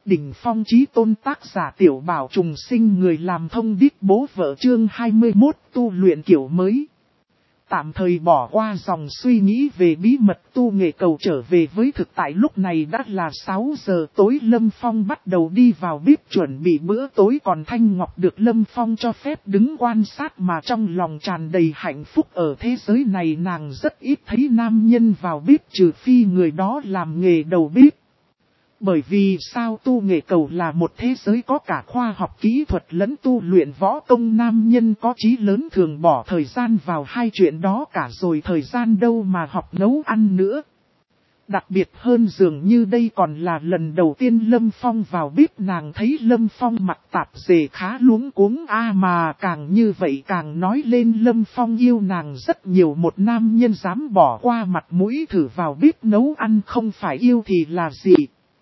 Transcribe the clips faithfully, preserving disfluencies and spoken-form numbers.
đỉnh phong chí tôn tác giả Tiểu Bảo trùng sinh người làm thông điệp bố vợ chương hai mươi mốt tu luyện kiểu mới. Tạm thời bỏ qua dòng suy nghĩ về bí mật tu nghệ cầu trở về với thực tại lúc này đã là sáu giờ tối. Lâm Phong bắt đầu đi vào bếp chuẩn bị bữa tối, còn Thanh Ngọc được Lâm Phong cho phép đứng quan sát mà trong lòng tràn đầy hạnh phúc. Ở thế giới này nàng rất ít thấy nam nhân vào bếp trừ phi người đó làm nghề đầu bếp. Bởi vì sao tu nghệ cầu là một thế giới có cả khoa học kỹ thuật lẫn tu luyện võ công, nam nhân có chí lớn thường bỏ thời gian vào hai chuyện đó cả rồi thời gian đâu mà học nấu ăn nữa. Đặc biệt hơn dường như đây còn là lần đầu tiên Lâm Phong vào bếp, nàng thấy Lâm Phong mặc tạp dề khá luống cuống a mà càng như vậy càng nói lên Lâm Phong yêu nàng rất nhiều. Một nam nhân dám bỏ qua mặt mũi thử vào bếp nấu ăn không phải yêu thì là gì.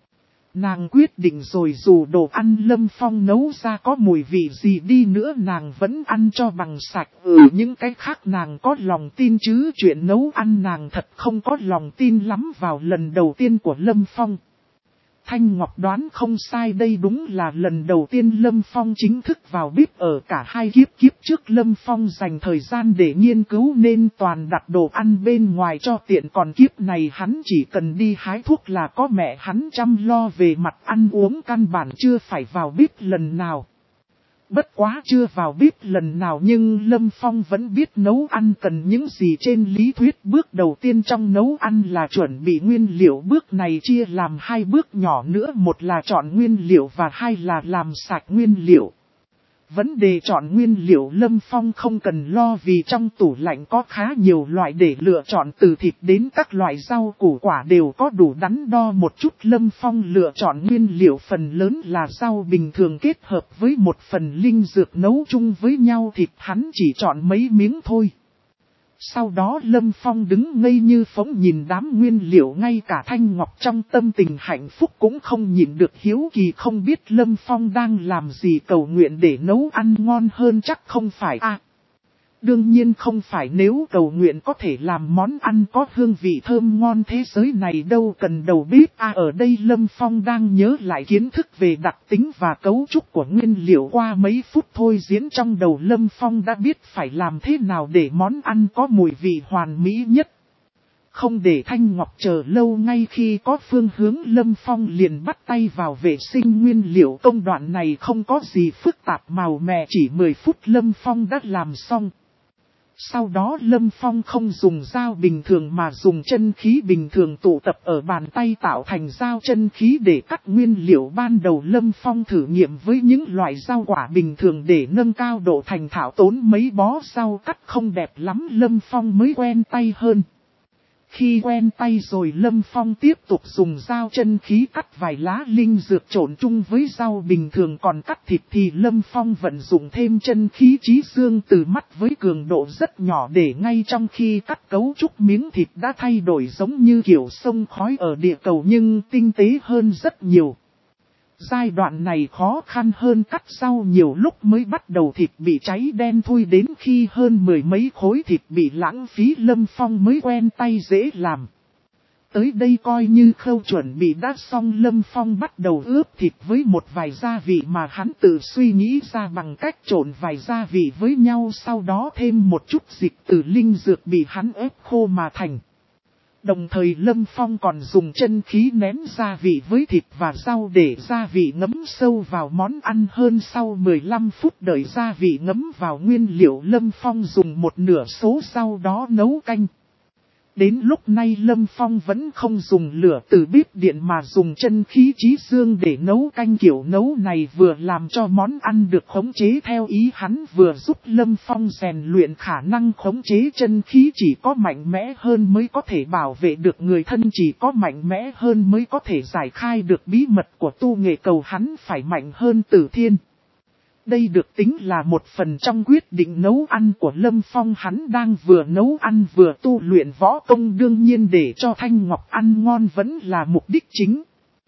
Nàng quyết định rồi, dù đồ ăn Lâm Phong nấu ra có mùi vị gì đi nữa nàng vẫn ăn cho bằng sạch. Ừ, những cái khác nàng có lòng tin chứ chuyện nấu ăn nàng thật không có lòng tin lắm vào lần đầu tiên của Lâm Phong. Thanh Ngọc đoán không sai, đây đúng là lần đầu tiên Lâm Phong chính thức vào bếp. Ở cả hai kiếp kiếp trước Lâm Phong dành thời gian để nghiên cứu nên toàn đặt đồ ăn bên ngoài cho tiện, còn kiếp này hắn chỉ cần đi hái thuốc là có mẹ hắn chăm lo về mặt ăn uống, căn bản chưa phải vào bếp lần nào. Bất quá chưa vào bếp lần nào nhưng Lâm Phong vẫn biết nấu ăn cần những gì trên lý thuyết. Bước đầu tiên trong nấu ăn là chuẩn bị nguyên liệu, bước này chia làm hai bước nhỏ nữa, một là chọn nguyên liệu và hai là làm sạch nguyên liệu. Vấn đề chọn nguyên liệu Lâm Phong không cần lo vì trong tủ lạnh có khá nhiều loại để lựa chọn, từ thịt đến các loại rau củ quả đều có đủ đắn đo một chút. Lâm Phong lựa chọn nguyên liệu phần lớn là rau bình thường kết hợp với một phần linh dược nấu chung với nhau, thịt hắn chỉ chọn mấy miếng thôi. Sau đó Lâm Phong đứng ngây như phỗng nhìn đám nguyên liệu, ngay cả Thanh Ngọc trong tâm tình hạnh phúc cũng không nhịn được hiếu kỳ không biết Lâm Phong đang làm gì, cầu nguyện để nấu ăn ngon hơn chắc không phải à. Đương nhiên không phải, nếu cầu nguyện có thể làm món ăn có hương vị thơm ngon thế giới này đâu cần đầu bếp à. Ở đây Lâm Phong đang nhớ lại kiến thức về đặc tính và cấu trúc của nguyên liệu, qua mấy phút thôi diễn trong đầu Lâm Phong đã biết phải làm thế nào để món ăn có mùi vị hoàn mỹ nhất. Không để Thanh Ngọc chờ lâu, ngay khi có phương hướng Lâm Phong liền bắt tay vào vệ sinh nguyên liệu. Công đoạn này không có gì phức tạp màu mè, chỉ mười phút Lâm Phong đã làm xong. Sau đó Lâm Phong không dùng dao bình thường mà dùng chân khí bình thường tụ tập ở bàn tay tạo thành dao chân khí để cắt nguyên liệu. Ban đầu Lâm Phong thử nghiệm với những loại rau quả bình thường để nâng cao độ thành thạo, tốn mấy bó rau cắt không đẹp lắm Lâm Phong mới quen tay hơn. Khi quen tay rồi Lâm Phong tiếp tục dùng dao chân khí cắt vài lá linh dược trộn chung với rau bình thường, còn cắt thịt thì Lâm Phong vận dụng thêm chân khí chí dương từ mắt với cường độ rất nhỏ, để ngay trong khi cắt cấu trúc miếng thịt đã thay đổi giống như kiểu sông khói ở địa cầu nhưng tinh tế hơn rất nhiều. Giai đoạn này khó khăn hơn cắt rau nhiều, lúc mới bắt đầu thịt bị cháy đen thui, đến khi hơn mười mấy khối thịt bị lãng phí Lâm Phong mới quen tay dễ làm. Tới đây coi như khâu chuẩn bị đã xong, Lâm Phong bắt đầu ướp thịt với một vài gia vị mà hắn tự suy nghĩ ra bằng cách trộn vài gia vị với nhau, sau đó thêm một chút dịch từ linh dược bị hắn ép khô mà thành. Đồng thời Lâm Phong còn dùng chân khí nén gia vị với thịt và rau để gia vị ngấm sâu vào món ăn. Hơn sau mười lăm phút đợi gia vị ngấm vào nguyên liệu, Lâm Phong dùng một nửa số rau đó nấu canh. Đến lúc này Lâm Phong vẫn không dùng lửa từ bếp điện mà dùng chân khí chí dương để nấu canh. Kiểu nấu này vừa làm cho món ăn được khống chế theo ý hắn, vừa giúp Lâm Phong rèn luyện khả năng khống chế chân khí. Chỉ có mạnh mẽ hơn mới có thể bảo vệ được người thân, chỉ có mạnh mẽ hơn mới có thể giải khai được bí mật của tu nghệ cầu, hắn phải mạnh hơn Tử Thiên. Đây được tính là một phần trong quyết định nấu ăn của Lâm Phong, hắn đang vừa nấu ăn vừa tu luyện võ công, đương nhiên để cho Thanh Ngọc ăn ngon vẫn là mục đích chính.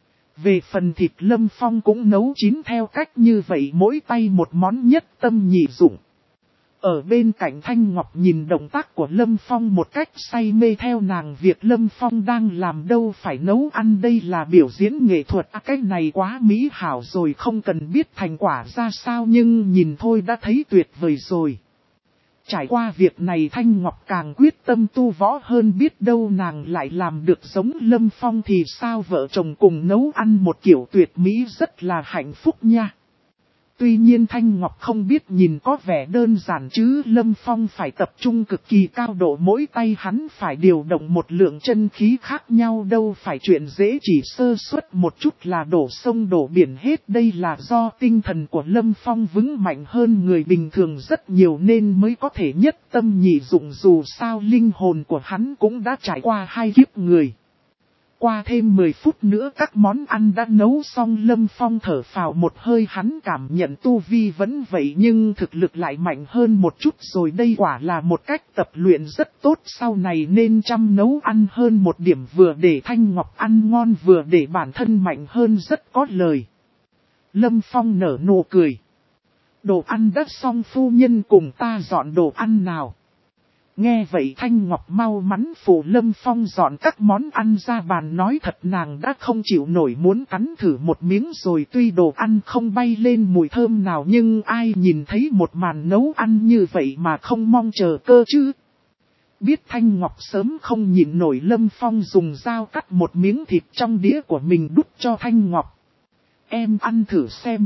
Về phần thịt Lâm Phong cũng nấu chín theo cách như vậy, mỗi tay một món, nhất tâm nhị dụng. Ở bên cạnh Thanh Ngọc nhìn động tác của Lâm Phong một cách say mê theo nàng, việc Lâm Phong đang làm đâu phải nấu ăn, đây là biểu diễn nghệ thuật. À, cái này quá mỹ hảo rồi, không cần biết thành quả ra sao nhưng nhìn thôi đã thấy tuyệt vời rồi. Trải qua việc này Thanh Ngọc càng quyết tâm tu võ hơn, biết đâu nàng lại làm được giống Lâm Phong thì sao, vợ chồng cùng nấu ăn một kiểu tuyệt mỹ rất là hạnh phúc nha. Tuy nhiên Thanh Ngọc không biết nhìn có vẻ đơn giản chứ Lâm Phong phải tập trung cực kỳ cao độ, mỗi tay hắn phải điều động một lượng chân khí khác nhau, đâu phải chuyện dễ, chỉ sơ suất một chút là đổ sông đổ biển hết. Đây là do tinh thần của Lâm Phong vững mạnh hơn người bình thường rất nhiều nên mới có thể nhất tâm nhị dụng, dù sao linh hồn của hắn cũng đã trải qua hai kiếp người. Qua thêm mười phút nữa các món ăn đã nấu xong, Lâm Phong thở phào một hơi, hắn cảm nhận tu vi vẫn vậy nhưng thực lực lại mạnh hơn một chút rồi, đây quả là một cách tập luyện rất tốt, sau này nên chăm nấu ăn hơn một điểm, vừa để Thanh Ngọc ăn ngon vừa để bản thân mạnh hơn, rất có lời. Lâm Phong nở nụ cười. Đồ ăn đã xong, phu nhân cùng ta dọn đồ ăn nào. Nghe vậy Thanh Ngọc mau mắn phụ Lâm Phong dọn các món ăn ra bàn, nói thật nàng đã không chịu nổi muốn cắn thử một miếng rồi, tuy đồ ăn không bay lên mùi thơm nào nhưng ai nhìn thấy một màn nấu ăn như vậy mà không mong chờ cơ chứ. Biết Thanh Ngọc sớm không nhịn nổi, Lâm Phong dùng dao cắt một miếng thịt trong đĩa của mình đút cho Thanh Ngọc. Em ăn thử xem.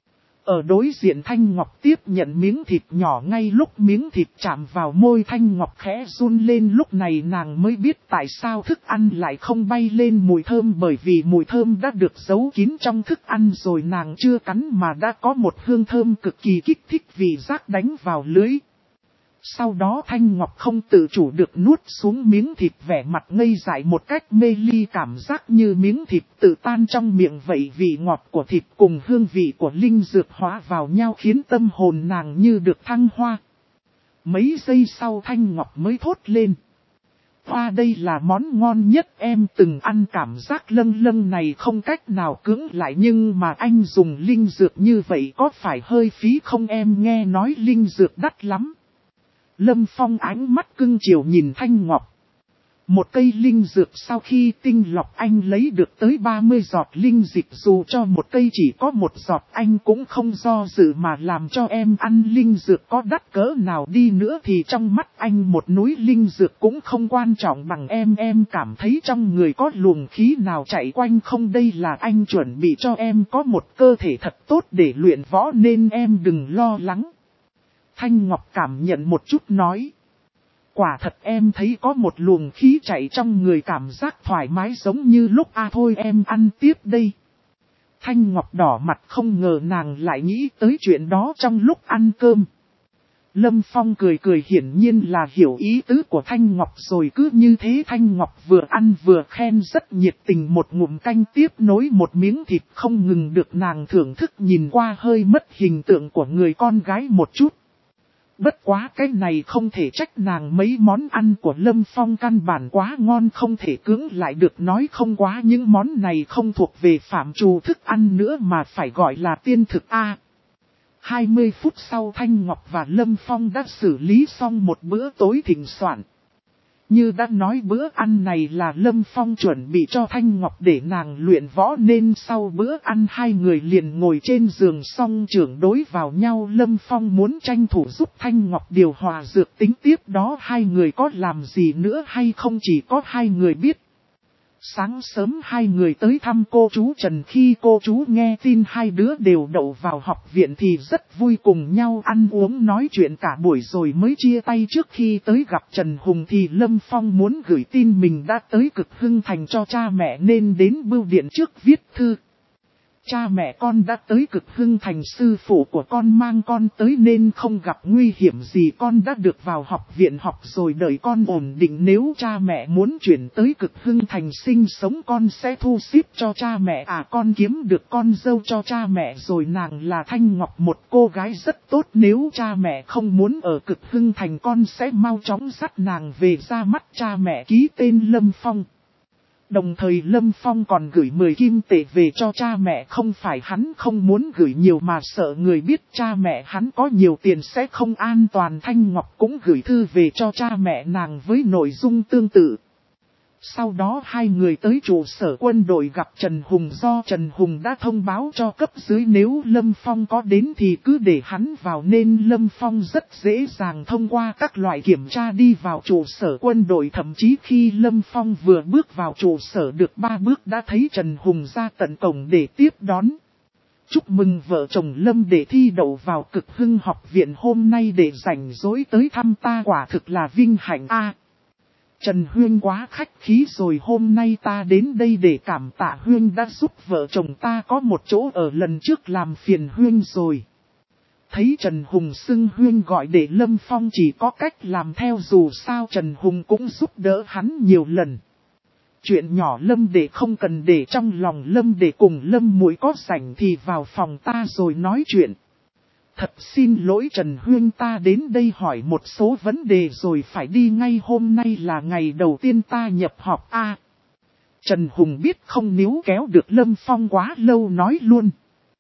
Ở đối diện Thanh Ngọc tiếp nhận miếng thịt nhỏ, ngay lúc miếng thịt chạm vào môi Thanh Ngọc khẽ run lên, lúc này nàng mới biết tại sao thức ăn lại không bay lên mùi thơm, bởi vì mùi thơm đã được giấu kín trong thức ăn rồi, nàng chưa cắn mà đã có một hương thơm cực kỳ kích thích vị giác đánh vào lưỡi. Sau đó Thanh Ngọc không tự chủ được nuốt xuống miếng thịt, vẻ mặt ngây dại một cách mê ly, cảm giác như miếng thịt tự tan trong miệng vậy, vị ngọt của thịt cùng hương vị của linh dược hóa vào nhau khiến tâm hồn nàng như được thăng hoa. Mấy giây sau Thanh Ngọc mới thốt lên. Hoa, đây là món ngon nhất em từng ăn, cảm giác lâng lâng này không cách nào cưỡng lại, nhưng mà anh dùng linh dược như vậy có phải hơi phí không, em nghe nói linh dược đắt lắm. Lâm Phong ánh mắt cưng chiều nhìn Thanh Ngọc. Một cây linh dược sau khi tinh lọc anh lấy được tới ba mươi giọt linh dịch, dù cho một cây chỉ có một giọt anh cũng không do dự mà làm cho em ăn. Linh dược có đắt cỡ nào đi nữa thì trong mắt anh một núi linh dược cũng không quan trọng bằng em. Em cảm thấy trong người có luồng khí nào chạy quanh không, đây là anh chuẩn bị cho em có một cơ thể thật tốt để luyện võ nên em đừng lo lắng. Thanh Ngọc cảm nhận một chút nói. Quả thật em thấy có một luồng khí chạy trong người, cảm giác thoải mái giống như lúc a à thôi em ăn tiếp đây. Thanh Ngọc đỏ mặt, không ngờ nàng lại nghĩ tới chuyện đó trong lúc ăn cơm. Lâm Phong cười cười, hiển nhiên là hiểu ý tứ của Thanh Ngọc rồi, cứ như thế Thanh Ngọc vừa ăn vừa khen rất nhiệt tình, một ngụm canh tiếp nối một miếng thịt không ngừng được nàng thưởng thức, nhìn qua hơi mất hình tượng của người con gái một chút. Bất quá cái này không thể trách nàng, mấy món ăn của Lâm Phong căn bản quá ngon không thể cưỡng lại được, nói không quá những món này không thuộc về phạm trù thức ăn nữa mà phải gọi là tiên thực a. hai mươi phút sau Thanh Ngọc và Lâm Phong đã xử lý xong một bữa tối thịnh soạn. Như đã nói bữa ăn này là Lâm Phong chuẩn bị cho Thanh Ngọc để nàng luyện võ nên sau bữa ăn hai người liền ngồi trên giường song trưởng đối vào nhau. Lâm Phong muốn tranh thủ giúp Thanh Ngọc điều hòa dược tính, tiếp đó hai người có làm gì nữa hay không chỉ có hai người biết. Sáng sớm hai người tới thăm cô chú Trần, khi cô chú nghe tin hai đứa đều đậu vào học viện thì rất vui, cùng nhau ăn uống nói chuyện cả buổi rồi mới chia tay. Trước khi tới gặp Trần Hùng thì Lâm Phong muốn gửi tin mình đã tới Cực Hưng Thành cho cha mẹ nên đến bưu điện trước viết thư. Cha mẹ con đã tới Cực Hưng Thành, sư phụ của con mang con tới nên không gặp nguy hiểm gì, con đã được vào học viện học rồi, đợi con ổn định nếu cha mẹ muốn chuyển tới Cực Hưng Thành sinh sống con sẽ thu xếp cho cha mẹ. À con kiếm được con dâu cho cha mẹ rồi, nàng là Thanh Ngọc, một cô gái rất tốt, nếu cha mẹ không muốn ở Cực Hưng Thành con sẽ mau chóng dắt nàng về. Ra mắt cha mẹ, ký tên Lâm Phong. Đồng thời Lâm Phong còn gửi mười kim tệ về cho cha mẹ, không phải hắn không muốn gửi nhiều mà sợ người biết cha mẹ hắn có nhiều tiền sẽ không an toàn. Thanh Ngọc cũng gửi thư về cho cha mẹ nàng với nội dung tương tự. Sau đó hai người tới trụ sở quân đội gặp Trần Hùng, do Trần Hùng đã thông báo cho cấp dưới nếu Lâm Phong có đến thì cứ để hắn vào, nên Lâm Phong rất dễ dàng thông qua các loại kiểm tra đi vào trụ sở quân đội. Thậm chí khi Lâm Phong vừa bước vào trụ sở được ba bước đã thấy Trần Hùng ra tận cổng để tiếp đón. Chúc mừng vợ chồng Lâm để thi đậu vào Cực Hưng học viện, hôm nay để rảnh rỗi tới thăm ta quả thực là vinh hạnh a. Trần Huyên quá khách khí rồi, hôm nay ta đến đây để cảm tạ Huyên đã giúp vợ chồng ta có một chỗ ở, lần trước làm phiền Huyên rồi. Thấy Trần Hùng xưng Huyên gọi để Lâm Phong chỉ có cách làm theo, dù sao Trần Hùng cũng giúp đỡ hắn nhiều lần. Chuyện nhỏ Lâm để không cần để trong lòng, Lâm để cùng Lâm muội có rảnh thì vào phòng ta rồi nói chuyện. Thật xin lỗi Trần Huyên, ta đến đây hỏi một số vấn đề rồi phải đi ngay, hôm nay là ngày đầu tiên ta nhập họp a. À, Trần Hùng biết không níu kéo được Lâm Phong quá lâu, nói luôn.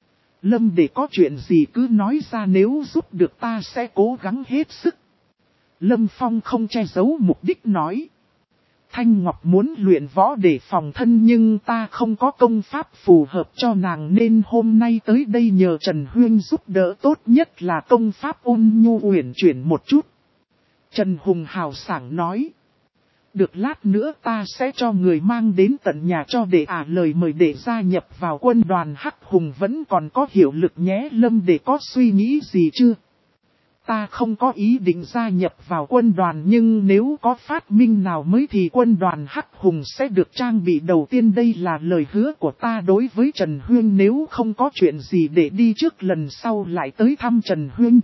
Lâm để có chuyện gì cứ nói ra, nếu giúp được ta sẽ cố gắng hết sức. Lâm Phong không che giấu mục đích nói. Thanh Ngọc muốn luyện võ để phòng thân nhưng ta không có công pháp phù hợp cho nàng nên hôm nay tới đây nhờ Trần Huyên giúp đỡ, tốt nhất là công pháp ôn nhu uyển chuyển một chút. Trần Hùng hào sảng nói. Được, lát nữa ta sẽ cho người mang đến tận nhà cho để à lời mời để gia nhập vào quân đoàn Hắc Hùng vẫn còn có hiệu lực nhé. Lâm để có suy nghĩ gì chưa? Ta không có ý định gia nhập vào quân đoàn, nhưng nếu có phát minh nào mới thì quân đoàn Hắc Hùng sẽ được trang bị đầu tiên, đây là lời hứa của ta đối với Trần Huyên, nếu không có chuyện gì để đi trước lần sau lại tới thăm Trần Huyên.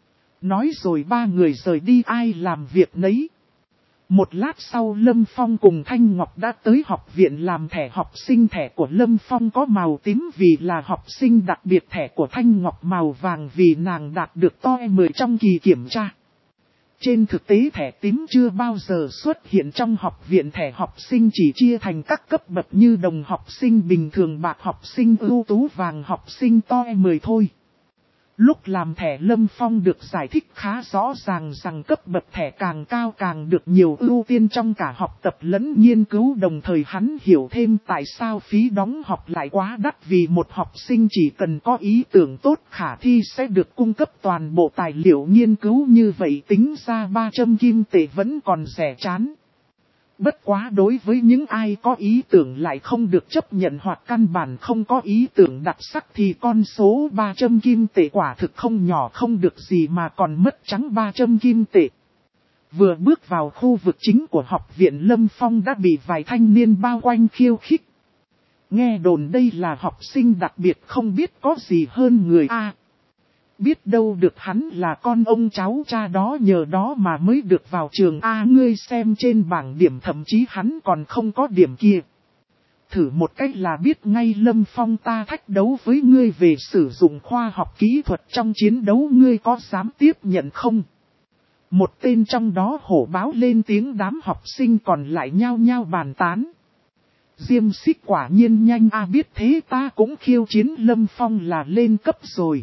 Nói rồi ba người rời đi, ai làm việc nấy. Một lát sau Lâm Phong cùng Thanh Ngọc đã tới học viện làm thẻ học sinh. Thẻ của Lâm Phong có màu tím vì là học sinh đặc biệt, thẻ của Thanh Ngọc màu vàng vì nàng đạt được to mười trong kỳ kiểm tra. Trên thực tế thẻ tím chưa bao giờ xuất hiện trong học viện, thẻ học sinh chỉ chia thành các cấp bậc như đồng học sinh bình thường, bạc học sinh ưu tú, vàng học sinh to mười thôi. Lúc làm thẻ Lâm Phong được giải thích khá rõ ràng rằng cấp bậc thẻ càng cao càng được nhiều ưu tiên trong cả học tập lẫn nghiên cứu, đồng thời hắn hiểu thêm tại sao phí đóng học lại quá đắt, vì một học sinh chỉ cần có ý tưởng tốt khả thi sẽ được cung cấp toàn bộ tài liệu nghiên cứu, như vậy tính ra ba trăm kim tệ vẫn còn rẻ chán. Bất quá đối với những ai có ý tưởng lại không được chấp nhận hoặc căn bản không có ý tưởng đặc sắc thì con số ba trăm kim tệ quả thực không nhỏ, không được gì mà còn mất trắng ba trăm kim tệ. Vừa bước vào khu vực chính của học viện, Lâm Phong đã bị vài thanh niên bao quanh khiêu khích. Nghe đồn đây là học sinh đặc biệt, không biết có gì hơn người A. Biết đâu được hắn là con ông cháu cha đó, nhờ đó mà mới được vào trường A. Ngươi xem trên bảng điểm, thậm chí hắn còn không có điểm kia. Thử một cách là biết ngay. Lâm Phong, ta thách đấu với ngươi về sử dụng khoa học kỹ thuật trong chiến đấu, ngươi có dám tiếp nhận không? Một tên trong đó hổ báo lên tiếng, đám học sinh còn lại nhao nhao bàn tán. Diêm Xích quả nhiên nhanh A, biết thế ta cũng khiêu chiến Lâm Phong là lên cấp rồi.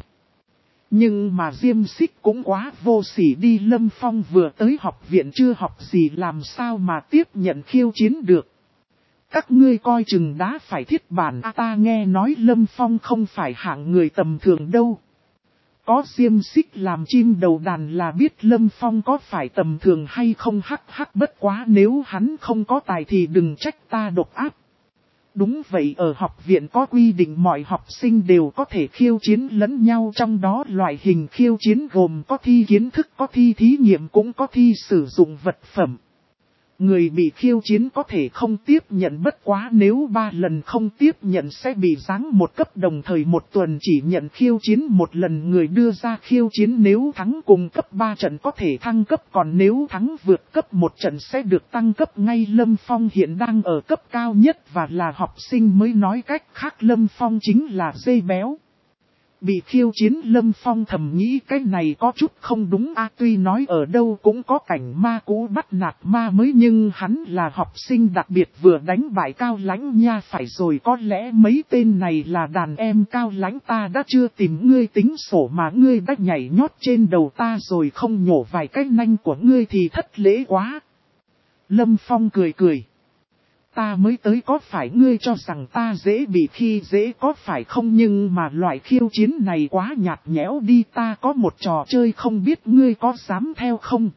Nhưng mà Diêm Xích cũng quá vô sỉ đi, Lâm Phong vừa tới học viện chưa học gì làm sao mà tiếp nhận khiêu chiến được. Các ngươi coi chừng đá phải thiết bản A, ta nghe nói Lâm Phong không phải hạng người tầm thường đâu. Có Diêm Xích làm chim đầu đàn là biết Lâm Phong có phải tầm thường hay không. Hắc hắc, bất quá nếu hắn không có tài thì đừng trách ta độc ác. Đúng vậy, ở học viện có quy định mọi học sinh đều có thể khiêu chiến lẫn nhau, trong đó loại hình khiêu chiến gồm có thi kiến thức, có thi thí nghiệm, cũng có thi sử dụng vật phẩm. Người bị khiêu chiến có thể không tiếp nhận, bất quá nếu ba lần không tiếp nhận sẽ bị giáng một cấp, đồng thời một tuần chỉ nhận khiêu chiến một lần. Người đưa ra khiêu chiến nếu thắng cùng cấp ba trận có thể thăng cấp, còn nếu thắng vượt cấp một trận sẽ được tăng cấp ngay. Lâm Phong hiện đang ở cấp cao nhất và là học sinh mới, nói cách khác Lâm Phong chính là dê béo. Bị khiêu chiến Lâm Phong thầm nghĩ cái này có chút không đúng a, tuy nói ở đâu cũng có cảnh ma cũ bắt nạt ma mới, nhưng hắn là học sinh đặc biệt vừa đánh bại Cao Lãnh nha, phải rồi, có lẽ mấy tên này là đàn em Cao Lãnh, ta đã chưa tìm ngươi tính sổ mà ngươi đã nhảy nhót trên đầu ta rồi, không nhổ vài cái nanh của ngươi thì thất lễ quá. Lâm Phong cười cười. Ta mới tới, có phải ngươi cho rằng ta dễ bị khi dễ có phải không, nhưng mà loại khiêu chiến này quá nhạt nhẽo đi, ta có một trò chơi không biết ngươi có dám theo không?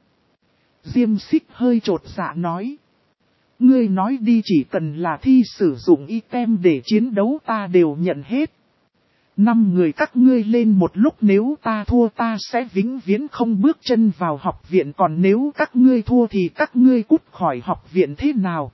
Diêm Xích hơi trột dạ nói. Ngươi nói đi, chỉ cần là thi sử dụng item để chiến đấu ta đều nhận hết. Năm người các ngươi lên một lúc, nếu ta thua ta sẽ vĩnh viễn không bước chân vào học viện, còn nếu các ngươi thua thì các ngươi cút khỏi học viện thế nào?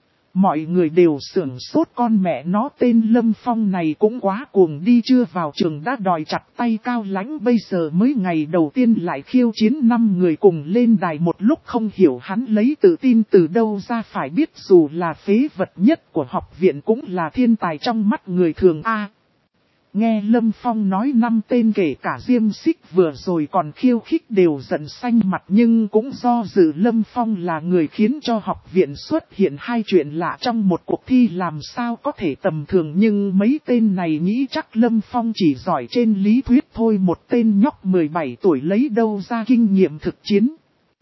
Mọi người đều sửng sốt, con mẹ nó tên Lâm Phong này cũng quá cuồng đi, chưa vào trường đã đòi chặt tay Cao Lãnh, bây giờ mới ngày đầu tiên lại khiêu chiến năm người cùng lên đài một lúc, không hiểu hắn lấy tự tin từ đâu ra, phải biết dù là phế vật nhất của học viện cũng là thiên tài trong mắt người thường a. Nghe Lâm Phong nói năm tên kể cả Diêm Xích vừa rồi còn khiêu khích đều giận xanh mặt, nhưng cũng do dự Lâm Phong là người khiến cho học viện xuất hiện hai chuyện lạ trong một cuộc thi, làm sao có thể tầm thường, nhưng mấy tên này nghĩ chắc Lâm Phong chỉ giỏi trên lý thuyết thôi, một tên nhóc mười bảy tuổi lấy đâu ra kinh nghiệm thực chiến.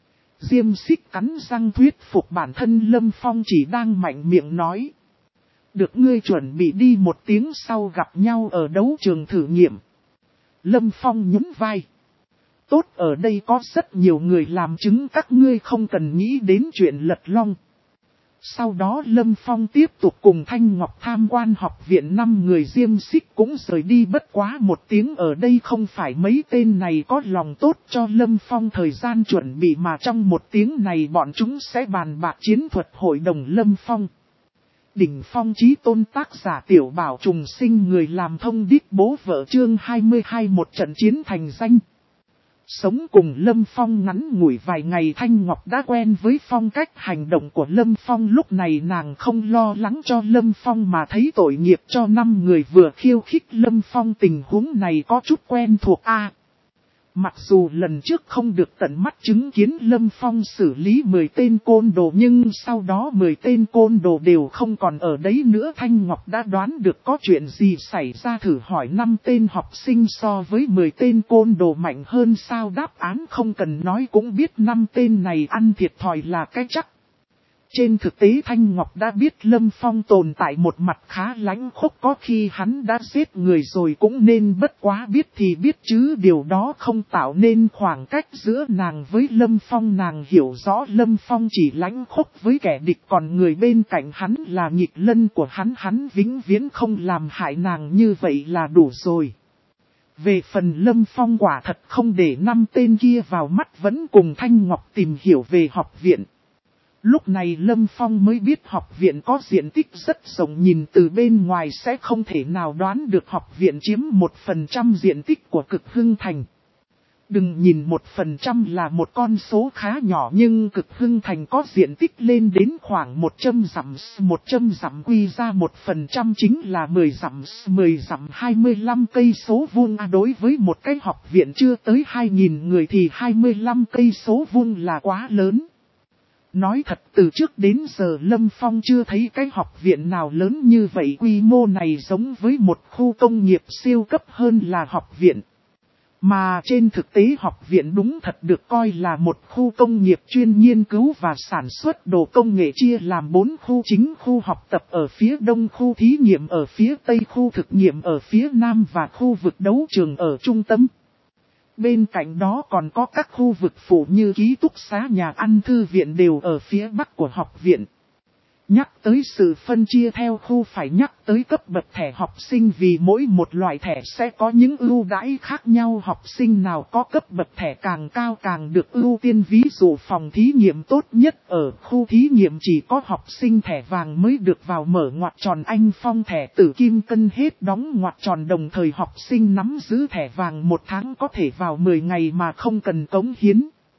Diêm Xích cắn răng thuyết phục bản thân Lâm Phong chỉ đang mạnh miệng nói. Được, ngươi chuẩn bị đi, một tiếng sau gặp nhau ở đấu trường thử nghiệm. Lâm Phong nhún vai. Tốt, ở đây có rất nhiều người làm chứng, các ngươi không cần nghĩ đến chuyện lật long. Sau đó Lâm Phong tiếp tục cùng Thanh Ngọc tham quan học viện, năm người Diêm Xích cũng rời đi, bất quá một tiếng. Ở đây không phải mấy tên này có lòng tốt cho Lâm Phong thời gian chuẩn bị, mà trong một tiếng này bọn chúng sẽ bàn bạc chiến thuật hội đồng Lâm Phong. Đỉnh phong chí tôn, tác giả Tiểu Bảo Trùng Sinh, người làm thông điệp bố vợ, chương hai mươi hai, một trận chiến thành danh. Sống cùng Lâm Phong ngắn ngủi vài ngày, Thanh Ngọc đã quen với phong cách hành động của Lâm Phong, lúc này nàng không lo lắng cho Lâm Phong mà thấy tội nghiệp cho năm người vừa khiêu khích Lâm Phong, tình huống này có chút quen thuộc a. Mặc dù lần trước không được tận mắt chứng kiến Lâm Phong xử lý mười tên côn đồ, nhưng sau đó mười tên côn đồ đều không còn ở đấy nữa. Thanh Ngọc đã đoán được có chuyện gì xảy ra, thử hỏi năm tên học sinh so với mười tên côn đồ mạnh hơn sao, đáp án không cần nói cũng biết, năm tên này ăn thiệt thòi là cái chắc. Trên thực tế Thanh Ngọc đã biết Lâm Phong tồn tại một mặt khá lãnh khốc, có khi hắn đã giết người rồi cũng nên, bất quá biết thì biết chứ điều đó không tạo nên khoảng cách giữa nàng với Lâm Phong. Nàng hiểu rõ Lâm Phong chỉ lãnh khốc với kẻ địch, còn người bên cạnh hắn là nghịch lân của hắn, hắn vĩnh viễn không làm hại nàng, như vậy là đủ rồi. Về phần Lâm Phong quả thật không để năm tên kia vào mắt, vẫn cùng Thanh Ngọc tìm hiểu về học viện. Lúc này Lâm Phong mới biết học viện có diện tích rất rộng, nhìn từ bên ngoài sẽ không thể nào đoán được học viện chiếm một phần trăm diện tích của Cực Hưng Thành. Đừng nhìn một phần trăm là một con số khá nhỏ, nhưng Cực Hưng Thành có diện tích lên đến khoảng một trăm dặm, một trăm dặm quy ra một phần trăm chính là mười dặm, mười dặm hai mươi lăm cây số vuông. À, đối với một cái học viện chưa tới hai nghìn người thì hai mươi lăm cây số vuông là quá lớn. Nói thật, từ trước đến giờ Lâm Phong chưa thấy cái học viện nào lớn như vậy, quy mô này giống với một khu công nghiệp siêu cấp hơn là học viện. Mà trên thực tế học viện đúng thật được coi là một khu công nghiệp chuyên nghiên cứu và sản xuất đồ công nghệ, chia làm bốn khu chính: khu học tập ở phía đông, khu thí nghiệm ở phía tây, khu thực nghiệm ở phía nam và khu vực đấu trường ở trung tâm. Bên cạnh đó còn có các khu vực phụ như ký túc xá, nhà ăn, thư viện đều ở phía bắc của học viện. Nhắc tới sự phân chia theo khu phải nhắc tới cấp bậc thẻ học sinh, vì mỗi một loại thẻ sẽ có những ưu đãi khác nhau. Học sinh nào có cấp bậc thẻ càng cao càng được ưu tiên, ví dụ phòng thí nghiệm tốt nhất ở khu thí nghiệm chỉ có học sinh thẻ vàng mới được vào, mở ngoặc tròn Anh Phong thẻ tử kim cân hết đóng ngoặc tròn, đồng thời học sinh nắm giữ thẻ vàng một tháng có thể vào mười ngày mà không cần cống hiến.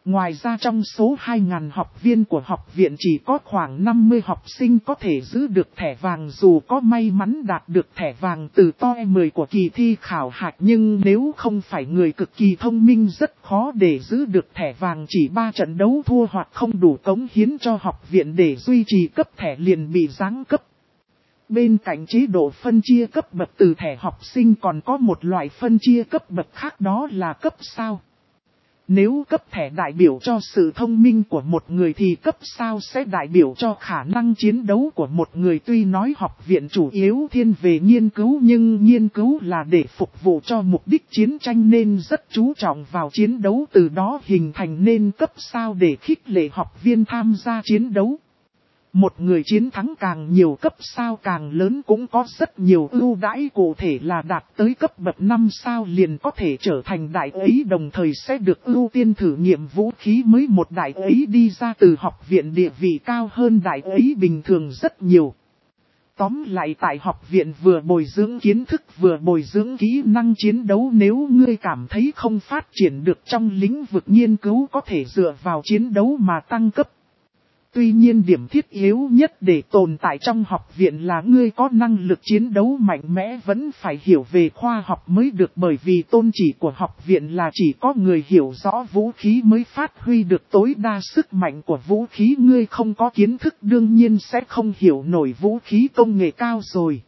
Ngoài ra trong số hai nghìn học viên của học viện chỉ có khoảng năm mươi học sinh có thể giữ được thẻ vàng dù có may mắn đạt được thẻ vàng từ top mười của kỳ thi khảo hạch, nhưng nếu không phải người cực kỳ thông minh rất khó để giữ được thẻ vàng, chỉ ba trận đấu thua hoặc không đủ cống hiến cho học viện để duy trì cấp thẻ liền bị giáng cấp. Bên cạnh chế độ phân chia cấp bậc từ thẻ học sinh còn có một loại phân chia cấp bậc khác, đó là cấp sao. Nếu cấp thẻ đại biểu cho sự thông minh của một người thì cấp sao sẽ đại biểu cho khả năng chiến đấu của một người. Tuy nói học viện chủ yếu thiên về nghiên cứu, nhưng nghiên cứu là để phục vụ cho mục đích chiến tranh nên rất chú trọng vào chiến đấu, từ đó hình thành nên cấp sao để khích lệ học viên tham gia chiến đấu. Một người chiến thắng càng nhiều, cấp sao càng lớn, cũng có rất nhiều ưu đãi, cụ thể là đạt tới cấp bậc năm sao liền có thể trở thành đại úy, đồng thời sẽ được ưu tiên thử nghiệm vũ khí mới. Một đại úy đi ra từ học viện địa vị cao hơn đại úy bình thường rất nhiều. Tóm lại, tại học viện vừa bồi dưỡng kiến thức vừa bồi dưỡng kỹ năng chiến đấu. Nếu ngươi cảm thấy không phát triển được trong lĩnh vực nghiên cứu, có thể dựa vào chiến đấu mà tăng cấp. Tuy nhiên điểm thiết yếu nhất để tồn tại trong học viện là ngươi có năng lực chiến đấu mạnh mẽ, vẫn phải hiểu về khoa học mới được, bởi vì tôn chỉ của học viện là chỉ có người hiểu rõ vũ khí mới phát huy được tối đa sức mạnh của vũ khí. Ngươi không có kiến thức đương nhiên sẽ không hiểu nổi vũ khí công nghệ cao rồi.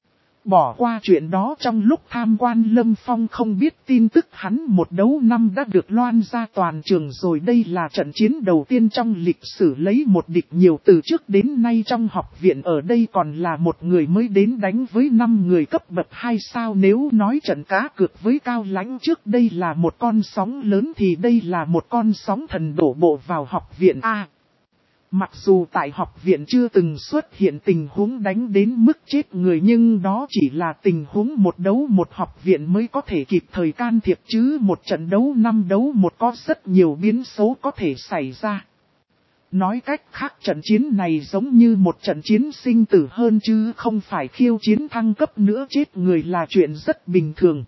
Bỏ qua chuyện đó, trong lúc tham quan Lâm Phong không biết tin tức hắn một đấu năm đã được loan ra toàn trường rồi. Đây là trận chiến đầu tiên trong lịch sử lấy một địch nhiều từ trước đến nay trong học viện, ở đây còn là một người mới đến đánh với năm người cấp bậc hai sao. Nếu nói trận cá cược với Cao Lãnh trước đây là một con sóng lớn thì đây là một con sóng thần đổ bộ vào học viện A. Mặc dù tại học viện chưa từng xuất hiện tình huống đánh đến mức chết người, nhưng đó chỉ là tình huống một đấu một, học viện mới có thể kịp thời can thiệp, chứ một trận đấu năm đấu một có rất nhiều biến số có thể xảy ra. Nói cách khác, trận chiến này giống như một trận chiến sinh tử hơn chứ không phải khiêu chiến thăng cấp nữa, chết người là chuyện rất bình thường.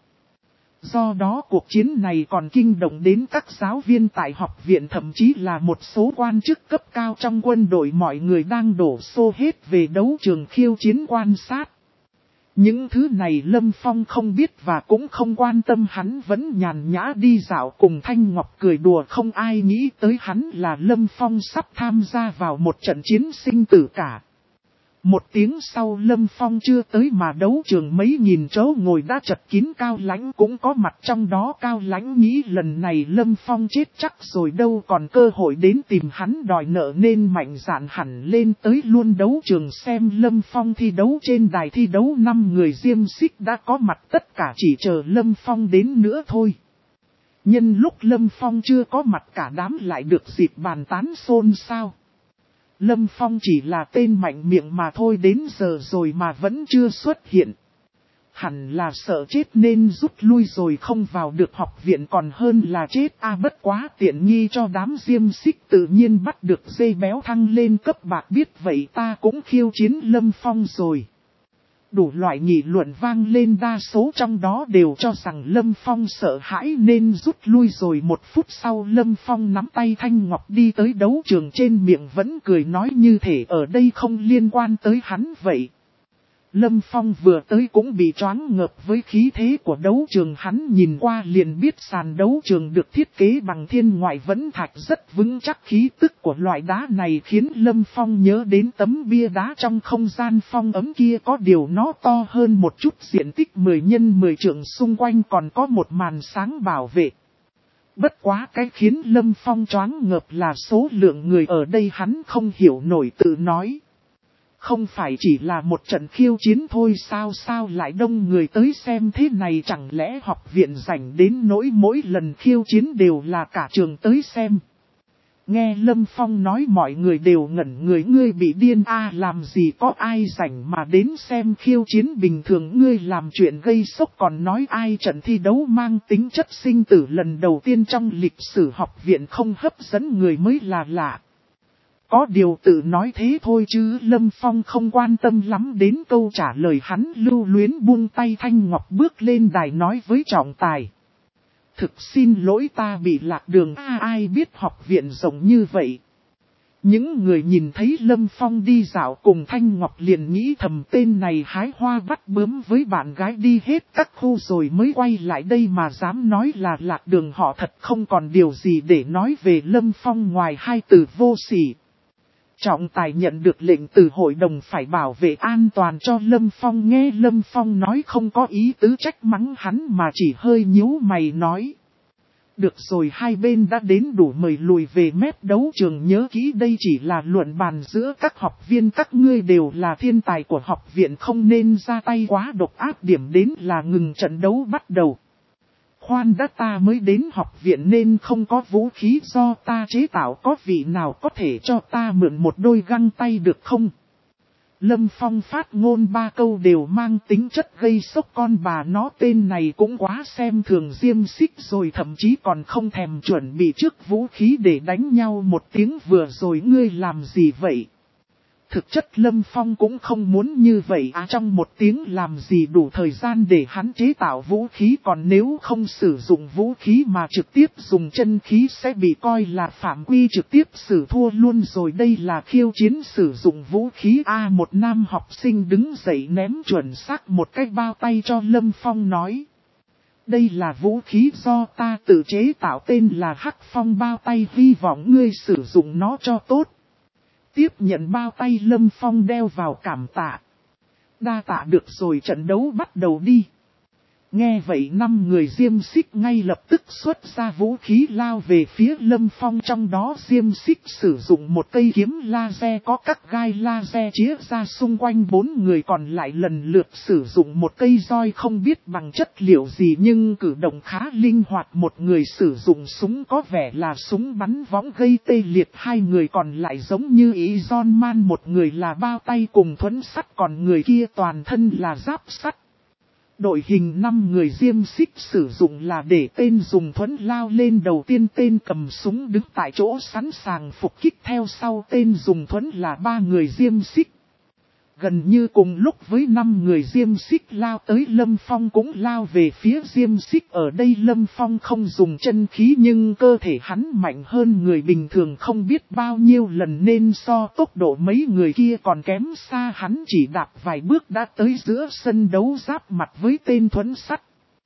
Do đó cuộc chiến này còn kinh động đến các giáo viên tại học viện, thậm chí là một số quan chức cấp cao trong quân đội. Mọi người đang đổ xô hết về đấu trường khiêu chiến quan sát. Những thứ này Lâm Phong không biết và cũng không quan tâm, hắn vẫn nhàn nhã đi dạo cùng Thanh Ngọc cười đùa, không ai nghĩ tới hắn là Lâm Phong sắp tham gia vào một trận chiến sinh tử cả. Một tiếng sau Lâm Phong chưa tới mà đấu trường mấy nghìn chỗ ngồi đã chật kín, Cao Lãnh cũng có mặt trong đó. Cao Lãnh nghĩ lần này Lâm Phong chết chắc rồi, đâu còn cơ hội đến tìm hắn đòi nợ, nên mạnh dạn hẳn lên tới luôn đấu trường xem Lâm Phong thi đấu. Trên đài thi đấu năm người Diêm Xích đã có mặt, tất cả chỉ chờ Lâm Phong đến nữa thôi. Nhân lúc Lâm Phong chưa có mặt, cả đám lại được dịp bàn tán xôn xao. Lâm Phong chỉ là tên mạnh miệng mà thôi, đến giờ rồi mà vẫn chưa xuất hiện. Hẳn là sợ chết nên rút lui rồi không vào được học viện còn hơn là chết a. À, bất quá tiện nghi cho đám Diêm Xích, tự nhiên bắt được dây béo thăng lên cấp bạc, biết vậy ta cũng khiêu chiến Lâm Phong rồi. Đủ loại nghị luận vang lên, đa số trong đó đều cho rằng Lâm Phong sợ hãi nên rút lui rồi. Một phút sau Lâm Phong nắm tay Thanh Ngọc đi tới đấu trường, trên miệng vẫn cười nói như thể ở đây không liên quan tới hắn vậy. Lâm Phong vừa tới cũng bị choáng ngợp với khí thế của đấu trường, hắn nhìn qua liền biết sàn đấu trường được thiết kế bằng thiên ngoại vẫn thạch rất vững chắc. Khí tức của loại đá này khiến Lâm Phong nhớ đến tấm bia đá trong không gian phong ấm kia, có điều nó to hơn một chút, diện tích mười nhân mười trượng, xung quanh còn có một màn sáng bảo vệ. Bất quá cái khiến Lâm Phong choáng ngợp là số lượng người ở đây, hắn không hiểu nổi, tự nói. Không phải chỉ là một trận khiêu chiến thôi sao, sao lại đông người tới xem thế này, chẳng lẽ học viện rảnh đến nỗi mỗi lần khiêu chiến đều là cả trường tới xem. Nghe Lâm Phong nói mọi người đều ngẩn người, ngươi bị điên a, làm gì có ai rảnh mà đến xem khiêu chiến, bình thường ngươi làm chuyện gây sốc còn nói ai trận thi đấu mang tính chất sinh tử lần đầu tiên trong lịch sử học viện không hấp dẫn người mới là lạ. Có điều tự nói thế thôi chứ Lâm Phong không quan tâm lắm đến câu trả lời, hắn lưu luyến buông tay Thanh Ngọc bước lên đài nói với trọng tài. Thực xin lỗi ta bị lạc đường, à, ai biết học viện rộng như vậy. Những người nhìn thấy Lâm Phong đi dạo cùng Thanh Ngọc liền nghĩ thầm tên này hái hoa bắt bướm với bạn gái đi hết các khu rồi mới quay lại đây mà dám nói là lạc đường, họ thật không còn điều gì để nói về Lâm Phong ngoài hai từ vô sỉ. Trọng tài nhận được lệnh từ hội đồng phải bảo vệ an toàn cho Lâm Phong, nghe Lâm Phong nói không có ý tứ trách mắng hắn mà chỉ hơi nhíu mày nói. Được rồi, hai bên đã đến đủ, mời lùi về mép đấu trường, nhớ kỹ đây chỉ là luận bàn giữa các học viên, các ngươi đều là thiên tài của học viện, không nên ra tay quá độc ác, điểm đến là ngừng trận đấu bắt đầu. Khoan đã, ta mới đến học viện nên không có vũ khí do ta chế tạo, có vị nào có thể cho ta mượn một đôi găng tay được không? Lâm Phong phát ngôn ba câu đều mang tính chất gây sốc, con bà nó tên này cũng quá xem thường Diêm Xích rồi, thậm chí còn không thèm chuẩn bị trước vũ khí để đánh nhau một tiếng. Vừa rồi ngươi làm gì vậy? Thực chất Lâm Phong cũng không muốn như vậy, à trong một tiếng làm gì đủ thời gian để hắn chế tạo vũ khí, còn nếu không sử dụng vũ khí mà trực tiếp dùng chân khí sẽ bị coi là phạm quy, trực tiếp xử thua luôn rồi, đây là khiêu chiến sử dụng vũ khí. A à, một nam học sinh đứng dậy ném chuẩn xác một cái bao tay cho Lâm Phong nói. Đây là vũ khí do ta tự chế tạo, tên là Hắc Phong bao tay, hy vọng ngươi sử dụng nó cho tốt. Tiếp nhận bao tay, Lâm Phong đeo vào cảm tạ. Đa tạ, được rồi, trận đấu bắt đầu đi. Nghe vậy năm người Diêm Xích ngay lập tức xuất ra vũ khí lao về phía Lâm Phong, trong đó Diêm Xích sử dụng một cây kiếm laser có các gai laser chĩa ra xung quanh, bốn người còn lại lần lượt sử dụng một cây roi không biết bằng chất liệu gì nhưng cử động khá linh hoạt, một người sử dụng súng có vẻ là súng bắn võng gây tê liệt, hai người còn lại giống như ý John Man, một người là bao tay cùng thuẫn sắt còn người kia toàn thân là giáp sắt. Đội hình năm người Diêm Xích sử dụng là để tên dùng thuẫn lao lên đầu tiên, tên cầm súng đứng tại chỗ sẵn sàng phục kích theo sau, tên dùng thuẫn là ba người Diêm Xích. Gần như cùng lúc với năm người Diêm Xích lao tới, Lâm Phong cũng lao về phía Diêm Xích. Ở đây Lâm Phong không dùng chân khí nhưng cơ thể hắn mạnh hơn người bình thường không biết bao nhiêu lần nên so tốc độ mấy người kia còn kém xa, hắn chỉ đạp vài bước đã tới giữa sân đấu giáp mặt với tên thuẫn sắt.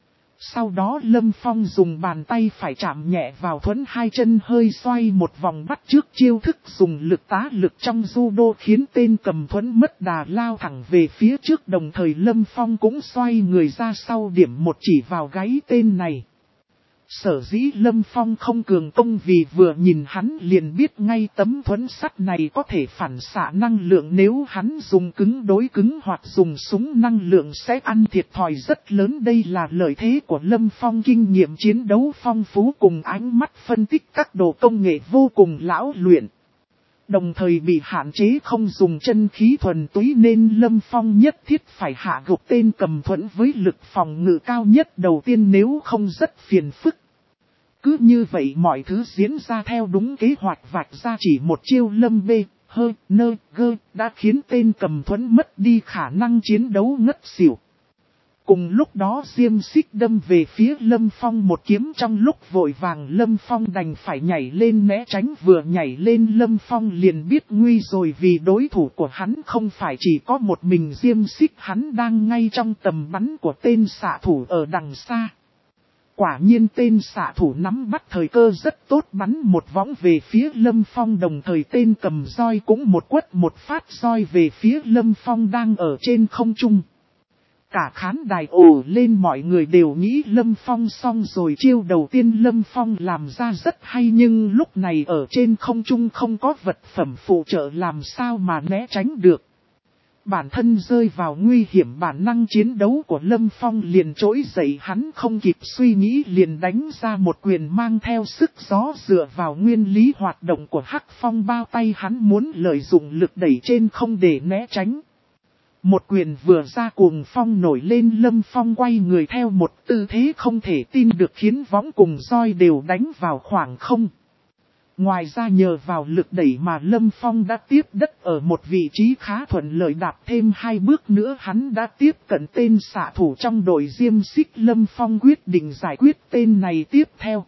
Sau đó Lâm Phong dùng bàn tay phải chạm nhẹ vào thuẫn, hai chân hơi xoay một vòng bắt trước chiêu thức dùng lực tá lực trong judo khiến tên cầm thuẫn mất đà lao thẳng về phía trước, đồng thời Lâm Phong cũng xoay người ra sau điểm một chỉ vào gáy tên này. Sở dĩ Lâm Phong không cường công vì vừa nhìn hắn liền biết ngay tấm thuẫn sắt này có thể phản xạ năng lượng, nếu hắn dùng cứng đối cứng hoặc dùng súng năng lượng sẽ ăn thiệt thòi rất lớn. Đây là lợi thế của Lâm Phong, kinh nghiệm chiến đấu phong phú cùng ánh mắt phân tích các đồ công nghệ vô cùng lão luyện. Đồng thời bị hạn chế không dùng chân khí thuần túy nên Lâm Phong nhất thiết phải hạ gục tên cầm thuẫn với lực phòng ngự cao nhất đầu tiên, nếu không rất phiền phức. Cứ như vậy mọi thứ diễn ra theo đúng kế hoạch vạch ra, chỉ một chiêu Lâm bê, hơi, nơ, gơ đã khiến tên cầm thuẫn mất đi khả năng chiến đấu ngất xỉu. Cùng lúc đó Diêm Xích đâm về phía Lâm Phong một kiếm, trong lúc vội vàng Lâm Phong đành phải nhảy lên né tránh, vừa nhảy lên Lâm Phong liền biết nguy rồi vì đối thủ của hắn không phải chỉ có một mình Diêm Xích, hắn đang ngay trong tầm bắn của tên xạ thủ ở đằng xa. Quả nhiên tên xạ thủ nắm bắt thời cơ rất tốt, bắn một võng về phía Lâm Phong, đồng thời tên cầm roi cũng một quất một phát roi về phía Lâm Phong đang ở trên không trung. Cả khán đài ồ lên, mọi người đều nghĩ Lâm Phong xong rồi, chiêu đầu tiên Lâm Phong làm ra rất hay nhưng lúc này ở trên không trung không có vật phẩm phụ trợ làm sao mà né tránh được. Bản thân rơi vào nguy hiểm, bản năng chiến đấu của Lâm Phong liền trỗi dậy, hắn không kịp suy nghĩ liền đánh ra một quyền mang theo sức gió, dựa vào nguyên lý hoạt động của Hắc Phong bao tay hắn muốn lợi dụng lực đẩy trên không để né tránh. Một quyền vừa ra cuồng phong nổi lên, Lâm Phong quay người theo một tư thế không thể tin được khiến võng cùng roi đều đánh vào khoảng không. Ngoài ra nhờ vào lực đẩy mà Lâm Phong đã tiếp đất ở một vị trí khá thuận lợi, đạp thêm hai bước nữa hắn đã tiếp cận tên xạ thủ trong đội Diêm Xích. Lâm Phong quyết định giải quyết tên này tiếp theo.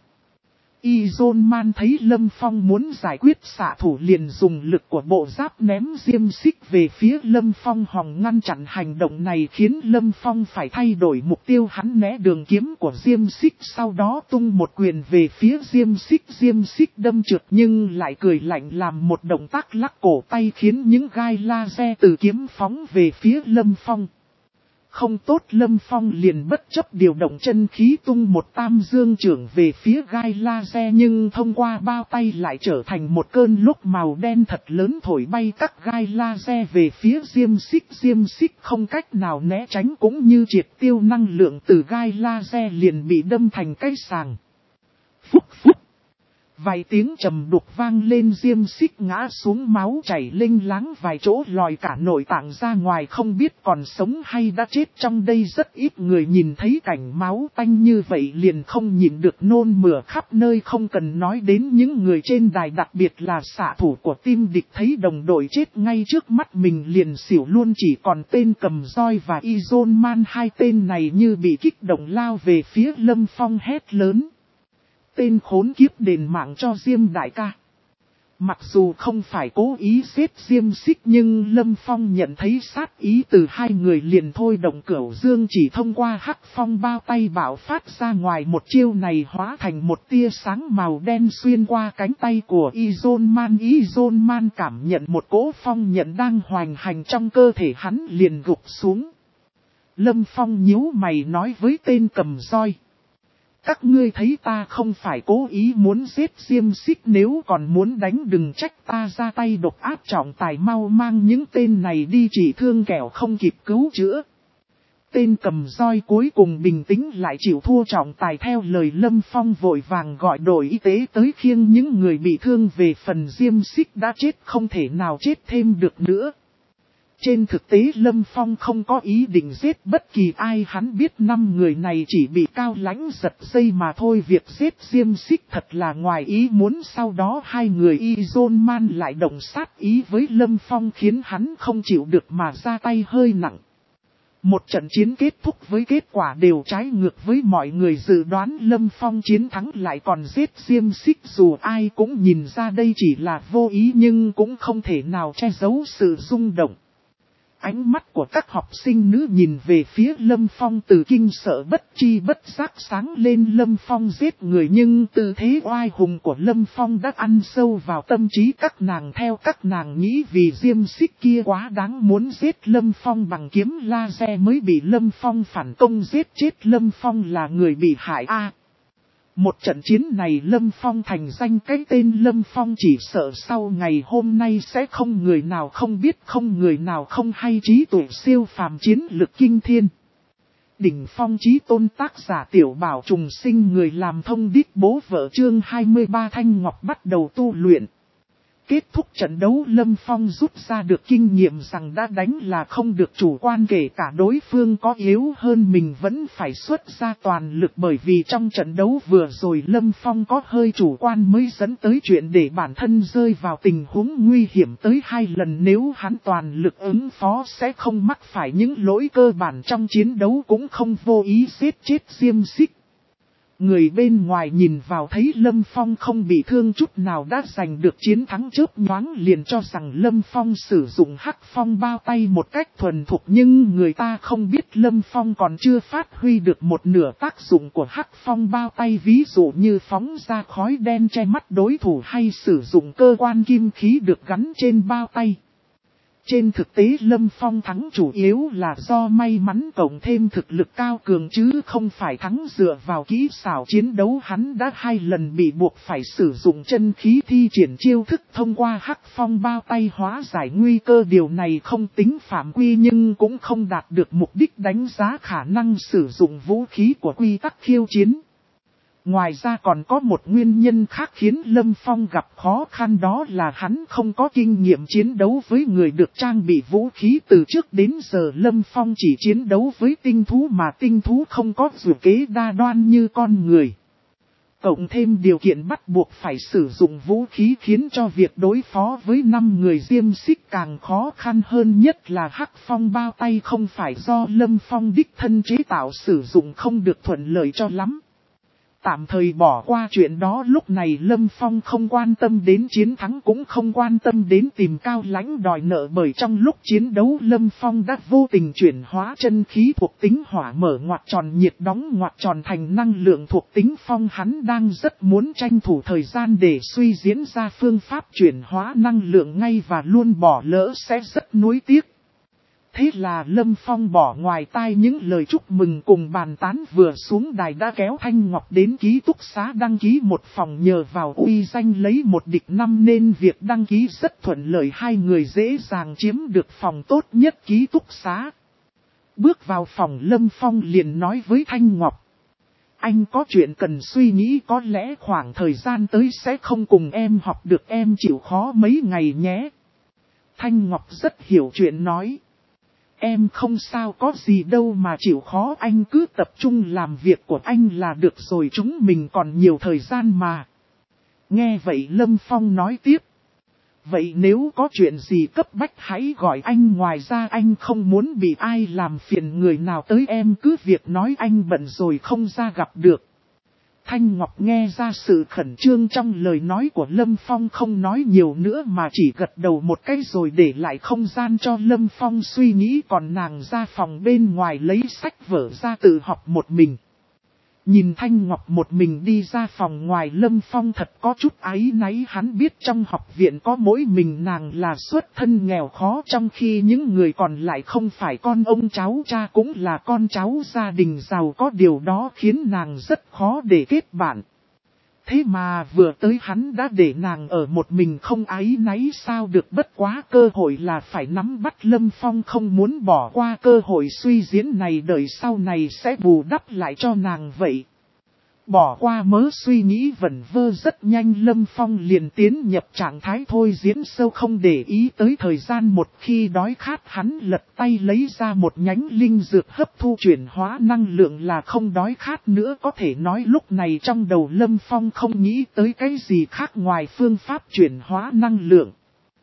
Y-Zôn Man thấy Lâm Phong muốn giải quyết xạ thủ liền dùng lực của bộ giáp ném Diêm Xích về phía Lâm Phong, hòng ngăn chặn hành động này khiến Lâm Phong phải thay đổi mục tiêu. Hắn né đường kiếm của Diêm Xích, sau đó tung một quyền về phía Diêm Xích. Diêm Xích đâm trượt nhưng lại cười lạnh làm một động tác lắc cổ tay khiến những gai laser từ kiếm phóng về phía Lâm Phong. Không tốt, Lâm Phong liền bất chấp điều động chân khí tung một tam dương trưởng về phía gai laser, nhưng thông qua bao tay lại trở thành một cơn lốc màu đen thật lớn thổi bay các gai laser về phía Diêm Xích. Diêm Xích không cách nào né tránh cũng như triệt tiêu năng lượng từ gai laser, liền bị đâm thành cái sàng. Phúc phúc. Vài tiếng trầm đục vang lên, Diêm Xích ngã xuống, máu chảy linh láng vài chỗ, lòi cả nội tạng ra ngoài, không biết còn sống hay đã chết. Trong đây rất ít người nhìn thấy cảnh máu tanh như vậy liền không nhịn được nôn mửa khắp nơi, không cần nói đến những người trên đài, đặc biệt là xạ thủ của team địch thấy đồng đội chết ngay trước mắt mình liền xỉu luôn. Chỉ còn tên cầm roi và Y-Zôn Man, hai tên này như bị kích động lao về phía Lâm Phong hét lớn. Tên khốn kiếp, đền mạng cho Diêm đại ca. Mặc dù không phải cố ý giết Diêm Xích nhưng Lâm Phong nhận thấy sát ý từ hai người liền thôi động Cửu Dương chỉ thông qua hắc phong bao tay bạo phát ra ngoài. Một chiêu này hóa thành một tia sáng màu đen xuyên qua cánh tay của Y-Zôn Man. Y-Zôn Man cảm nhận một cỗ phong nhận đang hoành hành trong cơ thể hắn liền gục xuống. Lâm Phong nhíu mày nói với tên cầm roi. Các ngươi thấy ta không phải cố ý muốn giết Diêm Xích, nếu còn muốn đánh đừng trách ta ra tay độc ác. Trọng tài mau mang những tên này đi trị thương, kẻo không kịp cứu chữa. Tên cầm roi cuối cùng bình tĩnh lại chịu thua. Trọng tài theo lời Lâm Phong vội vàng gọi đội y tế tới khiêng những người bị thương về. Phần Diêm Xích đã chết không thể nào chết thêm được nữa. Trên thực tế Lâm Phong không có ý định giết bất kỳ ai, hắn biết năm người này chỉ bị Cao Lãnh giật dây mà thôi. Việc giết Diêm Xích thật là ngoài ý muốn. Sau đó hai người Y-Zôn Man lại động sát ý với Lâm Phong khiến hắn không chịu được mà ra tay hơi nặng. Một trận chiến kết thúc với kết quả đều trái ngược với mọi người dự đoán. Lâm Phong chiến thắng lại còn giết Diêm Xích, dù ai cũng nhìn ra đây chỉ là vô ý nhưng cũng không thể nào che giấu sự rung động. Ánh mắt của các học sinh nữ nhìn về phía Lâm Phong từ kinh sợ bất chi bất giác sáng lên. Lâm Phong giết người nhưng tư thế oai hùng của Lâm Phong đã ăn sâu vào tâm trí các nàng. Theo các nàng nghĩ vì Diêm Xích kia quá đáng muốn giết Lâm Phong bằng kiếm laser mới bị Lâm Phong phản công giết chết. Lâm Phong là người bị hại a. À, một trận chiến này Lâm Phong thành danh, cái tên Lâm Phong chỉ sợ sau ngày hôm nay sẽ không người nào không biết, không người nào không hay. Trí tuệ siêu phàm, chiến lực kinh thiên. Đỉnh phong chí tôn, tác giả Tiểu Bảo Trùng Sinh, người làm thông đích bố vợ. Chương hai mươi ba, Thanh Ngọc bắt đầu tu luyện. Kết thúc trận đấu Lâm Phong rút ra được kinh nghiệm rằng đã đánh là không được chủ quan, kể cả đối phương có yếu hơn mình vẫn phải xuất ra toàn lực, bởi vì trong trận đấu vừa rồi Lâm Phong có hơi chủ quan mới dẫn tới chuyện để bản thân rơi vào tình huống nguy hiểm tới hai lần. Nếu hắn toàn lực ứng phó sẽ không mắc phải những lỗi cơ bản trong chiến đấu, cũng không vô ý giết chết Diêm Xích. Người bên ngoài nhìn vào thấy Lâm Phong không bị thương chút nào đã giành được chiến thắng chớp nhoáng liền cho rằng Lâm Phong sử dụng hắc phong bao tay một cách thuần thục, nhưng người ta không biết Lâm Phong còn chưa phát huy được một nửa tác dụng của hắc phong bao tay, ví dụ như phóng ra khói đen che mắt đối thủ hay sử dụng cơ quan kim khí được gắn trên bao tay. Trên thực tế Lâm Phong thắng chủ yếu là do may mắn cộng thêm thực lực cao cường chứ không phải thắng dựa vào kỹ xảo chiến đấu. Hắn đã hai lần bị buộc phải sử dụng chân khí thi triển chiêu thức thông qua hắc phong bao tay hóa giải nguy cơ. Điều này không tính phạm quy nhưng cũng không đạt được mục đích đánh giá khả năng sử dụng vũ khí của quy tắc khiêu chiến. Ngoài ra còn có một nguyên nhân khác khiến Lâm Phong gặp khó khăn, đó là hắn không có kinh nghiệm chiến đấu với người được trang bị vũ khí. Từ trước đến giờ Lâm Phong chỉ chiến đấu với tinh thú mà tinh thú không có dự kế đa đoan như con người. Cộng thêm điều kiện bắt buộc phải sử dụng vũ khí khiến cho việc đối phó với năm người Diêm Xích càng khó khăn hơn, nhất là hắc phong bao tay không phải do Lâm Phong đích thân chế tạo, sử dụng không được thuận lợi cho lắm. Tạm thời bỏ qua chuyện đó, lúc này Lâm Phong không quan tâm đến chiến thắng, cũng không quan tâm đến tìm Cao Lãnh đòi nợ, bởi trong lúc chiến đấu Lâm Phong đã vô tình chuyển hóa chân khí thuộc tính hỏa mở ngoặc tròn nhiệt đóng ngoặc tròn thành năng lượng thuộc tính phong. Hắn đang rất muốn tranh thủ thời gian để suy diễn ra phương pháp chuyển hóa năng lượng ngay và luôn bỏ lỡ sẽ rất nuối tiếc. Thế là Lâm Phong bỏ ngoài tai những lời chúc mừng cùng bàn tán, vừa xuống đài đã kéo Thanh Ngọc đến ký túc xá đăng ký một phòng, nhờ vào uy danh lấy một địch năm nên việc đăng ký rất thuận lợi, hai người dễ dàng chiếm được phòng tốt nhất ký túc xá. Bước vào phòng Lâm Phong liền nói với Thanh Ngọc: anh có chuyện cần suy nghĩ, có lẽ khoảng thời gian tới sẽ không cùng em học được, em chịu khó mấy ngày nhé. Thanh Ngọc rất hiểu chuyện nói: em không sao, có gì đâu mà chịu khó, anh cứ tập trung làm việc của anh là được rồi, chúng mình còn nhiều thời gian mà. Nghe vậy Lâm Phong nói tiếp: vậy nếu có chuyện gì cấp bách hãy gọi anh, ngoài ra anh không muốn bị ai làm phiền người nào tới, em cứ việc nói, anh bận rồi không ra gặp được. Thanh Ngọc nghe ra sự khẩn trương trong lời nói của Lâm Phong, không nói nhiều nữa mà chỉ gật đầu một cái rồi để lại không gian cho Lâm Phong suy nghĩ, còn nàng ra phòng bên ngoài lấy sách vở ra tự học một mình. Nhìn Thanh Ngọc một mình đi ra phòng ngoài, Lâm Phong thật có chút áy náy, hắn biết trong học viện có mỗi mình nàng là xuất thân nghèo khó, trong khi những người còn lại không phải con ông cháu cha cũng là con cháu gia đình giàu có, điều đó khiến nàng rất khó để kết bạn. Thế mà vừa tới hắn đã để nàng ở một mình, không áy náy sao được, bất quá cơ hội là phải nắm bắt. Lâm Phong không muốn bỏ qua cơ hội suy diễn này, đợi sau này sẽ bù đắp lại cho nàng vậy. Bỏ qua mớ suy nghĩ vẩn vơ, rất nhanh Lâm Phong liền tiến nhập trạng thái thôi diễn sâu, không để ý tới thời gian. Một khi đói khát hắn lật tay lấy ra một nhánh linh dược hấp thu chuyển hóa năng lượng là không đói khát nữa. Có thể nói lúc này trong đầu Lâm Phong không nghĩ tới cái gì khác ngoài phương pháp chuyển hóa năng lượng.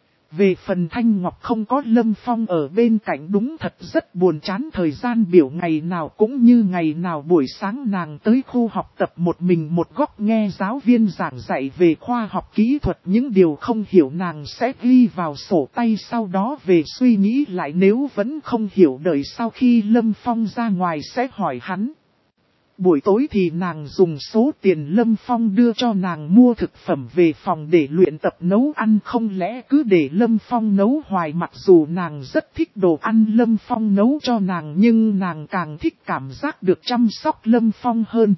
Về phần Thanh Ngọc không có Lâm Phong ở bên cạnh đúng thật rất buồn chán, thời gian biểu ngày nào cũng như ngày nào, buổi sáng nàng tới khu học tập một mình một góc nghe giáo viên giảng dạy về khoa học kỹ thuật, những điều không hiểu nàng sẽ ghi vào sổ tay, sau đó về suy nghĩ lại, nếu vẫn không hiểu đợi sau khi Lâm Phong ra ngoài sẽ hỏi hắn. Buổi tối thì nàng dùng số tiền Lâm Phong đưa cho nàng mua thực phẩm về phòng để luyện tập nấu ăn, không lẽ cứ để Lâm Phong nấu hoài. Mặc dù nàng rất thích đồ ăn Lâm Phong nấu cho nàng, nhưng nàng càng thích cảm giác được chăm sóc Lâm Phong hơn.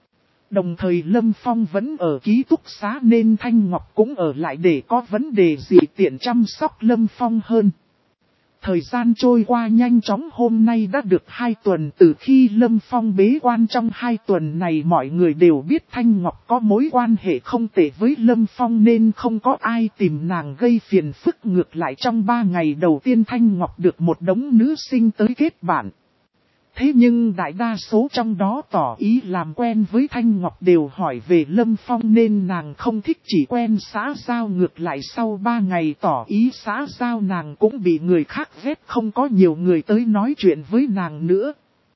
Đồng thời Lâm Phong vẫn ở ký túc xá nên Thanh Ngọc cũng ở lại để có vấn đề gì tiện chăm sóc Lâm Phong hơn. Thời gian trôi qua nhanh chóng, hôm nay đã được hai tuần từ khi Lâm Phong bế quan. Trong hai tuần này mọi người đều biết Thanh Ngọc có mối quan hệ không tệ với Lâm Phong nên không có ai tìm nàng gây phiền phức. Ngược lại trong ba ngày đầu tiên Thanh Ngọc được một đống nữ sinh tới kết bạn. Thế nhưng đại đa số trong đó tỏ ý làm quen với Thanh Ngọc đều hỏi về Lâm Phong nên nàng không thích chỉ quen xã giao. Ngược lại sau ba ngày tỏ ý xã giao nàng cũng bị người khác ghét, không có nhiều người tới nói chuyện với nàng nữa.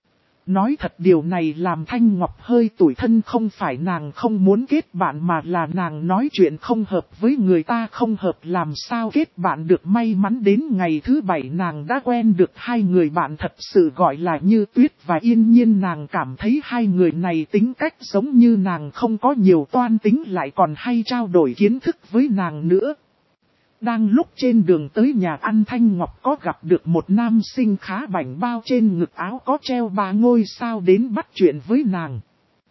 Nói thật điều này làm Thanh Ngọc hơi tủi thân, không phải nàng không muốn kết bạn mà là nàng nói chuyện không hợp với người ta, không hợp làm sao kết bạn được. May mắn đến ngày thứ bảy nàng đã quen được hai người bạn thật sự gọi là Như Tuyết và Yên Nhiên. Nàng cảm thấy hai người này tính cách giống như nàng, không có nhiều toan tính lại còn hay trao đổi kiến thức với nàng nữa. Đang lúc trên đường tới nhà ăn, Thanh Ngọc có gặp được một nam sinh khá bảnh bao, trên ngực áo có treo ba ngôi sao đến bắt chuyện với nàng.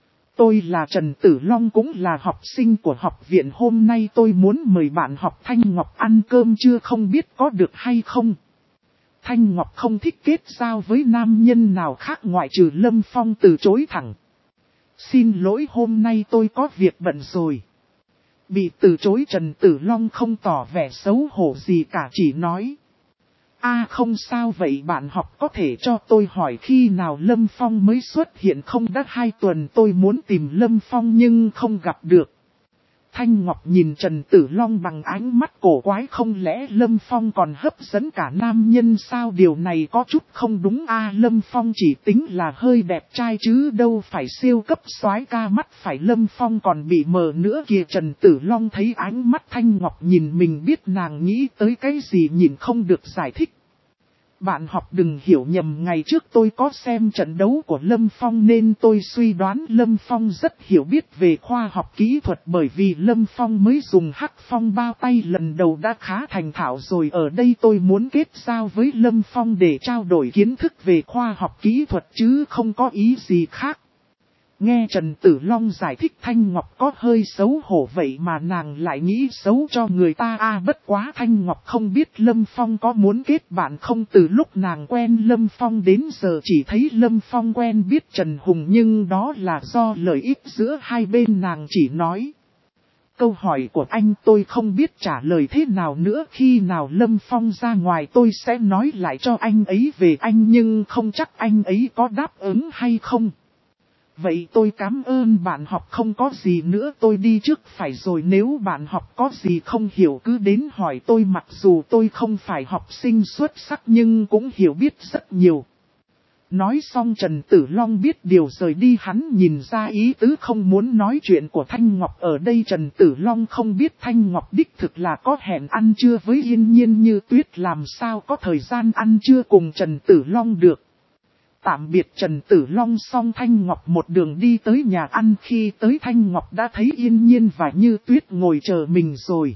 Tôi là Trần Tử Long, cũng là học sinh của học viện, hôm nay tôi muốn mời bạn học Thanh Ngọc ăn cơm trưa, không biết có được hay không. Thanh Ngọc không thích kết giao với nam nhân nào khác ngoại trừ Lâm Phong, từ chối thẳng. Xin lỗi, hôm nay tôi có việc bận rồi. Bị từ chối Trần Tử Long không tỏ vẻ xấu hổ gì cả, chỉ nói: A không sao vậy bạn học có thể cho tôi hỏi khi nào Lâm Phong mới xuất hiện không? Đã hai tuần tôi muốn tìm Lâm Phong nhưng không gặp được. Thanh Ngọc nhìn Trần Tử Long bằng ánh mắt cổ quái, không lẽ Lâm Phong còn hấp dẫn cả nam nhân sao? Điều này có chút không đúng a. Lâm Phong chỉ tính là hơi đẹp trai chứ đâu phải siêu cấp soái ca, mắt phải Lâm Phong còn bị mờ nữa kìa. Trần Tử Long thấy ánh mắt Thanh Ngọc nhìn mình biết nàng nghĩ tới cái gì, nhìn không được giải thích. Bạn học đừng hiểu nhầm, ngày trước tôi có xem trận đấu của Lâm Phong nên tôi suy đoán Lâm Phong rất hiểu biết về khoa học kỹ thuật, bởi vì Lâm Phong mới dùng hắc phong bao tay lần đầu đã khá thành thạo rồi. Ở đây tôi muốn kết giao với Lâm Phong để trao đổi kiến thức về khoa học kỹ thuật chứ không có ý gì khác. Nghe Trần Tử Long giải thích Thanh Ngọc có hơi xấu hổ, vậy mà nàng lại nghĩ xấu cho người ta a à, bất quá Thanh Ngọc không biết Lâm Phong có muốn kết bạn không. Từ lúc nàng quen Lâm Phong đến giờ chỉ thấy Lâm Phong quen biết Trần Hùng, nhưng đó là do lợi ích giữa hai bên. Nàng chỉ nói: câu hỏi của anh tôi không biết trả lời thế nào nữa, khi nào Lâm Phong ra ngoài tôi sẽ nói lại cho anh ấy về anh, nhưng không chắc anh ấy có đáp ứng hay không. Vậy tôi cảm ơn bạn học, không có gì nữa tôi đi trước phải rồi. Nếu bạn học có gì không hiểu cứ đến hỏi tôi, mặc dù tôi không phải học sinh xuất sắc nhưng cũng hiểu biết rất nhiều. Nói xong Trần Tử Long biết điều rời đi, hắn nhìn ra ý tứ không muốn nói chuyện của Thanh Ngọc ở đây. Trần Tử Long không biết Thanh Ngọc đích thực là có hẹn ăn trưa với Yên Nhiên Như Tuyết, làm sao có thời gian ăn trưa cùng Trần Tử Long được. Tạm biệt Trần Tử Long xong Thanh Ngọc một đường đi tới nhà ăn, khi tới Thanh Ngọc đã thấy Yên Nhiên và Như Tuyết ngồi chờ mình rồi.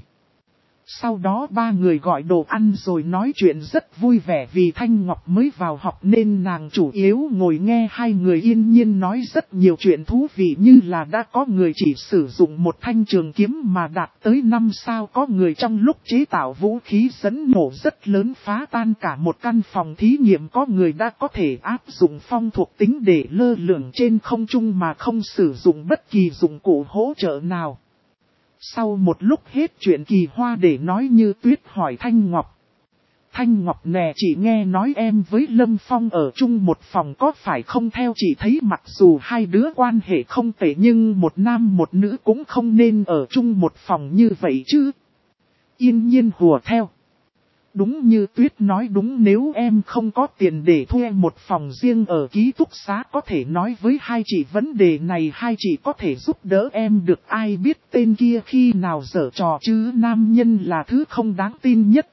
Sau đó ba người gọi đồ ăn rồi nói chuyện rất vui vẻ, vì Thanh Ngọc mới vào học nên nàng chủ yếu ngồi nghe hai người Yên Nhiên nói rất nhiều chuyện thú vị, như là đã có người chỉ sử dụng một thanh trường kiếm mà đạt tới năm sao, có người trong lúc chế tạo vũ khí dẫn nổ rất lớn phá tan cả một căn phòng thí nghiệm, có người đã có thể áp dụng phong thuộc tính để lơ lửng trên không trung mà không sử dụng bất kỳ dụng cụ hỗ trợ nào. Sau một lúc hết chuyện kỳ hoa để nói, Như Tuyết hỏi Thanh Ngọc: Thanh Ngọc nè, chị nghe nói em với Lâm Phong ở chung một phòng có phải không? Theo chị thấy mặc dù hai đứa quan hệ không tệ nhưng một nam một nữ cũng không nên ở chung một phòng như vậy chứ. Yên Nhiên hùa theo: đúng như Tuyết nói đúng, nếu em không có tiền để thuê một phòng riêng ở ký túc xá có thể nói với hai chị vấn đề này, hai chị có thể giúp đỡ em được. Ai biết tên kia khi nào giở trò chứ, nam nhân là thứ không đáng tin nhất.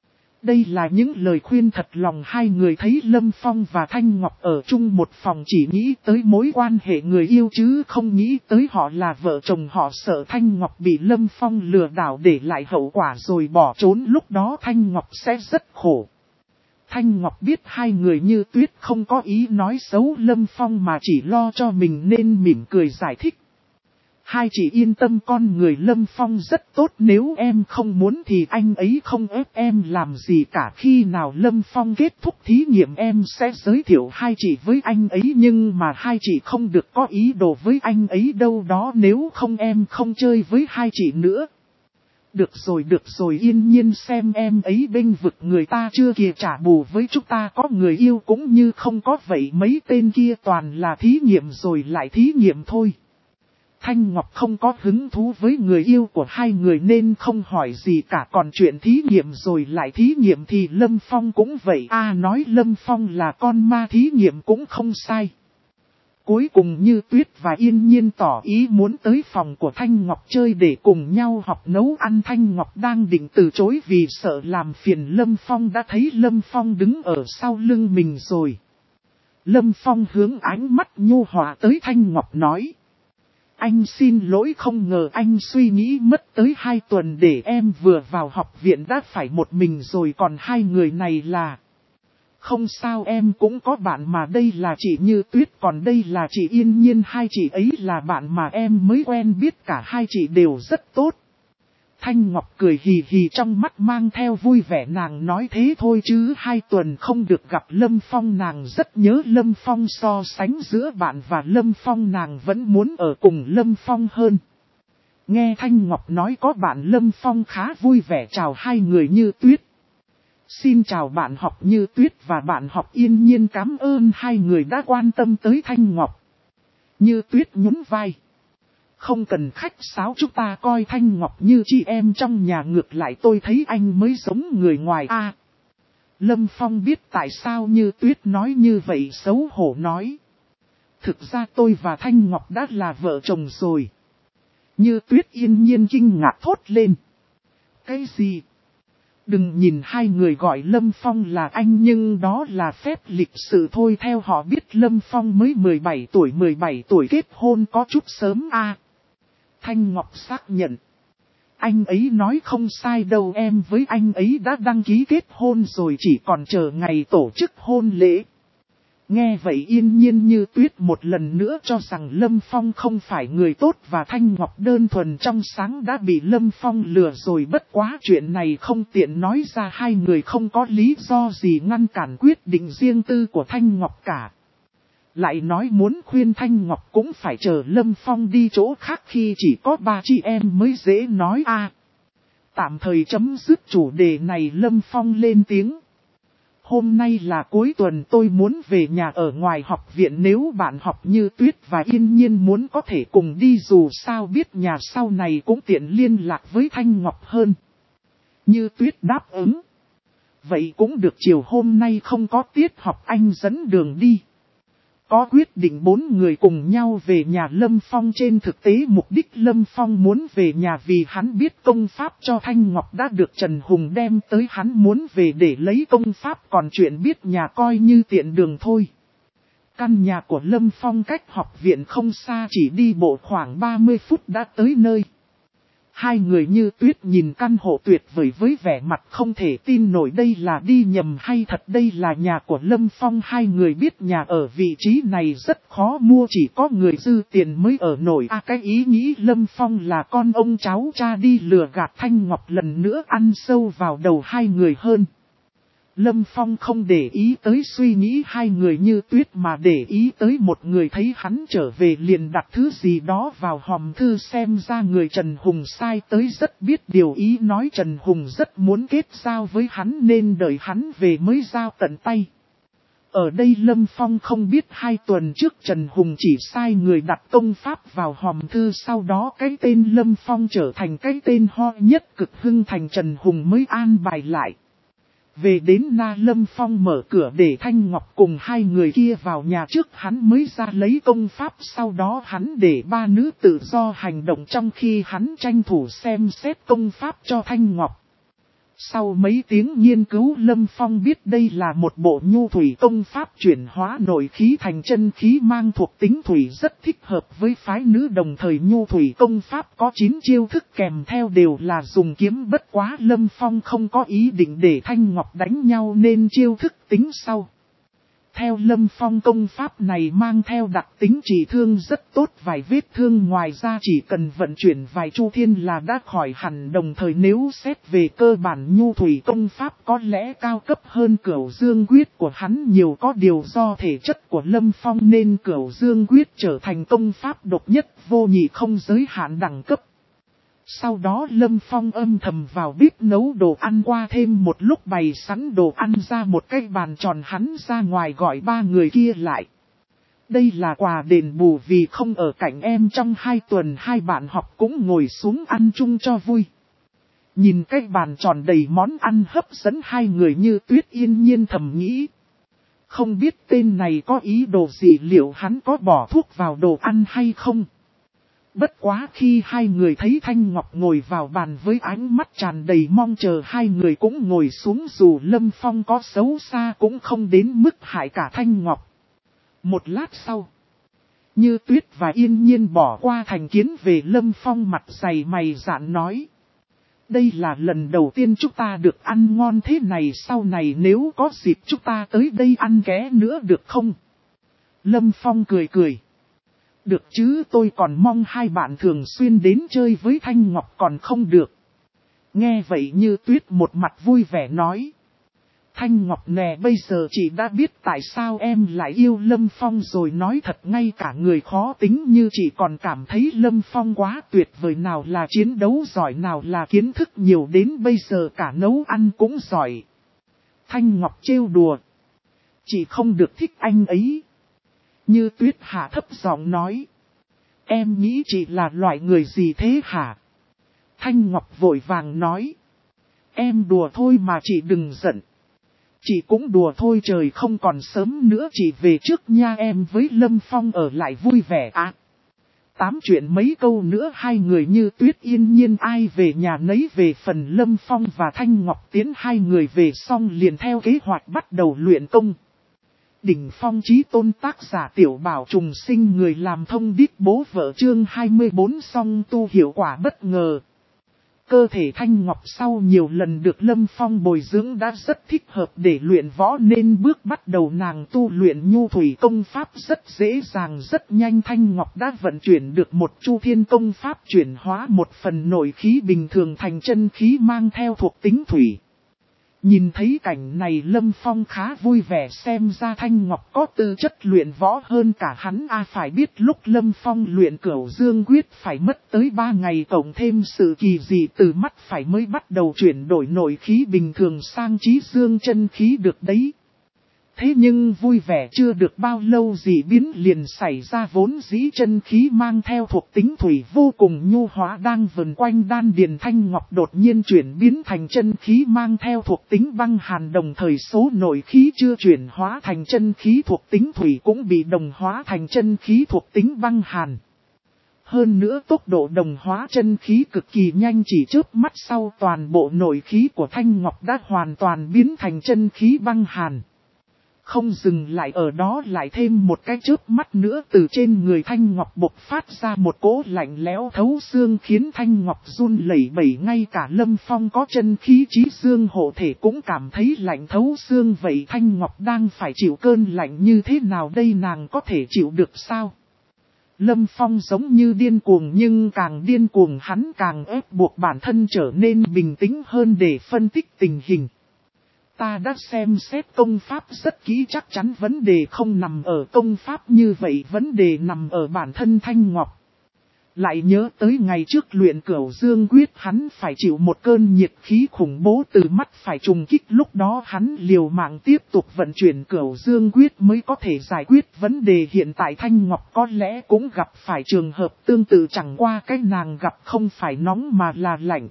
Đây là những lời khuyên thật lòng hai người thấy Lâm Phong và Thanh Ngọc ở chung một phòng chỉ nghĩ tới mối quan hệ người yêu chứ không nghĩ tới họ là vợ chồng. Họ sợ Thanh Ngọc bị Lâm Phong lừa đảo để lại hậu quả rồi bỏ trốn, lúc đó Thanh Ngọc sẽ rất khổ. Thanh Ngọc biết hai người Như Tuyết không có ý nói xấu Lâm Phong mà chỉ lo cho mình nên mỉm cười giải thích: hai chị yên tâm, con người Lâm Phong rất tốt, nếu em không muốn thì anh ấy không ép em làm gì cả. Khi nào Lâm Phong kết thúc thí nghiệm em sẽ giới thiệu hai chị với anh ấy, nhưng mà hai chị không được có ý đồ với anh ấy đâu đó, nếu không em không chơi với hai chị nữa. Được rồi được rồi, Yên Nhiên xem em ấy bênh vực người ta chưa kìa, trả bù với chúng ta có người yêu cũng như không có vậy, mấy tên kia toàn là thí nghiệm rồi lại thí nghiệm thôi. Thanh Ngọc không có hứng thú với người yêu của hai người nên không hỏi gì cả, còn chuyện thí nghiệm rồi lại thí nghiệm thì Lâm Phong cũng vậy a à, nói Lâm Phong là con ma thí nghiệm cũng không sai. Cuối cùng Như Tuyết và Yên Nhiên tỏ ý muốn tới phòng của Thanh Ngọc chơi để cùng nhau học nấu ăn. Thanh Ngọc đang định từ chối vì sợ làm phiền Lâm Phong, đã thấy Lâm Phong đứng ở sau lưng mình rồi. Lâm Phong hướng ánh mắt nhu hòa tới Thanh Ngọc nói: anh xin lỗi, không ngờ anh suy nghĩ mất tới hai tuần để em vừa vào học viện đã phải một mình rồi, còn hai người này là... Không sao, em cũng có bạn mà, đây là chị Như Tuyết còn đây là chị Yên Nhiên, hai chị ấy là bạn mà em mới quen biết, cả hai chị đều rất tốt. Thanh Ngọc cười hì hì trong mắt mang theo vui vẻ, nàng nói thế thôi chứ hai tuần không được gặp Lâm Phong nàng rất nhớ Lâm Phong, so sánh giữa bạn và Lâm Phong nàng vẫn muốn ở cùng Lâm Phong hơn. Nghe Thanh Ngọc nói có bạn Lâm Phong khá vui vẻ chào hai người Như Tuyết. Xin chào bạn học Như Tuyết và bạn học Yên Nhiên, cảm ơn hai người đã quan tâm tới Thanh Ngọc. Như Tuyết nhún vai. Không cần khách sáo, chúng ta coi Thanh Ngọc như chị em trong nhà, ngược lại tôi thấy anh mới giống người ngoài a. À, Lâm Phong biết tại sao Như Tuyết nói như vậy, xấu hổ nói. Thực ra tôi và Thanh Ngọc đã là vợ chồng rồi. Như Tuyết Yên Nhiên kinh ngạc thốt lên. Cái gì? Đừng nhìn hai người gọi Lâm Phong là anh, nhưng đó là phép lịch sự thôi. Theo họ biết Lâm Phong mới mười bảy tuổi, mười bảy tuổi kết hôn có chút sớm a. À, Thanh Ngọc xác nhận. Anh ấy nói không sai đâu, em với anh ấy đã đăng ký kết hôn rồi, chỉ còn chờ ngày tổ chức hôn lễ. Nghe vậy Yên Nhiên Như Tuyết một lần nữa cho rằng Lâm Phong không phải người tốt và Thanh Ngọc đơn thuần trong sáng đã bị Lâm Phong lừa rồi. Bất quá chuyện này không tiện nói ra, hai người không có lý do gì ngăn cản quyết định riêng tư của Thanh Ngọc cả. Lại nói muốn khuyên Thanh Ngọc cũng phải chờ Lâm Phong đi chỗ khác, khi chỉ có ba chị em mới dễ nói a. À, tạm thời chấm dứt chủ đề này, Lâm Phong lên tiếng. Hôm nay là cuối tuần, tôi muốn về nhà ở ngoài học viện, nếu bạn học Như Tuyết và Yên Nhiên muốn có thể cùng đi, dù sao biết nhà sau này cũng tiện liên lạc với Thanh Ngọc hơn. Như Tuyết đáp ứng. Vậy cũng được, chiều hôm nay không có tiết học, anh dẫn đường đi. Có quyết định bốn người cùng nhau về nhà Lâm Phong. Trên thực tế mục đích Lâm Phong muốn về nhà vì hắn biết công pháp cho Thanh Ngọc đã được Trần Hùng đem tới, hắn muốn về để lấy công pháp, còn chuyện biết nhà coi như tiện đường thôi. Căn nhà của Lâm Phong cách học viện không xa, chỉ đi bộ khoảng ba mươi phút đã tới nơi. Hai người Như Tuyết nhìn căn hộ tuyệt vời với vẻ mặt không thể tin nổi, đây là đi nhầm hay thật đây là nhà của Lâm Phong. Hai người biết nhà ở vị trí này rất khó mua, chỉ có người dư tiền mới ở nổi. À, cái ý nghĩ Lâm Phong là con ông cháu cha đi lừa gạt Thanh Ngọc lần nữa ăn sâu vào đầu hai người hơn. Lâm Phong không để ý tới suy nghĩ hai người Như Tuyết mà để ý tới một người, thấy hắn trở về liền đặt thứ gì đó vào hòm thư, xem ra người Trần Hùng sai tới rất biết điều ý, nói Trần Hùng rất muốn kết giao với hắn nên đợi hắn về mới giao tận tay. Ở đây Lâm Phong không biết hai tuần trước Trần Hùng chỉ sai người đặt công pháp vào hòm thư, sau đó cái tên Lâm Phong trở thành cái tên ho nhất cực hưng thành, Trần Hùng mới an bài lại. Về đến Na, Lâm Phong mở cửa để Thanh Ngọc cùng hai người kia vào nhà trước, hắn mới ra lấy công pháp, sau đó hắn để ba nữ tự do hành động trong khi hắn tranh thủ xem xét công pháp cho Thanh Ngọc. Sau mấy tiếng nghiên cứu, Lâm Phong biết đây là một bộ nhu thủy công pháp chuyển hóa nội khí thành chân khí, mang thuộc tính thủy, rất thích hợp với phái nữ. Đồng thời nhu thủy công pháp có chín chiêu thức kèm theo đều là dùng kiếm, bất quá Lâm Phong không có ý định để Thanh Ngọc đánh nhau nên chiêu thức tính sau. Theo Lâm Phong, công pháp này mang theo đặc tính trị thương rất tốt, vài vết thương ngoài ra chỉ cần vận chuyển vài chu thiên là đã khỏi hẳn. Đồng thời nếu xét về cơ bản, nhu thủy công pháp có lẽ cao cấp hơn Cửu Dương Quyết của hắn nhiều, có điều do thể chất của Lâm Phong nên Cửu Dương Quyết trở thành công pháp độc nhất vô nhị, không giới hạn đẳng cấp. Sau đó Lâm Phong âm thầm vào bếp nấu đồ ăn, qua thêm một lúc bày sẵn đồ ăn ra một cái bàn tròn, hắn ra ngoài gọi ba người kia lại. Đây là quà đền bù vì không ở cạnh em trong hai tuần, hai bạn học cũng ngồi xuống ăn chung cho vui. Nhìn cái bàn tròn đầy món ăn hấp dẫn, hai người Như Tuyết Yên Nhiên thầm nghĩ. Không biết tên này có ý đồ gì, liệu hắn có bỏ thuốc vào đồ ăn hay không? Bất quá khi hai người thấy Thanh Ngọc ngồi vào bàn với ánh mắt tràn đầy mong chờ, hai người cũng ngồi xuống, dù Lâm Phong có xấu xa cũng không đến mức hại cả Thanh Ngọc. Một lát sau, Như Tuyết và Yên Nhiên bỏ qua thành kiến về Lâm Phong, mặt dày mày dạn nói. Đây là lần đầu tiên chúng ta được ăn ngon thế này, sau này nếu có dịp chúng ta tới đây ăn ké nữa được không? Lâm Phong cười cười. Được chứ, tôi còn mong hai bạn thường xuyên đến chơi với Thanh Ngọc còn không được. Nghe vậy Như Tuyết một mặt vui vẻ nói. Thanh Ngọc nè, bây giờ chị đã biết tại sao em lại yêu Lâm Phong rồi, nói thật ngay cả người khó tính như chị còn cảm thấy Lâm Phong quá tuyệt vời, nào là chiến đấu giỏi, nào là kiến thức nhiều, đến bây giờ cả nấu ăn cũng giỏi. Thanh Ngọc trêu đùa. Chị không được thích anh ấy. Như Tuyết hạ thấp giọng nói. Em nghĩ chị là loại người gì thế hả? Thanh Ngọc vội vàng nói. Em đùa thôi mà chị đừng giận. Chị cũng đùa thôi, trời không còn sớm nữa, chị về trước nha, em với Lâm Phong ở lại vui vẻ à. Tám chuyện mấy câu nữa hai người Như Tuyết yên nhiên ai về nhà nấy về, phần Lâm Phong và Thanh Ngọc tiến hai người về xong liền theo kế hoạch bắt đầu luyện công. Đỉnh phong chí tôn, tác giả Tiểu Bảo trùng sinh, người làm thông điệp bố vợ, chương hai mươi bốn song tu hiệu quả bất ngờ. Cơ thể Thanh Ngọc sau nhiều lần được Lâm Phong bồi dưỡng đã rất thích hợp để luyện võ, nên bước bắt đầu nàng tu luyện nhu thủy công pháp rất dễ dàng rất nhanh. Thanh Ngọc đã vận chuyển được một chu thiên công pháp, chuyển hóa một phần nội khí bình thường thành chân khí mang theo thuộc tính thủy. Nhìn thấy cảnh này Lâm Phong khá vui vẻ, xem ra Thanh Ngọc có tư chất luyện võ hơn cả hắn. A à, phải biết lúc Lâm Phong luyện Cửu Dương Quyết phải mất tới ba ngày, cộng thêm sự kỳ dị từ mắt phải mới bắt đầu chuyển đổi nội khí bình thường sang Chí Dương chân khí được đấy. Thế nhưng vui vẻ chưa được bao lâu dị biến liền xảy ra, vốn dĩ chân khí mang theo thuộc tính thủy vô cùng nhu hóa đang vần quanh đan điền Thanh Ngọc đột nhiên chuyển biến thành chân khí mang theo thuộc tính băng hàn, đồng thời số nội khí chưa chuyển hóa thành chân khí thuộc tính thủy cũng bị đồng hóa thành chân khí thuộc tính băng hàn. Hơn nữa tốc độ đồng hóa chân khí cực kỳ nhanh, chỉ chớp mắt sau toàn bộ nội khí của Thanh Ngọc đã hoàn toàn biến thành chân khí băng hàn. Không dừng lại ở đó, lại thêm một cái chớp mắt nữa, từ trên người Thanh Ngọc bộc phát ra một cỗ lạnh lẽo thấu xương khiến Thanh Ngọc run lẩy bẩy, ngay cả Lâm Phong có chân khí Chí Dương hộ thể cũng cảm thấy lạnh thấu xương. Vậy Thanh Ngọc đang phải chịu cơn lạnh như thế nào đây, nàng có thể chịu được sao? Lâm Phong giống như điên cuồng, nhưng càng điên cuồng hắn càng ép buộc bản thân trở nên bình tĩnh hơn để phân tích tình hình. Ta đã xem xét công pháp rất kỹ, chắc chắn vấn đề không nằm ở công pháp như vậy, vấn đề nằm ở bản thân Thanh Ngọc. Lại nhớ tới ngày trước luyện Cửu Dương Quyết hắn phải chịu một cơn nhiệt khí khủng bố từ mắt phải trùng kích, lúc đó hắn liều mạng tiếp tục vận chuyển Cửu Dương Quyết mới có thể giải quyết vấn đề. Hiện tại Thanh Ngọc có lẽ cũng gặp phải trường hợp tương tự, chẳng qua cái nàng gặp không phải nóng mà là lạnh.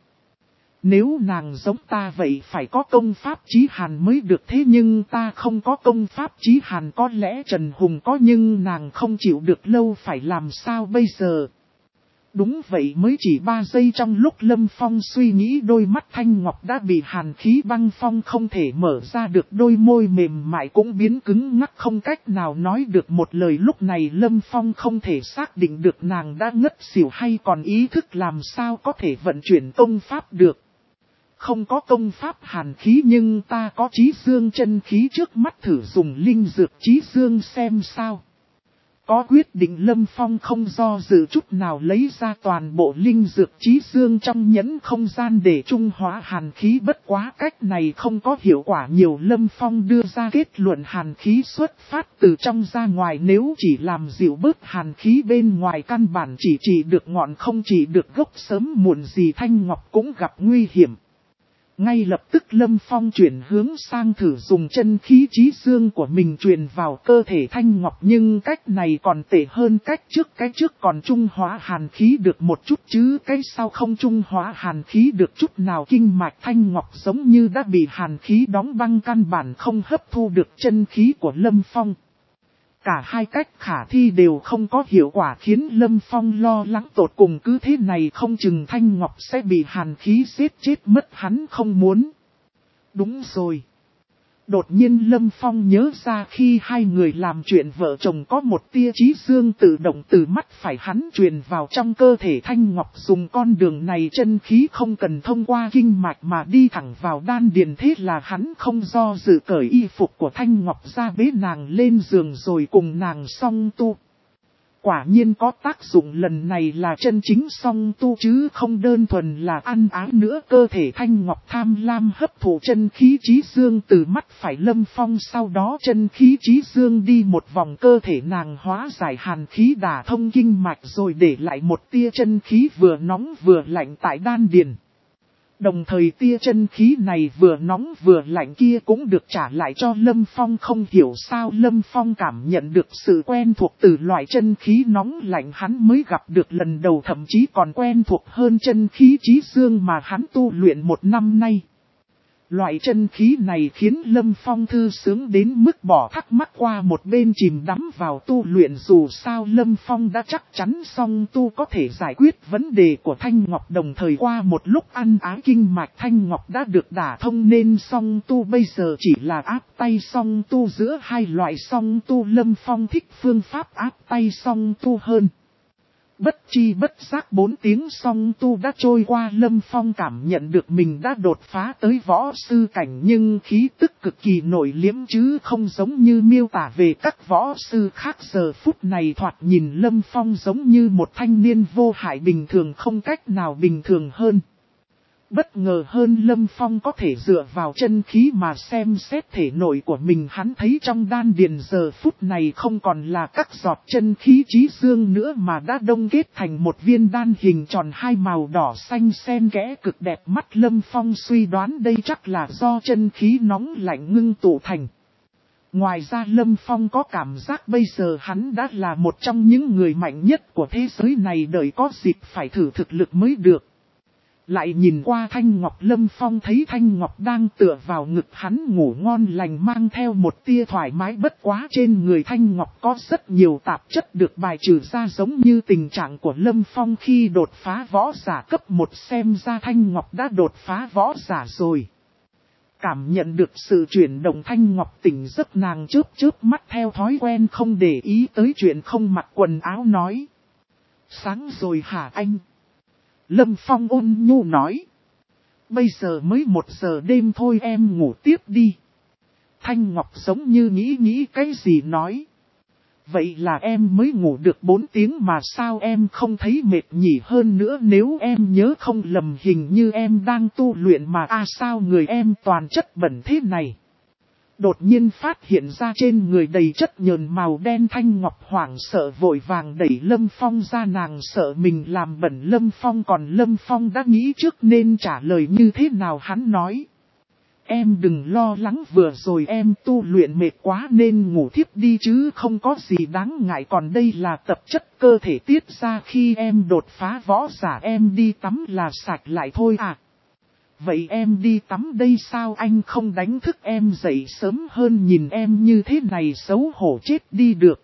Nếu nàng giống ta vậy phải có công pháp chí hàn mới được, thế nhưng ta không có công pháp chí hàn, có lẽ Trần Hùng có nhưng nàng không chịu được lâu, phải làm sao bây giờ? Đúng vậy, mới chỉ ba giây trong lúc Lâm Phong suy nghĩ, đôi mắt Thanh Ngọc đã bị hàn khí băng phong không thể mở ra được, đôi môi mềm mại cũng biến cứng ngắc không cách nào nói được một lời. Lúc này Lâm Phong không thể xác định được nàng đã ngất xỉu hay còn ý thức, làm sao có thể vận chuyển công pháp được. Không có công pháp hàn khí nhưng ta có Chí Dương chân khí, trước mắt thử dùng linh dược Chí Dương xem sao. Có quyết định Lâm Phong không do dự chút nào lấy ra toàn bộ linh dược Chí Dương trong nhẫn không gian để trung hóa hàn khí, bất quá cách này không có hiệu quả nhiều. Lâm Phong đưa ra kết luận hàn khí xuất phát từ trong ra ngoài, nếu chỉ làm dịu bớt hàn khí bên ngoài căn bản chỉ trị được ngọn không trị được gốc, sớm muộn gì Thanh Ngọc cũng gặp nguy hiểm. Ngay lập tức Lâm Phong chuyển hướng sang thử dùng chân khí Chí Dương của mình truyền vào cơ thể Thanh Ngọc, nhưng cách này còn tệ hơn cách trước. Cái trước còn trung hóa hàn khí được một chút chứ cái sau không trung hóa hàn khí được chút nào. Kinh mạch Thanh Ngọc giống như đã bị hàn khí đóng băng, căn bản không hấp thu được chân khí của Lâm Phong. Cả hai cách khả thi đều không có hiệu quả, khiến Lâm Phong lo lắng tột cùng, cứ thế này không chừng Thanh Ngọc sẽ bị hàn khí giết chết mất, hắn không muốn. Đúng rồi. Đột nhiên Lâm Phong nhớ ra khi hai người làm chuyện vợ chồng có một tia Chí Dương tự động từ mắt phải hắn truyền vào trong cơ thể Thanh Ngọc, dùng con đường này chân khí không cần thông qua kinh mạch mà đi thẳng vào đan điền, thế là hắn không do dự cởi y phục của Thanh Ngọc ra, bế nàng lên giường rồi cùng nàng song tu. Quả nhiên có tác dụng, lần này là chân chính song tu chứ không đơn thuần là ăn ái nữa. Cơ thể Thanh Ngọc tham lam hấp thụ chân khí Chí Dương từ mắt phải Lâm Phong, sau đó chân khí Chí Dương đi một vòng cơ thể nàng, hóa giải hàn khí, đả thông kinh mạch, rồi để lại một tia chân khí vừa nóng vừa lạnh tại đan điền. Đồng thời tia chân khí này vừa nóng vừa lạnh kia cũng được trả lại cho Lâm Phong, không hiểu sao Lâm Phong cảm nhận được sự quen thuộc từ loại chân khí nóng lạnh hắn mới gặp được lần đầu, thậm chí còn quen thuộc hơn chân khí chí dương mà hắn tu luyện một năm nay. Loại chân khí này khiến Lâm Phong thư sướng đến mức bỏ thắc mắc qua một bên chìm đắm vào tu luyện, dù sao Lâm Phong đã chắc chắn song tu có thể giải quyết vấn đề của Thanh Ngọc, đồng thời qua một lúc ăn ái kinh mạch Thanh Ngọc đã được đả thông nên song tu bây giờ chỉ là áp tay song tu. Giữa hai loại song tu Lâm Phong thích phương pháp áp tay song tu hơn. Bất chi bất giác bốn tiếng song tu đã trôi qua, Lâm Phong cảm nhận được mình đã đột phá tới võ sư cảnh, nhưng khí tức cực kỳ nội liễm chứ không giống như miêu tả về các võ sư khác. Giờ phút này thoạt nhìn Lâm Phong giống như một thanh niên vô hại bình thường, không cách nào bình thường hơn. Bất ngờ hơn Lâm Phong có thể dựa vào chân khí mà xem xét thể nội của mình, hắn thấy trong đan điền giờ phút này không còn là các giọt chân khí chí dương nữa mà đã đông kết thành một viên đan hình tròn hai màu đỏ xanh xen kẽ cực đẹp mắt. Lâm Phong suy đoán đây chắc là do chân khí nóng lạnh ngưng tụ thành. Ngoài ra Lâm Phong có cảm giác bây giờ hắn đã là một trong những người mạnh nhất của thế giới này, đợi có dịp phải thử thực lực mới được. Lại nhìn qua Thanh Ngọc, Lâm Phong thấy Thanh Ngọc đang tựa vào ngực hắn ngủ ngon lành, mang theo một tia thoải mái. Bất quá trên người Thanh Ngọc có rất nhiều tạp chất được bài trừ ra, giống như tình trạng của Lâm Phong khi đột phá võ giả cấp một, xem ra Thanh Ngọc đã đột phá võ giả rồi. Cảm nhận được sự chuyển động, Thanh Ngọc tỉnh giấc, nàng chớp chớp mắt theo thói quen không để ý tới chuyện không mặc quần áo, nói: "Sáng rồi hả anh?" Lâm Phong ôn nhu nói: "Bây giờ mới một giờ đêm thôi, em ngủ tiếp đi." Thanh Ngọc giống như nghĩ nghĩ cái gì nói: "Vậy là em mới ngủ được bốn tiếng mà sao em không thấy mệt nhỉ? Hơn nữa nếu em nhớ không lầm hình như em đang tu luyện mà à sao người em toàn chất bẩn thế này?" Đột nhiên phát hiện ra trên người đầy chất nhờn màu đen, Thanh Ngọc hoảng sợ vội vàng đẩy Lâm Phong ra, nàng sợ mình làm bẩn Lâm Phong, còn Lâm Phong đã nghĩ trước nên trả lời như thế nào. Hắn nói: "Em đừng lo lắng, vừa rồi em tu luyện mệt quá nên ngủ thiếp đi chứ không có gì đáng ngại, còn đây là tập chất cơ thể tiết ra khi em đột phá võ giả, em đi tắm là sạch lại thôi à." "Vậy em đi tắm đây, sao anh không đánh thức em dậy sớm hơn, nhìn em như thế này xấu hổ chết đi được."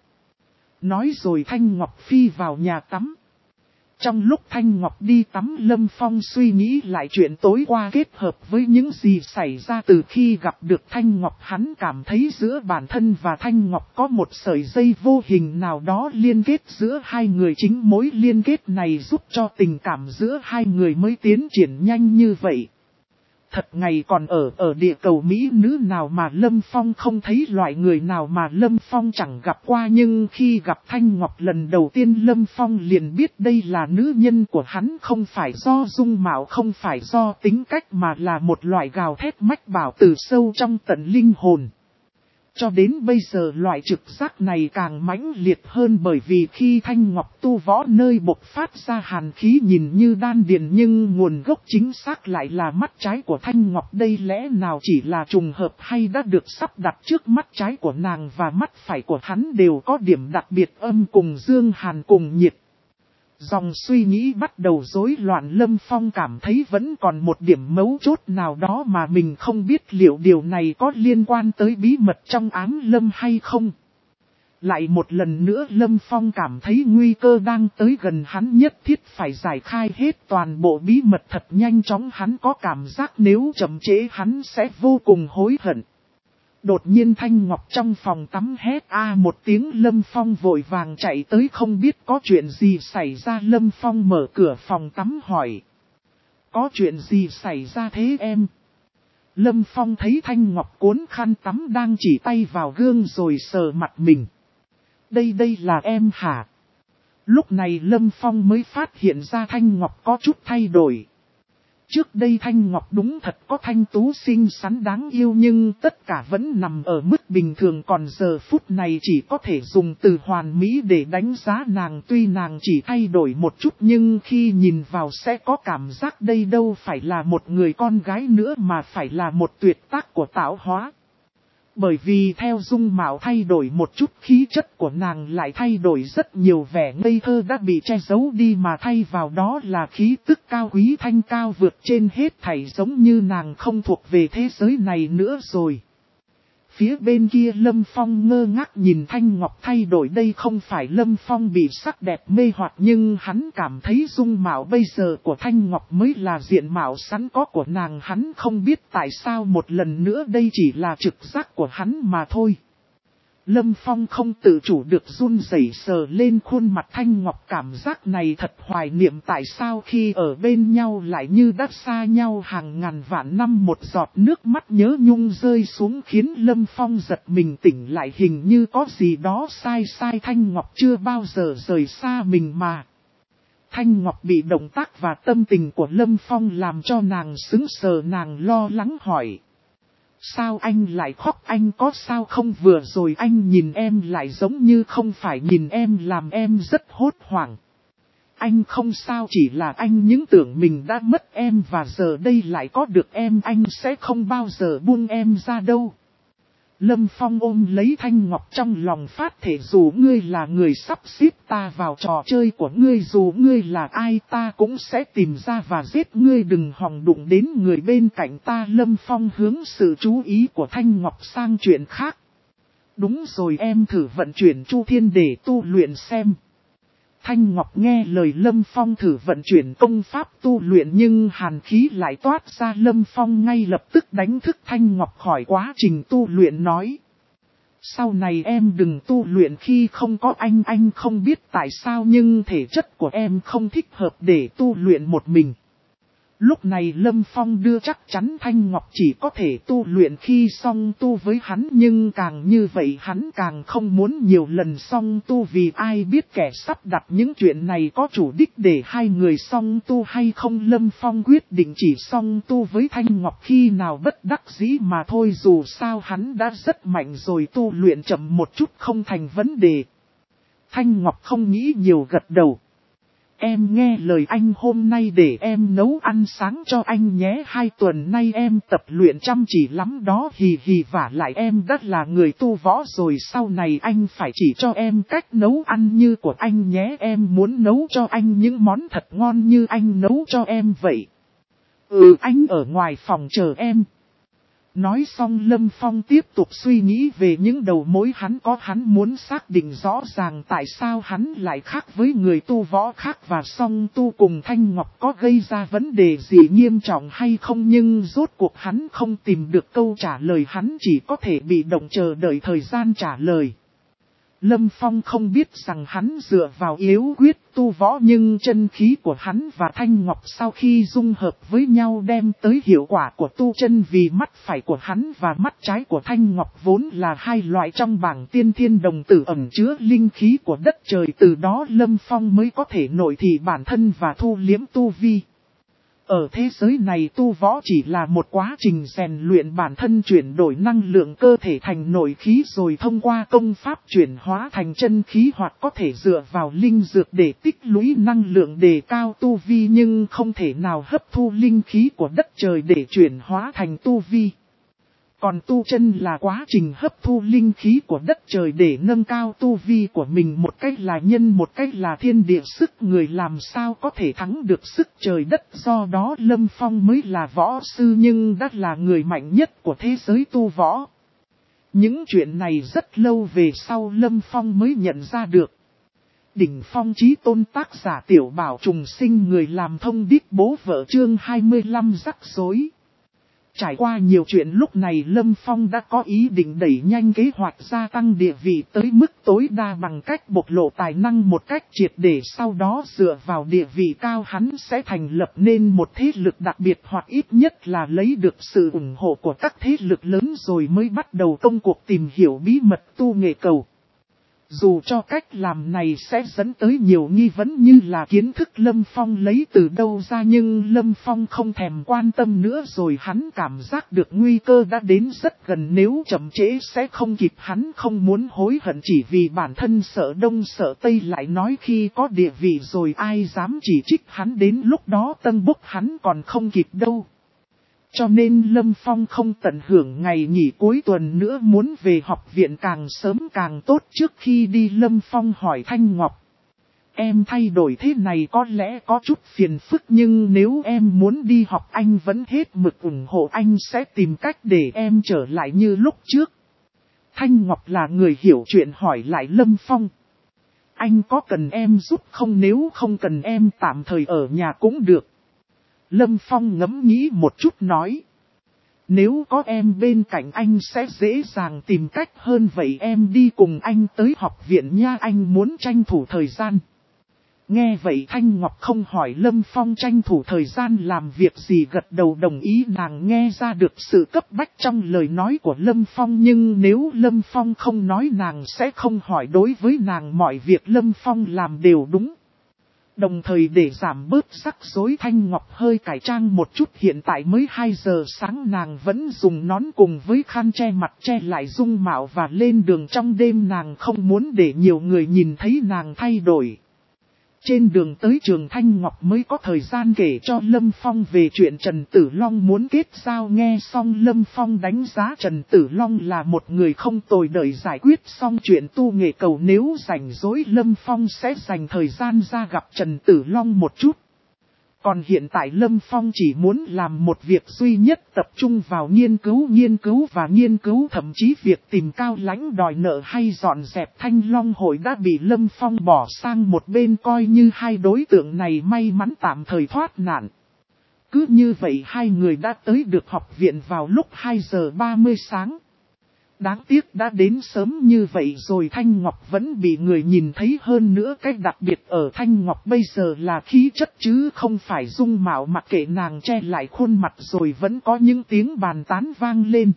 Nói rồi Thanh Ngọc phi vào nhà tắm. Trong lúc Thanh Ngọc đi tắm, Lâm Phong suy nghĩ lại chuyện tối qua kết hợp với những gì xảy ra từ khi gặp được Thanh Ngọc, hắn cảm thấy giữa bản thân và Thanh Ngọc có một sợi dây vô hình nào đó liên kết giữa hai người. Chính mối liên kết này giúp cho tình cảm giữa hai người mới tiến triển nhanh như vậy. Thật ngày còn ở ở địa cầu Mỹ nữ nào mà Lâm Phong không thấy, loại người nào mà Lâm Phong chẳng gặp qua, nhưng khi gặp Thanh Ngọc lần đầu tiên Lâm Phong liền biết đây là nữ nhân của hắn, không phải do dung mạo, không phải do tính cách, mà là một loại gào thét mách bảo từ sâu trong tận linh hồn. Cho đến bây giờ loại trực giác này càng mãnh liệt hơn, bởi vì khi Thanh Ngọc tu võ nơi bộc phát ra hàn khí nhìn như đan điền, nhưng nguồn gốc chính xác lại là mắt trái của Thanh Ngọc. Đây lẽ nào chỉ là trùng hợp hay đã được sắp đặt trước? Mắt trái của nàng và mắt phải của hắn đều có điểm đặc biệt, âm cùng dương, hàn cùng nhiệt. Dòng suy nghĩ bắt đầu rối loạn, Lâm Phong cảm thấy vẫn còn một điểm mấu chốt nào đó mà mình không biết, liệu điều này có liên quan tới bí mật trong ám Lâm hay không? Lại một lần nữa Lâm Phong cảm thấy nguy cơ đang tới gần, hắn nhất thiết phải giải khai hết toàn bộ bí mật thật nhanh chóng, hắn có cảm giác nếu chậm trễ hắn sẽ vô cùng hối hận. Đột nhiên Thanh Ngọc trong phòng tắm hét a một tiếng, Lâm Phong vội vàng chạy tới, không biết có chuyện gì xảy ra. Lâm Phong mở cửa phòng tắm hỏi: "Có chuyện gì xảy ra thế em?" Lâm Phong thấy Thanh Ngọc cuốn khăn tắm đang chỉ tay vào gương rồi sờ mặt mình. Đây đây là em hả? Lúc này Lâm Phong mới phát hiện ra Thanh Ngọc có chút thay đổi. Trước đây Thanh Ngọc đúng thật có thanh tú xinh xắn đáng yêu nhưng tất cả vẫn nằm ở mức bình thường, còn giờ phút này chỉ có thể dùng từ hoàn mỹ để đánh giá nàng. Tuy nàng chỉ thay đổi một chút nhưng khi nhìn vào sẽ có cảm giác đây đâu phải là một người con gái nữa mà phải là một tuyệt tác của tạo hóa. Bởi vì theo dung mạo thay đổi một chút, khí chất của nàng lại thay đổi rất nhiều, vẻ ngây thơ đã bị che giấu đi mà thay vào đó là khí tức cao quý thanh cao vượt trên hết thảy, giống như nàng không thuộc về thế giới này nữa rồi. Phía bên kia Lâm Phong ngơ ngác nhìn Thanh Ngọc thay đổi, đây không phải Lâm Phong bị sắc đẹp mê hoặc nhưng hắn cảm thấy dung mạo bây giờ của Thanh Ngọc mới là diện mạo sẵn có của nàng. Hắn không biết tại sao một lần nữa đây chỉ là trực giác của hắn mà thôi. Lâm Phong không tự chủ được run rẩy sờ lên khuôn mặt Thanh Ngọc, cảm giác này thật hoài niệm, tại sao khi ở bên nhau lại như đã xa nhau hàng ngàn vạn năm. Một giọt nước mắt nhớ nhung rơi xuống khiến Lâm Phong giật mình tỉnh lại, hình như có gì đó sai sai, Thanh Ngọc chưa bao giờ rời xa mình mà. Thanh Ngọc bị động tác và tâm tình của Lâm Phong làm cho nàng sững sờ, nàng lo lắng hỏi. Sao anh lại khóc, anh có sao không? Vừa rồi anh nhìn em lại giống như không phải nhìn em, làm em rất hốt hoảng. Anh không sao, chỉ là anh những tưởng mình đã mất em và giờ đây lại có được em, anh sẽ không bao giờ buông em ra đâu. Lâm Phong ôm lấy Thanh Ngọc trong lòng phát thể, dù ngươi là người sắp xếp ta vào trò chơi của ngươi, dù ngươi là ai ta cũng sẽ tìm ra và giết ngươi, đừng hòng đụng đến người bên cạnh ta. Lâm Phong hướng sự chú ý của Thanh Ngọc sang chuyện khác. Đúng rồi, em thử vận chuyển Chu Thiên để tu luyện xem. Thanh Ngọc nghe lời Lâm Phong thử vận chuyển công pháp tu luyện nhưng hàn khí lại toát ra. Lâm Phong ngay lập tức đánh thức Thanh Ngọc khỏi quá trình tu luyện, nói. Sau này em đừng tu luyện khi không có anh, anh không biết tại sao nhưng thể chất của em không thích hợp để tu luyện một mình. Lúc này Lâm Phong đưa chắc chắn Thanh Ngọc chỉ có thể tu luyện khi song tu với hắn, nhưng càng như vậy hắn càng không muốn nhiều lần song tu, vì ai biết kẻ sắp đặt những chuyện này có chủ đích để hai người song tu hay không. Lâm Phong quyết định chỉ song tu với Thanh Ngọc khi nào bất đắc dĩ mà thôi, dù sao hắn đã rất mạnh rồi, tu luyện chậm một chút không thành vấn đề. Thanh Ngọc không nghĩ nhiều gật đầu. Em nghe lời anh, hôm nay để em nấu ăn sáng cho anh nhé, hai tuần nay em tập luyện chăm chỉ lắm đó, hì hì, vả lại em đã là người tu võ rồi, sau này anh phải chỉ cho em cách nấu ăn như của anh nhé, em muốn nấu cho anh những món thật ngon như anh nấu cho em vậy. Ừ, anh ở ngoài phòng chờ em. Nói xong Lâm Phong tiếp tục suy nghĩ về những đầu mối hắn có, hắn muốn xác định rõ ràng tại sao hắn lại khác với người tu võ khác và song tu cùng Thanh Ngọc có gây ra vấn đề gì nghiêm trọng hay không, nhưng rốt cuộc hắn không tìm được câu trả lời, hắn chỉ có thể bị động chờ đợi thời gian trả lời. Lâm Phong không biết rằng hắn dựa vào yếu quyết tu võ nhưng chân khí của hắn và Thanh Ngọc sau khi dung hợp với nhau đem tới hiệu quả của tu chân, vì mắt phải của hắn và mắt trái của Thanh Ngọc vốn là hai loại trong bảng tiên thiên đồng tử ẩn chứa linh khí của đất trời, từ đó Lâm Phong mới có thể nội thị bản thân và thu liếm tu vi. Ở thế giới này tu võ chỉ là một quá trình rèn luyện bản thân, chuyển đổi năng lượng cơ thể thành nội khí rồi thông qua công pháp chuyển hóa thành chân khí, hoặc có thể dựa vào linh dược để tích lũy năng lượng đề cao tu vi, nhưng không thể nào hấp thu linh khí của đất trời để chuyển hóa thành tu vi. Còn tu chân là quá trình hấp thu linh khí của đất trời để nâng cao tu vi của mình, một cách là nhân, một cách là thiên địa, sức người làm sao có thể thắng được sức trời đất, do đó Lâm Phong mới là võ sư nhưng đã là người mạnh nhất của thế giới tu võ. Những chuyện này rất lâu về sau Lâm Phong mới nhận ra được. Đỉnh phong chí tôn tác giả Tiểu Bảo Trùng Sinh, người làm thông điệp bố vợ, chương hai mươi lăm rắc rối. Trải qua nhiều chuyện, lúc này Lâm Phong đã có ý định đẩy nhanh kế hoạch gia tăng địa vị tới mức tối đa bằng cách bộc lộ tài năng một cách triệt để, sau đó dựa vào địa vị cao hắn sẽ thành lập nên một thế lực đặc biệt, hoặc ít nhất là lấy được sự ủng hộ của các thế lực lớn rồi mới bắt đầu công cuộc tìm hiểu bí mật tu nghệ cầu. Dù cho cách làm này sẽ dẫn tới nhiều nghi vấn như là kiến thức Lâm Phong lấy từ đâu ra, nhưng Lâm Phong không thèm quan tâm nữa rồi. Hắn cảm giác được nguy cơ đã đến rất gần, nếu chậm trễ sẽ không kịp. Hắn không muốn hối hận chỉ vì bản thân sợ đông sợ tây, lại nói khi có địa vị rồi ai dám chỉ trích hắn, đến lúc đó tân bốc hắn còn không kịp đâu. Cho nên Lâm Phong không tận hưởng ngày nghỉ cuối tuần nữa, muốn về học viện càng sớm càng tốt. Trước khi đi Lâm Phong hỏi Thanh Ngọc: em thay đổi thế này có lẽ có chút phiền phức, nhưng nếu em muốn đi học anh vẫn hết mực ủng hộ, anh sẽ tìm cách để em trở lại như lúc trước. Thanh Ngọc là người hiểu chuyện hỏi lại Lâm Phong: anh có cần em giúp không, nếu không cần em tạm thời ở nhà cũng được. Lâm Phong ngẫm nghĩ một chút nói: nếu có em bên cạnh anh sẽ dễ dàng tìm cách hơn, vậy em đi cùng anh tới học viện nha, anh muốn tranh thủ thời gian. Nghe vậy Thanh Ngọc không hỏi Lâm Phong tranh thủ thời gian làm việc gì, gật đầu đồng ý. Nàng nghe ra được sự cấp bách trong lời nói của Lâm Phong, nhưng nếu Lâm Phong không nói nàng sẽ không hỏi. Đối với nàng mọi việc Lâm Phong làm đều đúng. Đồng thời để giảm bớt rắc rối, Thanh Ngọc hơi cải trang một chút. Hiện tại mới hai giờ sáng, nàng vẫn dùng nón cùng với khăn che mặt che lại dung mạo và lên đường trong đêm. Nàng không muốn để nhiều người nhìn thấy nàng thay đổi. Trên đường tới trường Thanh Ngọc mới có thời gian kể cho Lâm Phong về chuyện Trần Tử Long muốn kết giao. Nghe xong Lâm Phong đánh giá Trần Tử Long là một người không tồi, đợi giải quyết xong chuyện tu nghệ cầu nếu rảnh rỗi Lâm Phong sẽ dành thời gian ra gặp Trần Tử Long một chút. Còn hiện tại Lâm Phong chỉ muốn làm một việc duy nhất, tập trung vào nghiên cứu, nghiên cứu và nghiên cứu. Thậm chí việc tìm Cao Lãnh đòi nợ hay dọn dẹp Thanh Long hội đã bị Lâm Phong bỏ sang một bên, coi như hai đối tượng này may mắn tạm thời thoát nạn. Cứ như vậy hai người đã tới được học viện vào lúc hai giờ ba mươi sáng. Đáng tiếc đã đến sớm như vậy rồi Thanh Ngọc vẫn bị người nhìn thấy, hơn nữa cách đặc biệt ở Thanh Ngọc bây giờ là khí chất chứ không phải dung mạo. Mặc kệ nàng che lại khuôn mặt rồi vẫn có những tiếng bàn tán vang lên.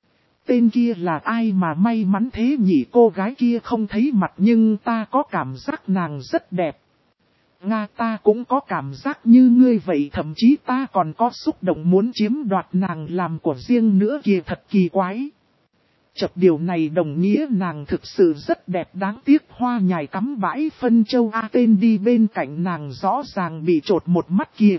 Tên kia là ai mà may mắn thế nhỉ, cô gái kia không thấy mặt nhưng ta có cảm giác nàng rất đẹp. Nga, ta cũng có cảm giác như ngươi vậy, thậm chí ta còn có xúc động muốn chiếm đoạt nàng làm của riêng nữa kìa, thật kỳ quái. Chập điều này đồng nghĩa nàng thực sự rất đẹp, đáng tiếc hoa nhài cắm bãi phân châu A, tên đi bên cạnh nàng rõ ràng bị trột một mắt kia.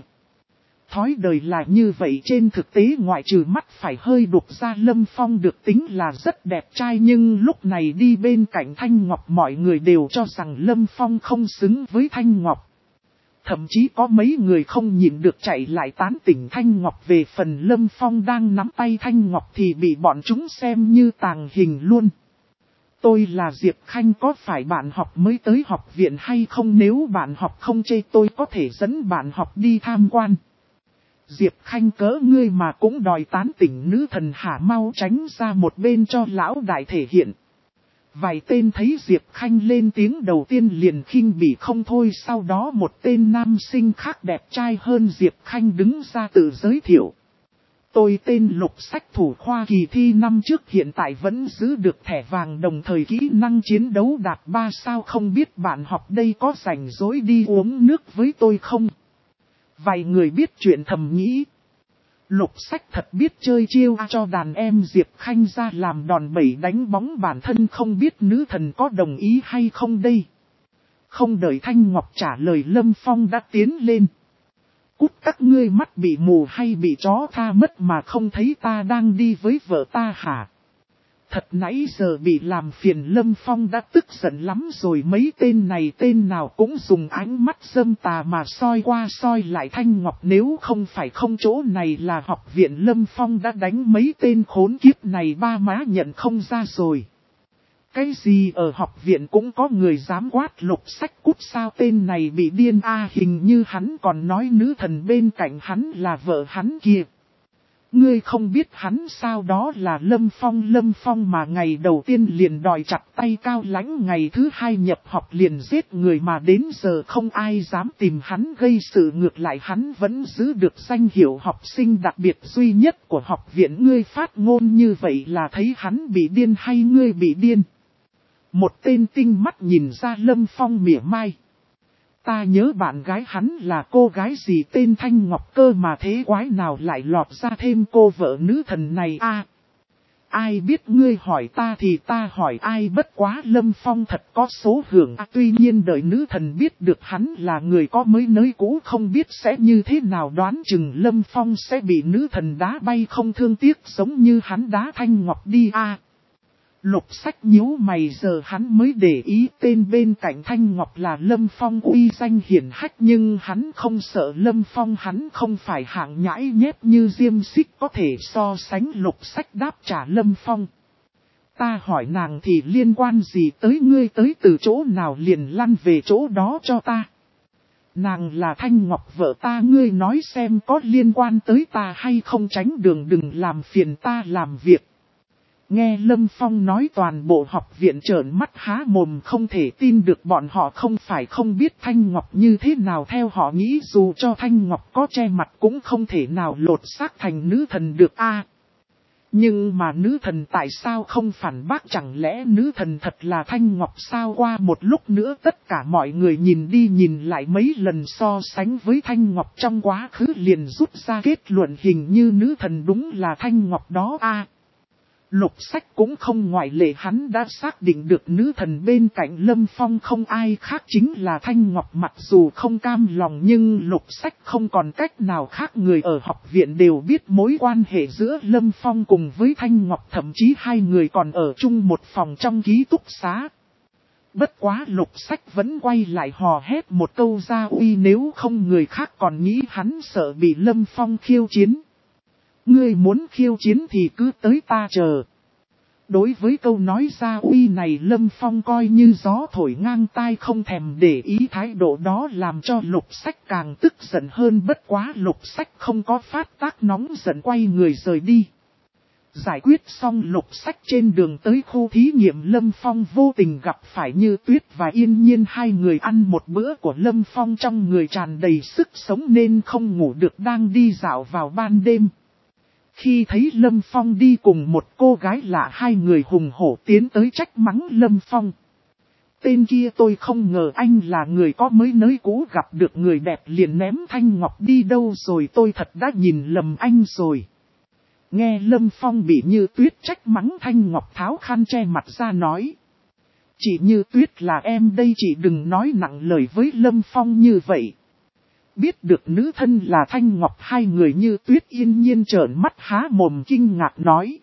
Thói đời là như vậy, trên thực tế ngoại trừ mắt phải hơi đục ra Lâm Phong được tính là rất đẹp trai, nhưng lúc này đi bên cạnh Thanh Ngọc mọi người đều cho rằng Lâm Phong không xứng với Thanh Ngọc. Thậm chí có mấy người không nhịn được chạy lại tán tỉnh Thanh Ngọc. Về phần Lâm Phong đang nắm tay Thanh Ngọc thì bị bọn chúng xem như tàng hình luôn. Tôi là Diệp Khanh, có phải bạn học mới tới học viện hay không? Nếu bạn học không chê tôi có thể dẫn bạn học đi tham quan. Diệp Khanh cỡ ngươi mà cũng đòi tán tỉnh nữ thần hả, mau tránh ra một bên cho lão đại thể hiện. Vài tên thấy Diệp Khanh lên tiếng đầu tiên liền khinh bỉ không thôi, sau đó một tên nam sinh khác đẹp trai hơn Diệp Khanh đứng ra tự giới thiệu. Tôi tên Lục Sách, thủ khoa kỳ thi năm trước, hiện tại vẫn giữ được thẻ vàng, đồng thời kỹ năng chiến đấu đạt ba sao, không biết bạn học đây có rảnh rỗi đi uống nước với tôi không? Vài người biết chuyện thầm nghĩ. Lục Sách thật biết chơi chiêu, cho đàn em Diệp Khanh ra làm đòn bẩy đánh bóng bản thân, không biết nữ thần có đồng ý hay không đây. Không đợi Thanh Ngọc trả lời Lâm Phong đã tiến lên. Cút, các ngươi mắt bị mù hay bị chó tha mất mà không thấy ta đang đi với vợ ta hả? Thật nãy giờ bị làm phiền, Lâm Phong đã tức giận lắm rồi. Mấy tên này tên nào cũng dùng ánh mắt dâm tà mà soi qua soi lại Thanh Ngọc. Nếu không phải không chỗ này là học viện, Lâm Phong đã đánh mấy tên khốn kiếp này ba má nhận không ra rồi. Cái gì ở học viện cũng có người dám quát Lục Sách cút sao, tên này bị điên a à, hình như hắn còn nói nữ thần bên cạnh hắn là vợ hắn kìa. Ngươi không biết hắn sao, đó là Lâm Phong. Lâm Phong mà ngày đầu tiên liền đòi chặt tay Cao Lãnh, ngày thứ hai nhập học liền giết người mà đến giờ không ai dám tìm hắn gây sự, ngược lại hắn vẫn giữ được danh hiệu học sinh đặc biệt duy nhất của học viện. Ngươi phát ngôn như vậy là thấy hắn bị điên hay ngươi bị điên? Một tên tinh mắt nhìn ra Lâm Phong mỉa mai. Ta nhớ bạn gái hắn là cô gái gì tên Thanh Ngọc cơ mà thế quái nào lại lọt ra thêm cô vợ nữ thần này a? Ai biết ngươi hỏi ta thì ta hỏi ai, bất quá Lâm Phong thật có số hưởng à, tuy nhiên đợi nữ thần biết được hắn là người có mới nới cũ không biết sẽ như thế nào, đoán chừng Lâm Phong sẽ bị nữ thần đá bay không thương tiếc giống như hắn đá Thanh Ngọc đi a. À, Lục Sách nhíu mày, giờ hắn mới để ý tên bên cạnh Thanh Ngọc là Lâm Phong uy danh hiển hách, nhưng hắn không sợ Lâm Phong, hắn không phải hạng nhãi nhép như Diêm Xích có thể so sánh. Lục Sách đáp trả Lâm Phong. Ta hỏi nàng thì liên quan gì tới ngươi, tới từ chỗ nào liền lăn về chỗ đó cho ta. Nàng là Thanh Ngọc vợ ta, ngươi nói xem có liên quan tới ta hay không, tránh đường đừng làm phiền ta làm việc. Nghe Lâm Phong nói toàn bộ học viện trợn mắt há mồm không thể tin được, bọn họ không phải không biết Thanh Ngọc như thế nào, theo họ nghĩ dù cho Thanh Ngọc có che mặt cũng không thể nào lột xác thành nữ thần được a. À, nhưng mà nữ thần tại sao không phản bác, chẳng lẽ nữ thần thật là Thanh Ngọc sao? Qua một lúc nữa tất cả mọi người nhìn đi nhìn lại mấy lần so sánh với Thanh Ngọc trong quá khứ liền rút ra kết luận hình như nữ thần đúng là Thanh Ngọc đó a. À, Lục Sách cũng không ngoại lệ, hắn đã xác định được nữ thần bên cạnh Lâm Phong không ai khác chính là Thanh Ngọc. Mặc dù không cam lòng nhưng Lục Sách không còn cách nào khác, người ở học viện đều biết mối quan hệ giữa Lâm Phong cùng với Thanh Ngọc, thậm chí hai người còn ở chung một phòng trong ký túc xá. Bất quá Lục Sách vẫn quay lại hò hét một câu gia uy, nếu không người khác còn nghĩ hắn sợ bị Lâm Phong khiêu chiến. Ngươi muốn khiêu chiến thì cứ tới ta chờ. Đối với câu nói gia uy này Lâm Phong coi như gió thổi ngang tai, không thèm để ý, thái độ đó làm cho Lục Sách càng tức giận hơn. Bất quá Lục Sách không có phát tác nóng giận, quay người rời đi. Giải quyết xong Lục Sách trên đường tới khu thí nghiệm, Lâm Phong vô tình gặp phải Như Tuyết và Yên Nhiên, hai người ăn một bữa của Lâm Phong trong người tràn đầy sức sống nên không ngủ được, đang đi dạo vào ban đêm. Khi thấy Lâm Phong đi cùng một cô gái lạ, hai người hùng hổ tiến tới trách mắng Lâm Phong. Tên kia tôi không ngờ anh là người có mới nới cũ, gặp được người đẹp liền ném Thanh Ngọc đi đâu rồi, tôi thật đã nhìn lầm anh rồi. Nghe Lâm Phong bị Như Tuyết trách mắng, Thanh Ngọc tháo khăn che mặt ra nói. Chị Như Tuyết là em đây, chị đừng nói nặng lời với Lâm Phong như vậy. Biết được nữ thân là Thanh Ngọc, hai người Như Tuyết Yên Nhiên trợn mắt há mồm kinh ngạc nói.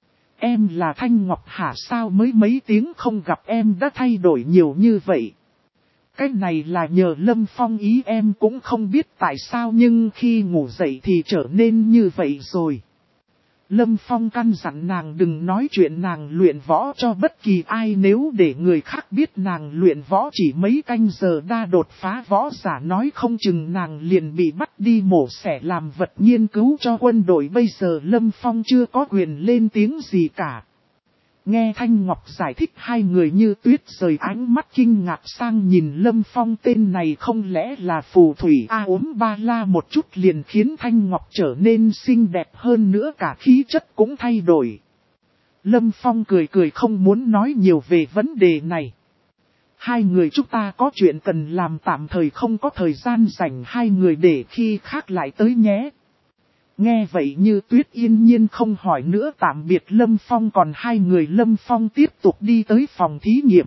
Em là Thanh Ngọc hả, sao mới mấy tiếng không gặp em đã thay đổi nhiều như vậy? Cái này là nhờ Lâm Phong ý, em cũng không biết tại sao nhưng khi ngủ dậy thì trở nên như vậy rồi. Lâm Phong căn dặn nàng đừng nói chuyện nàng luyện võ cho bất kỳ ai, nếu để người khác biết nàng luyện võ chỉ mấy canh giờ đã đột phá võ giả, nói không chừng nàng liền bị bắt đi mổ xẻ làm vật nghiên cứu cho quân đội. Bây giờ Lâm Phong chưa có quyền lên tiếng gì cả. Nghe Thanh Ngọc giải thích, hai người Như Tuyết rời ánh mắt kinh ngạc sang nhìn Lâm Phong, tên này không lẽ là phù thủy A ốm ba la một chút liền khiến Thanh Ngọc trở nên xinh đẹp hơn nữa, cả khí chất cũng thay đổi. Lâm Phong cười cười không muốn nói nhiều về vấn đề này. Hai người chúng ta có chuyện cần làm, tạm thời không có thời gian rảnh, hai người để khi khác lại tới nhé. Nghe vậy Như Tuyết Yên Nhiên không hỏi nữa, tạm biệt Lâm Phong, còn hai người Lâm Phong tiếp tục đi tới phòng thí nghiệm.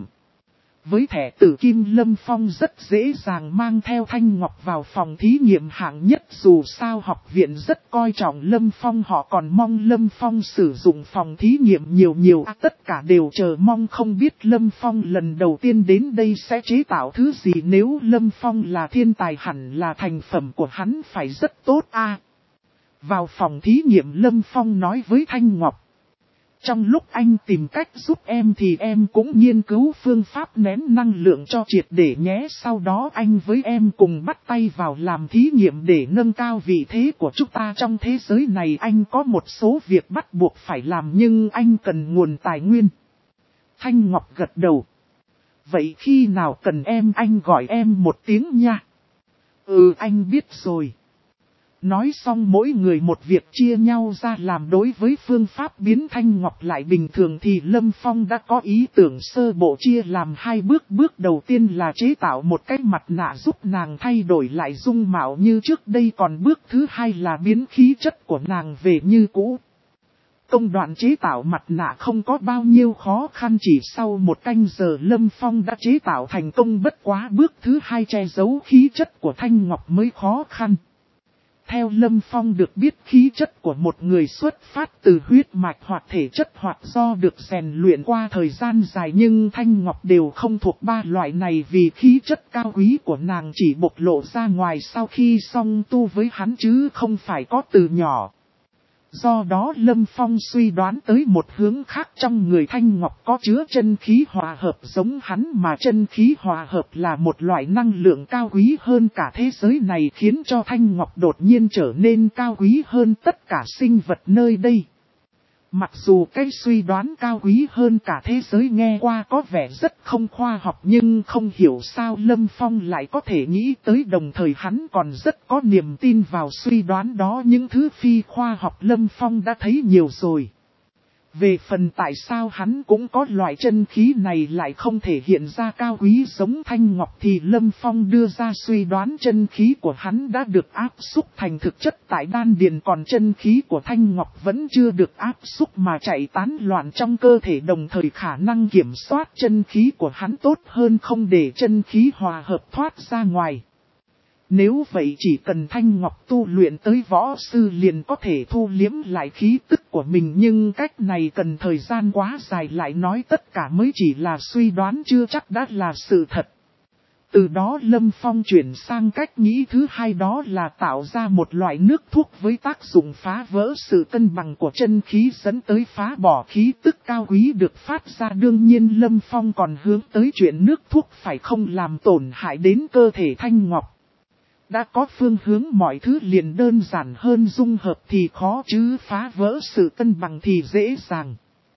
Với thẻ tử kim Lâm Phong rất dễ dàng mang theo Thanh Ngọc vào phòng thí nghiệm hạng nhất, dù sao học viện rất coi trọng Lâm Phong, họ còn mong Lâm Phong sử dụng phòng thí nghiệm nhiều nhiều, à, tất cả đều chờ mong không biết Lâm Phong lần đầu tiên đến đây sẽ chế tạo thứ gì, nếu Lâm Phong là thiên tài hẳn là thành phẩm của hắn phải rất tốt a. À, vào phòng thí nghiệm Lâm Phong nói với Thanh Ngọc. Trong lúc anh tìm cách giúp em thì em cũng nghiên cứu phương pháp nén năng lượng cho triệt để nhé. Sau đó anh với em cùng bắt tay vào làm thí nghiệm để nâng cao vị thế của chúng ta trong thế giới này. Anh có một số việc bắt buộc phải làm nhưng anh cần nguồn tài nguyên. Thanh Ngọc gật đầu. Vậy khi nào cần em anh gọi em một tiếng nha. Ừ anh biết rồi. Nói xong mỗi người một việc chia nhau ra làm. Đối với phương pháp biến thanh ngọc lại bình thường thì Lâm Phong đã có ý tưởng sơ bộ chia làm hai bước. Bước đầu tiên là chế tạo một cái mặt nạ giúp nàng thay đổi lại dung mạo như trước đây. Còn bước thứ hai là biến khí chất của nàng về như cũ. Công đoạn chế tạo mặt nạ không có bao nhiêu khó khăn, chỉ sau một canh giờ Lâm Phong đã chế tạo thành công. Bất quá bước thứ hai che giấu khí chất của thanh ngọc mới khó khăn. Theo Lâm Phong được biết, khí chất của một người xuất phát từ huyết mạch hoặc thể chất hoặc do được rèn luyện qua thời gian dài, nhưng thanh ngọc đều không thuộc ba loại này vì khí chất cao quý của nàng chỉ bộc lộ ra ngoài sau khi song tu với hắn chứ không phải có từ nhỏ. Do đó Lâm Phong suy đoán tới một hướng khác, trong người thanh ngọc có chứa chân khí hòa hợp giống hắn, mà chân khí hòa hợp là một loại năng lượng cao quý hơn cả thế giới này, khiến cho thanh ngọc đột nhiên trở nên cao quý hơn tất cả sinh vật nơi đây. Mặc dù cái suy đoán cao quý hơn cả thế giới nghe qua có vẻ rất không khoa học, nhưng không hiểu sao Lâm Phong lại có thể nghĩ tới, đồng thời hắn còn rất có niềm tin vào suy đoán đó. Những thứ phi khoa học Lâm Phong đã thấy nhiều rồi. Về phần tại sao hắn cũng có loại chân khí này lại không thể hiện ra cao quý giống thanh ngọc thì Lâm Phong đưa ra suy đoán chân khí của hắn đã được áp xúc thành thực chất tại đan điền, còn chân khí của thanh ngọc vẫn chưa được áp xúc mà chạy tán loạn trong cơ thể, đồng thời khả năng kiểm soát chân khí của hắn tốt hơn, không để chân khí hòa hợp thoát ra ngoài. Nếu vậy chỉ cần thanh ngọc tu luyện tới võ sư liền có thể thu liếm lại khí tức của mình, nhưng cách này cần thời gian quá dài, lại nói tất cả mới chỉ là suy đoán chưa chắc đã là sự thật. Từ đó Lâm Phong chuyển sang cách nghĩ thứ hai, đó là tạo ra một loại nước thuốc với tác dụng phá vỡ sự cân bằng của chân khí dẫn tới phá bỏ khí tức cao quý được phát ra. Đương nhiên Lâm Phong còn hướng tới chuyện nước thuốc phải không làm tổn hại đến cơ thể thanh ngọc. Đã có phương hướng mọi thứ liền đơn giản hơn, dung hợp thì khó chứ phá vỡ sự cân bằng thì dễ dàng.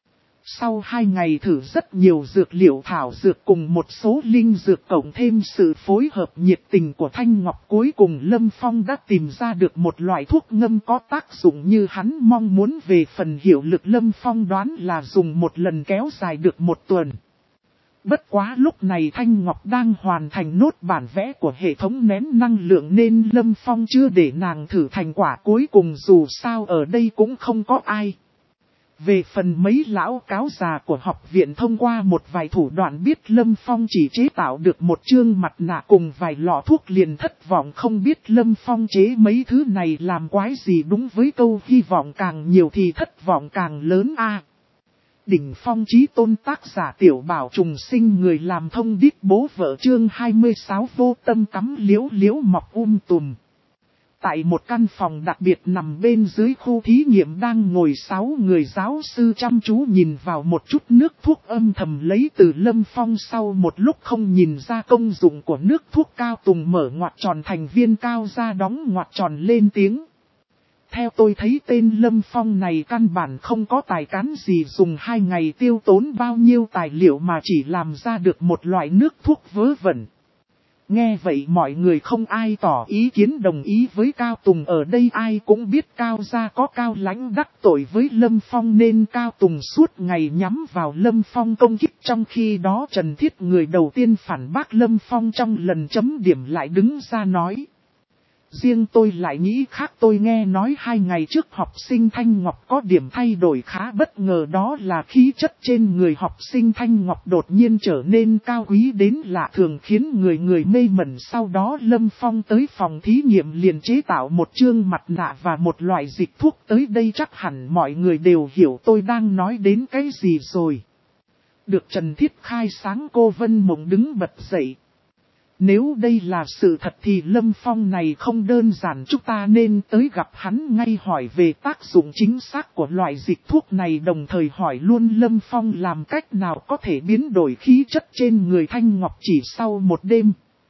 Sau hai ngày thử rất nhiều dược liệu thảo dược cùng một số linh dược cộng thêm sự phối hợp nhiệt tình của thanh ngọc, cuối cùng Lâm Phong đã tìm ra được một loại thuốc ngâm có tác dụng như hắn mong muốn. Về phần hiệu lực Lâm Phong đoán là dùng một lần kéo dài được một tuần. Bất quá lúc này thanh ngọc đang hoàn thành nốt bản vẽ của hệ thống nén năng lượng nên Lâm Phong chưa để nàng thử thành quả cuối cùng, dù sao ở đây cũng không có ai. Về phần mấy lão cáo già của học viện thông qua một vài thủ đoạn biết Lâm Phong chỉ chế tạo được một chương mặt nạ cùng vài lọ thuốc liền thất vọng, không biết Lâm Phong chế mấy thứ này làm quái gì. Đúng với câu hy vọng càng nhiều thì thất vọng càng lớn a. Đỉnh phong chí tôn, tác giả Tiểu Bảo Trùng Sinh, người làm thông điệp bố vợ, chương hai mươi sáu vô tâm cắm liễu liễu mọc um tùm. Tại một căn phòng đặc biệt nằm bên dưới khu thí nghiệm đang ngồi sáu người giáo sư chăm chú nhìn vào một chút nước thuốc âm thầm lấy từ Lâm Phong. Sau một lúc không nhìn ra công dụng của nước thuốc, Cao Tùng mở ngoặc tròn thành viên cao ra đóng ngoặc tròn lên tiếng. Theo tôi thấy tên Lâm Phong này căn bản không có tài cán gì, dùng hai ngày tiêu tốn bao nhiêu tài liệu mà chỉ làm ra được một loại nước thuốc vớ vẩn. Nghe vậy mọi người không ai tỏ ý kiến đồng ý với Cao Tùng. Ở đây ai cũng biết Cao gia có Cao Lãnh đắc tội với Lâm Phong nên Cao Tùng suốt ngày nhắm vào Lâm Phong công kích. Trong khi đó Trần Thiết, người đầu tiên phản bác Lâm Phong trong lần chấm điểm, lại đứng ra nói. Riêng tôi lại nghĩ khác, tôi nghe nói hai ngày trước học sinh Thanh Ngọc có điểm thay đổi khá bất ngờ, đó là khí chất trên người học sinh Thanh Ngọc đột nhiên trở nên cao quý đến lạ thường, khiến người người mê mẩn. Sau đó Lâm Phong tới phòng thí nghiệm liền chế tạo một chương mặt nạ và một loại dịch thuốc, tới đây chắc hẳn mọi người đều hiểu tôi đang nói đến cái gì rồi. Được Trần Thiết khai sáng, cô Vân Mộng đứng bật dậy. Nếu đây là sự thật thì Lâm Phong này không đơn giản, chúng ta nên tới gặp hắn ngay hỏi về tác dụng chính xác của loại dịch thuốc này, đồng thời hỏi luôn Lâm Phong làm cách nào có thể biến đổi khí chất trên người Thanh Ngọc chỉ sau một đêm.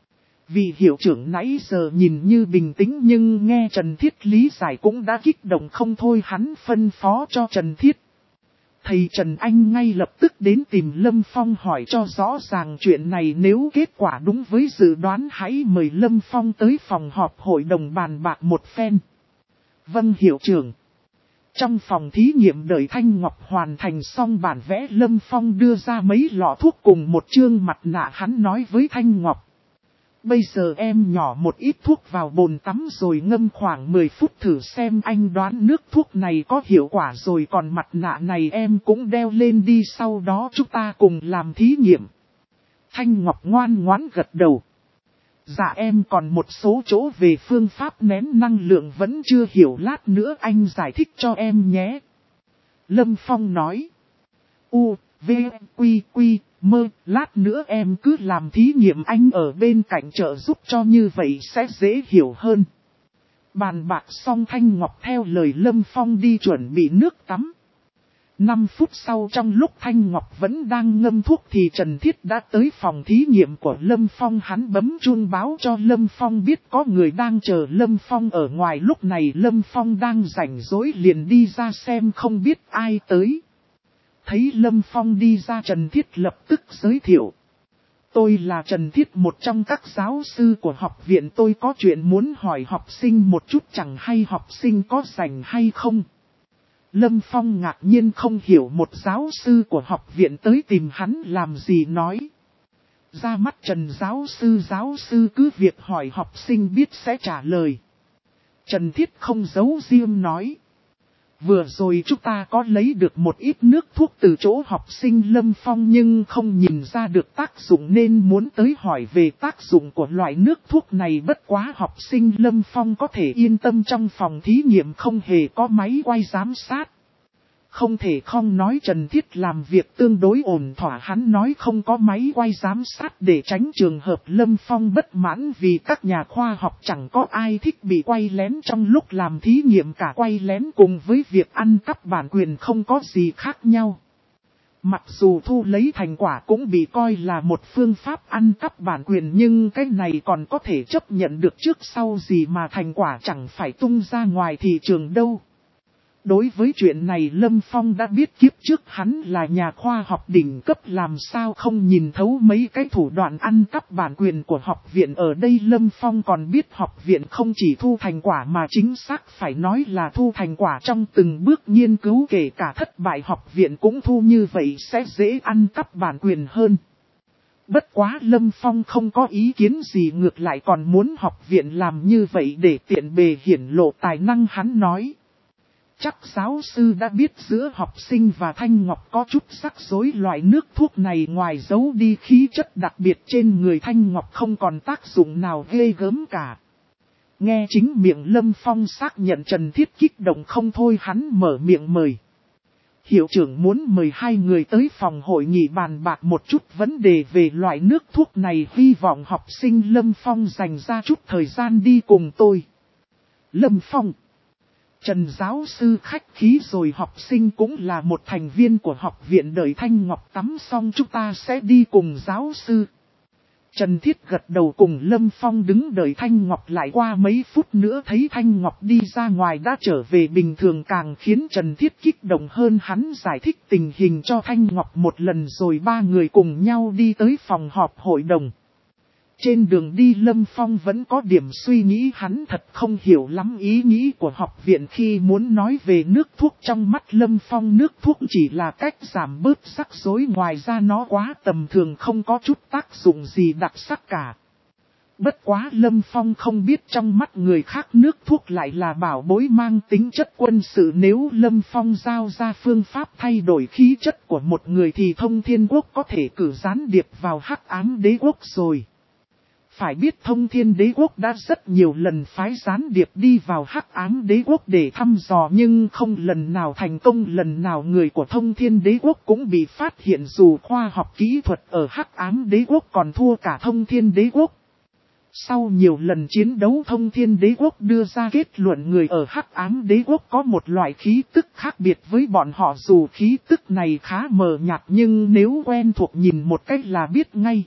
Vị hiệu trưởng nãy giờ nhìn như bình tĩnh nhưng nghe Trần Thiết lý giải cũng đã kích động không thôi, hắn phân phó cho Trần Thiết. Thầy Trần Anh ngay lập tức đến tìm Lâm Phong hỏi cho rõ ràng chuyện này, nếu kết quả đúng với dự đoán hãy mời Lâm Phong tới phòng họp hội đồng bàn bạc một phen. Vâng hiệu trưởng. Trong phòng thí nghiệm đợi Thanh Ngọc hoàn thành xong bản vẽ, Lâm Phong đưa ra mấy lọ thuốc cùng một chương mặt nạ, hắn nói với Thanh Ngọc. Bây giờ em nhỏ một ít thuốc vào bồn tắm rồi ngâm khoảng mười phút thử xem anh đoán nước thuốc này có hiệu quả rồi, còn mặt nạ này em cũng đeo lên đi, sau đó chúng ta cùng làm thí nghiệm. Thanh Ngọc ngoan ngoãn gật đầu. Dạ em còn một số chỗ về phương pháp nén năng lượng vẫn chưa hiểu, lát nữa anh giải thích cho em nhé. Lâm Phong nói. U, V, Quy, Quy, Mơ, lát nữa em cứ làm thí nghiệm, anh ở bên cạnh trợ giúp cho, như vậy sẽ dễ hiểu hơn. Bàn bạc xong, Thanh Ngọc theo lời Lâm Phong đi chuẩn bị nước tắm. Năm phút sau, trong lúc Thanh Ngọc vẫn đang ngâm thuốc thì Trần Thiết đã tới phòng thí nghiệm của Lâm Phong. Hắn bấm chuông báo cho Lâm Phong biết có người đang chờ Lâm Phong ở ngoài. Lúc này Lâm Phong đang rảnh rỗi liền đi ra xem không biết ai tới. Thấy Lâm Phong đi ra, Trần Thiết lập tức giới thiệu. Tôi là Trần Thiết, một trong các giáo sư của học viện, tôi có chuyện muốn hỏi học sinh một chút, chẳng hay học sinh có rảnh hay không? Lâm Phong ngạc nhiên không hiểu một giáo sư của học viện tới tìm hắn làm gì, nói. Ra mắt Trần giáo sư, giáo sư cứ việc hỏi, học sinh biết sẽ trả lời. Trần Thiết không giấu riêng nói. Vừa rồi chúng ta có lấy được một ít nước thuốc từ chỗ học sinh Lâm Phong nhưng không nhìn ra được tác dụng nên muốn tới hỏi về tác dụng của loại nước thuốc này. Bất quá học sinh Lâm Phong có thể yên tâm, trong phòng thí nghiệm không hề có máy quay giám sát. Không thể không nói Trần Thiết làm việc tương đối ổn thỏa, hắn nói không có máy quay giám sát để tránh trường hợp Lâm Phong bất mãn, vì các nhà khoa học chẳng có ai thích bị quay lén trong lúc làm thí nghiệm cả, quay lén cùng với việc ăn cắp bản quyền không có gì khác nhau. Mặc dù thu lấy thành quả cũng bị coi là một phương pháp ăn cắp bản quyền, nhưng cái này còn có thể chấp nhận được, trước sau gì mà thành quả chẳng phải tung ra ngoài thị trường đâu. Đối với chuyện này Lâm Phong đã biết, kiếp trước hắn là nhà khoa học đỉnh cấp, làm sao không nhìn thấu mấy cái thủ đoạn ăn cắp bản quyền của học viện. Ở đây Lâm Phong còn biết học viện không chỉ thu thành quả mà chính xác phải nói là thu thành quả trong từng bước nghiên cứu, kể cả thất bại học viện cũng thu, như vậy sẽ dễ ăn cắp bản quyền hơn. Bất quá Lâm Phong không có ý kiến gì, ngược lại còn muốn học viện làm như vậy để tiện bề hiển lộ tài năng. Hắn nói. Chắc giáo sư đã biết giữa học sinh và Thanh Ngọc có chút rắc rối, loại nước thuốc này ngoài giấu đi khí chất đặc biệt trên người Thanh Ngọc không còn tác dụng nào ghê gớm cả. Nghe chính miệng Lâm Phong xác nhận, Trần Thiết kích động không thôi, hắn mở miệng mời. Hiệu trưởng muốn mời hai người tới phòng hội nghị bàn bạc một chút vấn đề về loại nước thuốc này, hy vọng học sinh Lâm Phong dành ra chút thời gian đi cùng tôi. Lâm Phong. Trần giáo sư khách khí rồi, học sinh cũng là một thành viên của học viện, đợi Thanh Ngọc tắm xong chúng ta sẽ đi cùng giáo sư. Trần Thiết gật đầu cùng Lâm Phong đứng đợi Thanh Ngọc, lại qua mấy phút nữa thấy Thanh Ngọc đi ra ngoài đã trở về bình thường, càng khiến Trần Thiết kích động hơn. Hắn giải thích tình hình cho Thanh Ngọc một lần rồi ba người cùng nhau đi tới phòng họp hội đồng. Trên đường đi Lâm Phong vẫn có điểm suy nghĩ, hắn thật không hiểu lắm ý nghĩ của học viện khi muốn nói về nước thuốc. Trong mắt Lâm Phong nước thuốc chỉ là cách giảm bớt rắc rối, ngoài ra nó quá tầm thường, không có chút tác dụng gì đặc sắc cả. Bất quá Lâm Phong không biết trong mắt người khác nước thuốc lại là bảo bối mang tính chất quân sự. Nếu Lâm Phong giao ra phương pháp thay đổi khí chất của một người thì Thông Thiên Quốc có thể cử gián điệp vào Hắc Ám Đế Quốc rồi. Phải biết Thông Thiên Đế Quốc đã rất nhiều lần phái gián điệp đi vào Hắc Ám Đế Quốc để thăm dò nhưng không lần nào thành công, lần nào người của Thông Thiên Đế Quốc cũng bị phát hiện, dù khoa học kỹ thuật ở Hắc Ám Đế Quốc còn thua cả Thông Thiên Đế Quốc. Sau nhiều lần chiến đấu, Thông Thiên Đế Quốc đưa ra kết luận người ở Hắc Ám Đế Quốc có một loại khí tức khác biệt với bọn họ, dù khí tức này khá mờ nhạt nhưng nếu quen thuộc nhìn một cách là biết ngay.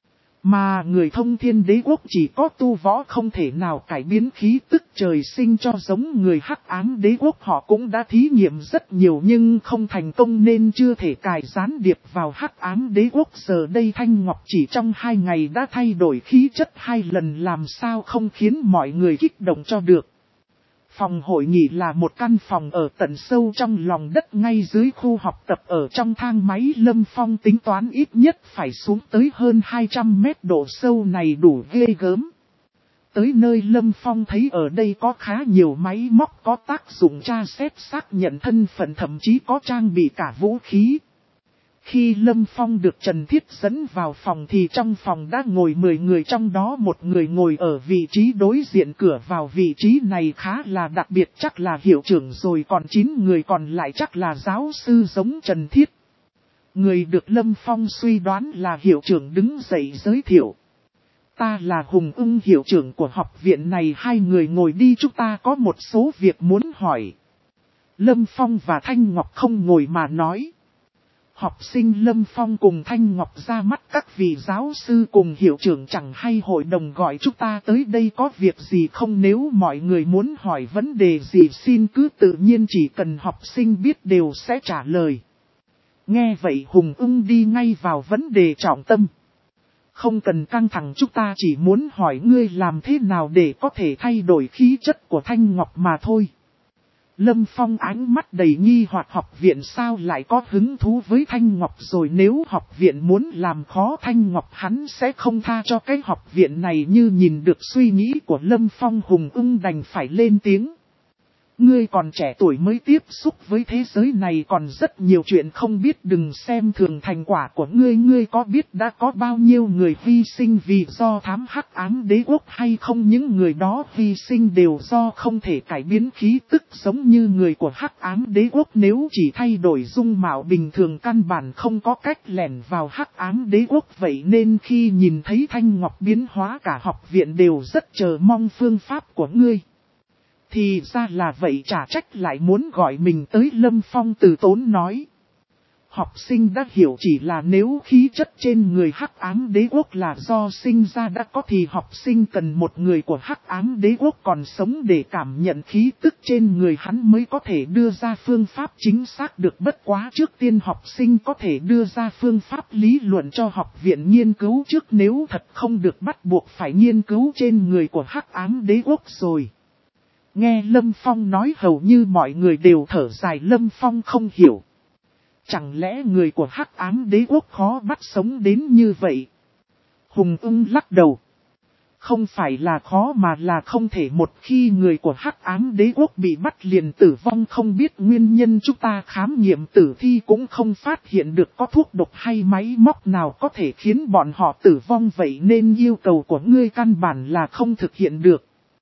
Mà người Thông Thiên Đế Quốc chỉ có tu võ không thể nào cải biến khí tức trời sinh cho giống người Hắc Ám Đế Quốc. Họ cũng đã thí nghiệm rất nhiều nhưng không thành công nên chưa thể cài gián điệp vào Hắc Ám Đế Quốc. Giờ đây Thanh Ngọc chỉ trong hai ngày đã thay đổi khí chất hai lần, làm sao không khiến mọi người kích động cho được. Phòng hội nghị là một căn phòng ở tận sâu trong lòng đất ngay dưới khu học tập ở trong thang máy. Lâm Phong tính toán ít nhất phải xuống tới hơn hai trăm mét, độ sâu này đủ ghê gớm. Tới nơi Lâm Phong thấy ở đây có khá nhiều máy móc có tác dụng tra xét xác nhận thân phận, thậm chí có trang bị cả vũ khí. Khi Lâm Phong được Trần Thiết dẫn vào phòng thì trong phòng đã ngồi mười người, trong đó một người ngồi ở vị trí đối diện cửa vào. Vị trí này khá là đặc biệt, chắc là hiệu trưởng rồi, còn chín người còn lại chắc là giáo sư giống Trần Thiết. Người được Lâm Phong suy đoán là hiệu trưởng đứng dậy giới thiệu. Ta là Hùng Ưng, hiệu trưởng của học viện này, hai người ngồi đi, chúng ta có một số việc muốn hỏi. Lâm Phong và Thanh Ngọc không ngồi mà nói. Học sinh Lâm Phong cùng Thanh Ngọc ra mắt các vị giáo sư cùng hiệu trưởng chẳng hay hội đồng gọi chúng ta tới đây có việc gì không, nếu mọi người muốn hỏi vấn đề gì xin cứ tự nhiên, chỉ cần học sinh biết đều sẽ trả lời. Nghe vậy Hùng Ưng đi ngay vào vấn đề trọng tâm. Không cần căng thẳng, chúng ta chỉ muốn hỏi ngươi làm thế nào để có thể thay đổi khí chất của Thanh Ngọc mà thôi. Lâm Phong ánh mắt đầy nghi hoặc, học viện sao lại có hứng thú với Thanh Ngọc rồi, nếu học viện muốn làm khó Thanh Ngọc hắn sẽ không tha cho cái học viện này. Như nhìn được suy nghĩ của Lâm Phong, Hùng Ưng đành phải lên tiếng. Ngươi còn trẻ tuổi mới tiếp xúc với thế giới này, còn rất nhiều chuyện không biết, đừng xem thường thành quả của ngươi. Ngươi có biết đã có bao nhiêu người hy sinh vì do thám hắc ám đế quốc hay không? Những người đó hy sinh đều do không thể cải biến khí tức giống như người của hắc ám đế quốc. Nếu chỉ thay đổi dung mạo bình thường căn bản không có cách lẻn vào hắc ám đế quốc. Vậy nên khi nhìn thấy Thanh Ngọc biến hóa, cả học viện đều rất chờ mong phương pháp của ngươi. Thì ra là vậy, chả trách lại muốn gọi mình tới. Lâm Phong từ tốn nói. Học sinh đã hiểu, chỉ là nếu khí chất trên người hắc ám đế quốc là do sinh ra đã có thì học sinh cần một người của hắc ám đế quốc còn sống để cảm nhận khí tức trên người hắn mới có thể đưa ra phương pháp chính xác được. Bất quá trước tiên học sinh có thể đưa ra phương pháp lý luận cho học viện nghiên cứu trước, nếu thật không được bắt buộc phải nghiên cứu trên người của hắc ám đế quốc rồi. Nghe Lâm Phong nói hầu như mọi người đều thở dài. Lâm Phong không hiểu. Chẳng lẽ người của hắc ám đế quốc khó bắt sống đến như vậy? Hùng Ưng lắc đầu. Không phải là khó mà là không thể, một khi người của hắc ám đế quốc bị bắt liền tử vong, không biết nguyên nhân, chúng ta khám nghiệm tử thi cũng không phát hiện được có thuốc độc hay máy móc nào có thể khiến bọn họ tử vong, vậy nên yêu cầu của ngươi căn bản là không thực hiện được.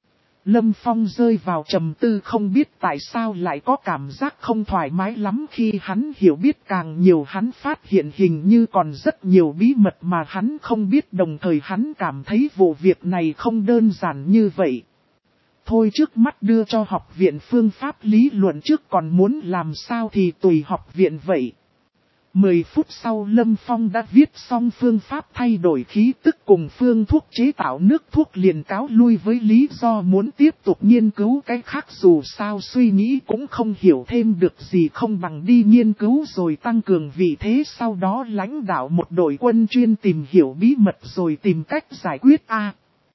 Lâm Phong rơi vào trầm tư, không biết tại sao lại có cảm giác không thoải mái lắm. Khi hắn hiểu biết càng nhiều, hắn phát hiện hình như còn rất nhiều bí mật mà hắn không biết, đồng thời hắn cảm thấy vụ việc này không đơn giản như vậy. Thôi trước mắt đưa cho học viện phương pháp lý luận trước, còn muốn làm sao thì tùy học viện vậy. Mười phút sau Lâm Phong đã viết xong phương pháp thay đổi khí tức cùng phương thuốc chế tạo nước thuốc, liền cáo lui với lý do muốn tiếp tục nghiên cứu cái khác, dù sao suy nghĩ cũng không hiểu thêm được gì, không bằng đi nghiên cứu rồi tăng cường vị thế, sau đó lãnh đạo một đội quân chuyên tìm hiểu bí mật rồi tìm cách giải quyết a.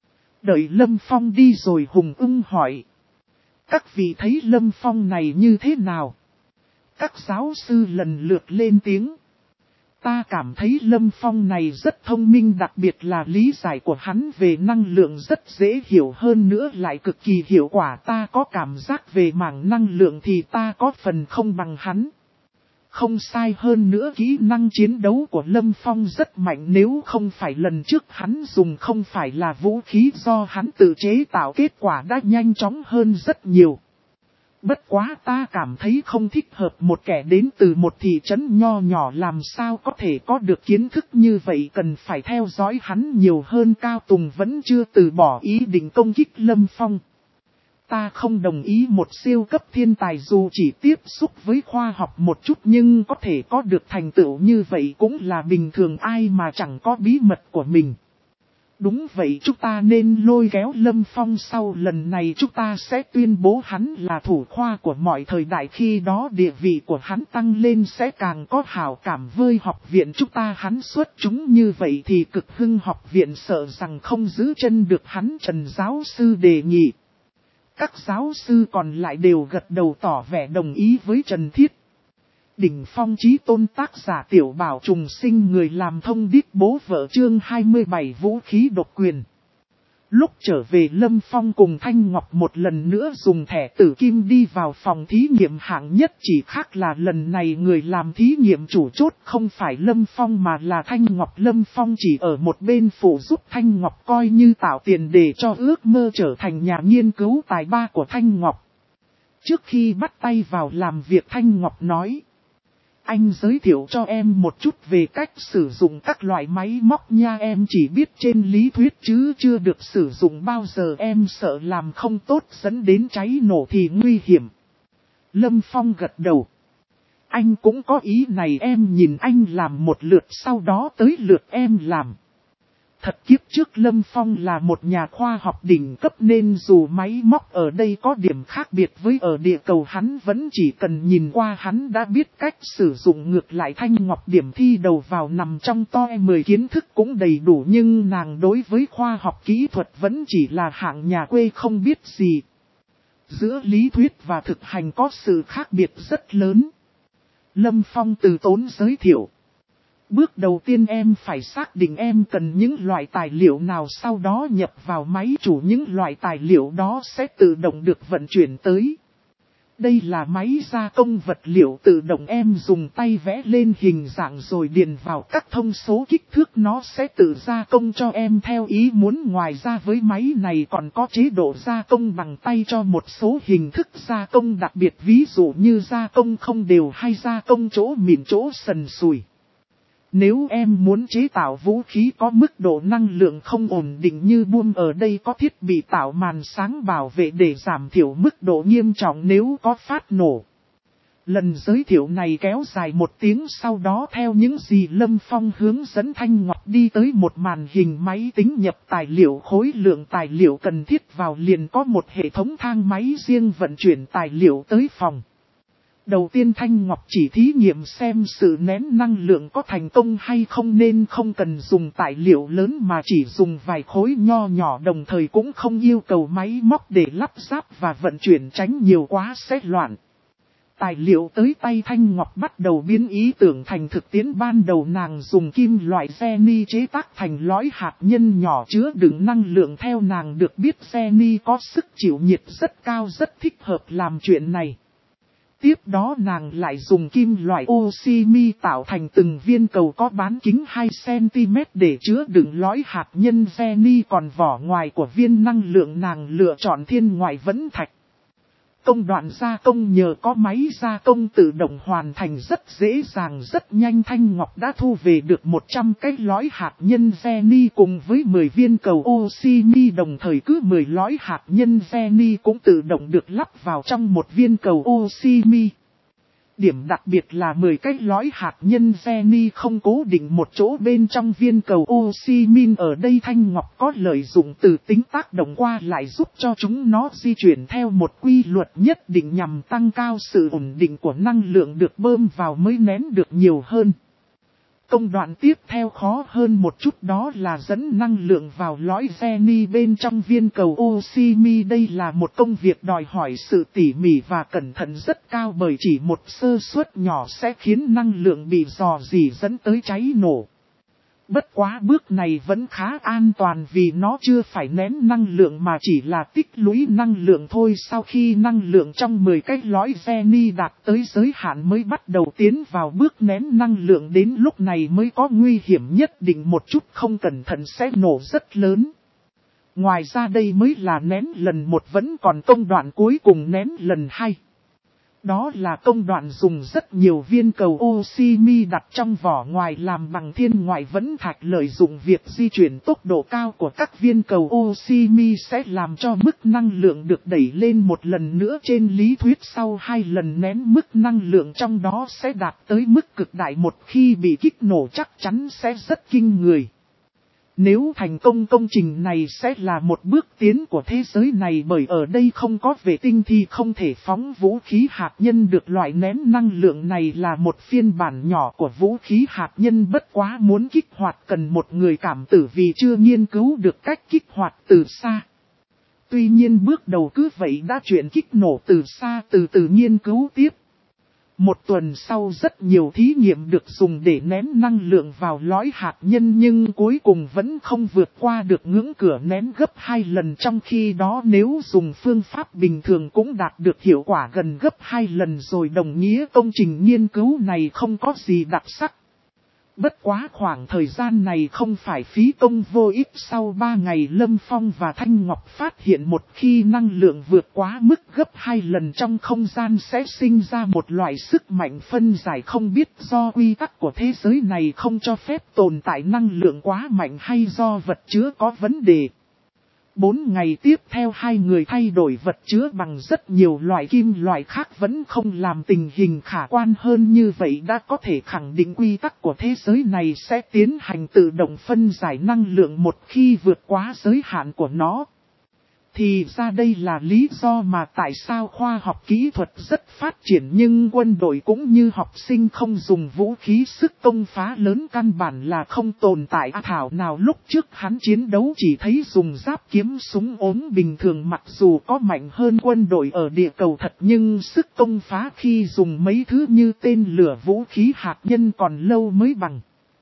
Đợi Lâm Phong đi rồi Hùng Ưng hỏi. Các vị thấy Lâm Phong này như thế nào? Các giáo sư lần lượt lên tiếng. Ta cảm thấy Lâm Phong này rất thông minh, đặc biệt là lý giải của hắn về năng lượng rất dễ hiểu, hơn nữa lại cực kỳ hiệu quả. Ta có cảm giác về mảng năng lượng thì ta có phần không bằng hắn. Không sai, hơn nữa kỹ năng chiến đấu của Lâm Phong rất mạnh, nếu không phải lần trước hắn dùng không phải là vũ khí do hắn tự chế tạo, kết quả đã nhanh chóng hơn rất nhiều. Bất quá ta cảm thấy không thích hợp, một kẻ đến từ một thị trấn nho nhỏ làm sao có thể có được kiến thức như vậy, cần phải theo dõi hắn nhiều hơn. Cao Tùng vẫn chưa từ bỏ ý định công kích Lâm Phong. Ta không đồng ý một siêu cấp thiên tài dù chỉ tiếp xúc với khoa học một chút nhưng có thể có được thành tựu như vậy cũng là bình thường, ai mà chẳng có bí mật của mình. Đúng vậy, chúng ta nên lôi kéo Lâm Phong, sau lần này chúng ta sẽ tuyên bố hắn là thủ khoa của mọi thời đại, khi đó địa vị của hắn tăng lên sẽ càng có hảo cảm với học viện chúng ta. Hắn xuất chúng như vậy thì cực hưng học viện sợ rằng không giữ chân được hắn. Trần giáo sư đề nghị. các giáo sư còn lại đều gật đầu tỏ vẻ đồng ý với Trần Thiết. Đỉnh phong chí tôn tác giả Tiểu Bảo Trùng Sinh, người làm thông điệp bố vợ, chương hai mươi bảy vũ khí độc quyền. Lúc trở về, Lâm Phong cùng Thanh Ngọc một lần nữa dùng thẻ tử kim đi vào phòng thí nghiệm hạng nhất, chỉ khác là lần này người làm thí nghiệm chủ chốt không phải Lâm Phong mà là Thanh Ngọc. Lâm Phong chỉ ở một bên phụ giúp Thanh Ngọc, coi như tạo tiền để cho ước mơ trở thành nhà nghiên cứu tài ba của Thanh Ngọc. Trước khi bắt tay vào làm việc, Thanh Ngọc nói: anh giới thiệu cho em một chút về cách sử dụng các loại máy móc nha, em chỉ biết trên lý thuyết chứ chưa được sử dụng bao giờ, em sợ làm không tốt dẫn đến cháy nổ thì nguy hiểm. Lâm Phong gật đầu. Anh cũng có ý này, em nhìn anh làm một lượt sau đó tới lượt em làm. Thật kiếp trước Lâm Phong là một nhà khoa học đỉnh cấp nên dù máy móc ở đây có điểm khác biệt với ở địa cầu, hắn vẫn chỉ cần nhìn qua hắn đã biết cách sử dụng. Ngược lại Thanh Ngọc điểm thi đầu vào nằm trong top mười, kiến thức cũng đầy đủ, nhưng nàng đối với khoa học kỹ thuật vẫn chỉ là hạng nhà quê không biết gì. Giữa lý thuyết và thực hành có sự khác biệt rất lớn. Lâm Phong từ tốn giới thiệu. Bước đầu tiên em phải xác định em cần những loại tài liệu nào, sau đó nhập vào máy chủ, những loại tài liệu đó sẽ tự động được vận chuyển tới. Đây là máy gia công vật liệu tự động, em dùng tay vẽ lên hình dạng rồi điền vào các thông số kích thước, nó sẽ tự gia công cho em theo ý muốn. Ngoài ra với máy này còn có chế độ gia công bằng tay cho một số hình thức gia công đặc biệt, ví dụ như gia công không đều hay gia công chỗ mịn chỗ sần sùi. Nếu em muốn chế tạo vũ khí có mức độ năng lượng không ổn định như boom, ở đây có thiết bị tạo màn sáng bảo vệ để giảm thiểu mức độ nghiêm trọng nếu có phát nổ. Lần giới thiệu này kéo dài một tiếng, sau đó theo những gì Lâm Phong hướng dẫn, Thanh Ngọc đi tới một màn hình máy tính nhập tài liệu, khối lượng tài liệu cần thiết vào, liền có một hệ thống thang máy riêng vận chuyển tài liệu tới phòng. Đầu tiên Thanh Ngọc chỉ thí nghiệm xem sự nén năng lượng có thành công hay không, nên không cần dùng tài liệu lớn mà chỉ dùng vài khối nho nhỏ, đồng thời cũng không yêu cầu máy móc để lắp ráp và vận chuyển, tránh nhiều quá sẽ loạn. Tài liệu tới tay, Thanh Ngọc bắt đầu biến ý tưởng thành thực tiễn. Ban đầu nàng dùng kim loại Geni chế tác thành lõi hạt nhân nhỏ chứa đựng năng lượng, theo nàng được biết Geni có sức chịu nhiệt rất cao, rất thích hợp làm chuyện này. Tiếp đó nàng lại dùng kim loại oximi tạo thành từng viên cầu có bán kính hai xăng ti mét để chứa đựng lõi hạt nhân Geni, còn vỏ ngoài của viên năng lượng nàng lựa chọn thiên ngoại vẫn thạch. Công đoạn gia công nhờ có máy gia công tự động hoàn thành rất dễ dàng rất nhanh. Thanh Ngọc đã thu về được một trăm cái lõi hạt nhân Geni cùng với mười viên cầu oximi, đồng thời cứ mười lõi hạt nhân Geni cũng tự động được lắp vào trong một viên cầu oximi. Điểm đặc biệt là mười cái lõi hạt nhân Geni không cố định một chỗ bên trong viên cầu oxymin, ở đây Thanh Ngọc có lợi dụng từ tính tác động qua lại giúp cho chúng nó di chuyển theo một quy luật nhất định nhằm tăng cao sự ổn định của năng lượng được bơm vào mới nén được nhiều hơn. Công đoạn tiếp theo khó hơn một chút, đó là dẫn năng lượng vào lõi Geni bên trong viên cầu oxymi. Đây là một công việc đòi hỏi sự tỉ mỉ và cẩn thận rất cao, bởi chỉ một sơ suất nhỏ sẽ khiến năng lượng bị rò rỉ dẫn tới cháy nổ. Bất quá bước này vẫn khá an toàn vì nó chưa phải nén năng lượng mà chỉ là tích lũy năng lượng thôi. Sau khi năng lượng trong mười cái lõi Geni đạt tới giới hạn mới bắt đầu tiến vào bước nén năng lượng, đến lúc này mới có nguy hiểm nhất định, một chút không cẩn thận sẽ nổ rất lớn. Ngoài ra đây mới là nén lần một, vẫn còn công đoạn cuối cùng nén lần hai. Đó là công đoạn dùng rất nhiều viên cầu oxymi đặt trong vỏ ngoài làm bằng thiên ngoại vẫn thạch, lợi dụng việc di chuyển tốc độ cao của các viên cầu oxymi sẽ làm cho mức năng lượng được đẩy lên một lần nữa. Trên lý thuyết sau hai lần nén, mức năng lượng trong đó sẽ đạt tới mức cực đại, một khi bị kích nổ chắc chắn sẽ rất kinh người. Nếu thành công, công trình này sẽ là một bước tiến của thế giới này, bởi ở đây không có vệ tinh thì không thể phóng vũ khí hạt nhân được. Loại nén năng lượng này là một phiên bản nhỏ của vũ khí hạt nhân, bất quá muốn kích hoạt cần một người cảm tử vì chưa nghiên cứu được cách kích hoạt từ xa. Tuy nhiên bước đầu cứ vậy đã chuyển kích nổ từ xa từ từ nghiên cứu tiếp. Một tuần sau rất nhiều thí nghiệm được dùng để nén năng lượng vào lõi hạt nhân nhưng cuối cùng vẫn không vượt qua được ngưỡng cửa nén gấp hai lần, trong khi đó nếu dùng phương pháp bình thường cũng đạt được hiệu quả gần gấp hai lần rồi, đồng nghĩa công trình nghiên cứu này không có gì đặc sắc. Bất quá khoảng thời gian này không phải phí công vô ích. Sau ba ngày Lâm Phong và Thanh Ngọc phát hiện một khi năng lượng vượt quá mức gấp hai lần trong không gian sẽ sinh ra một loại sức mạnh phân giải không biết do quy tắc của thế giới này không cho phép tồn tại năng lượng quá mạnh hay do vật chứa có vấn đề. Bốn ngày tiếp theo hai người thay đổi vật chứa bằng rất nhiều loại kim loại khác vẫn không làm tình hình khả quan hơn, như vậy đã có thể khẳng định quy tắc của thế giới này sẽ tiến hành tự động phân giải năng lượng một khi vượt quá giới hạn của nó. Thì ra đây là lý do mà tại sao khoa học kỹ thuật rất phát triển nhưng quân đội cũng như học sinh không dùng vũ khí sức công phá lớn, căn bản là không tồn tại. À, thảo nào lúc trước hắn chiến đấu chỉ thấy dùng giáp kiếm súng ốm bình thường, mặc dù có mạnh hơn quân đội ở địa cầu thật nhưng sức công phá khi dùng mấy thứ như tên lửa vũ khí hạt nhân còn lâu mới bằng.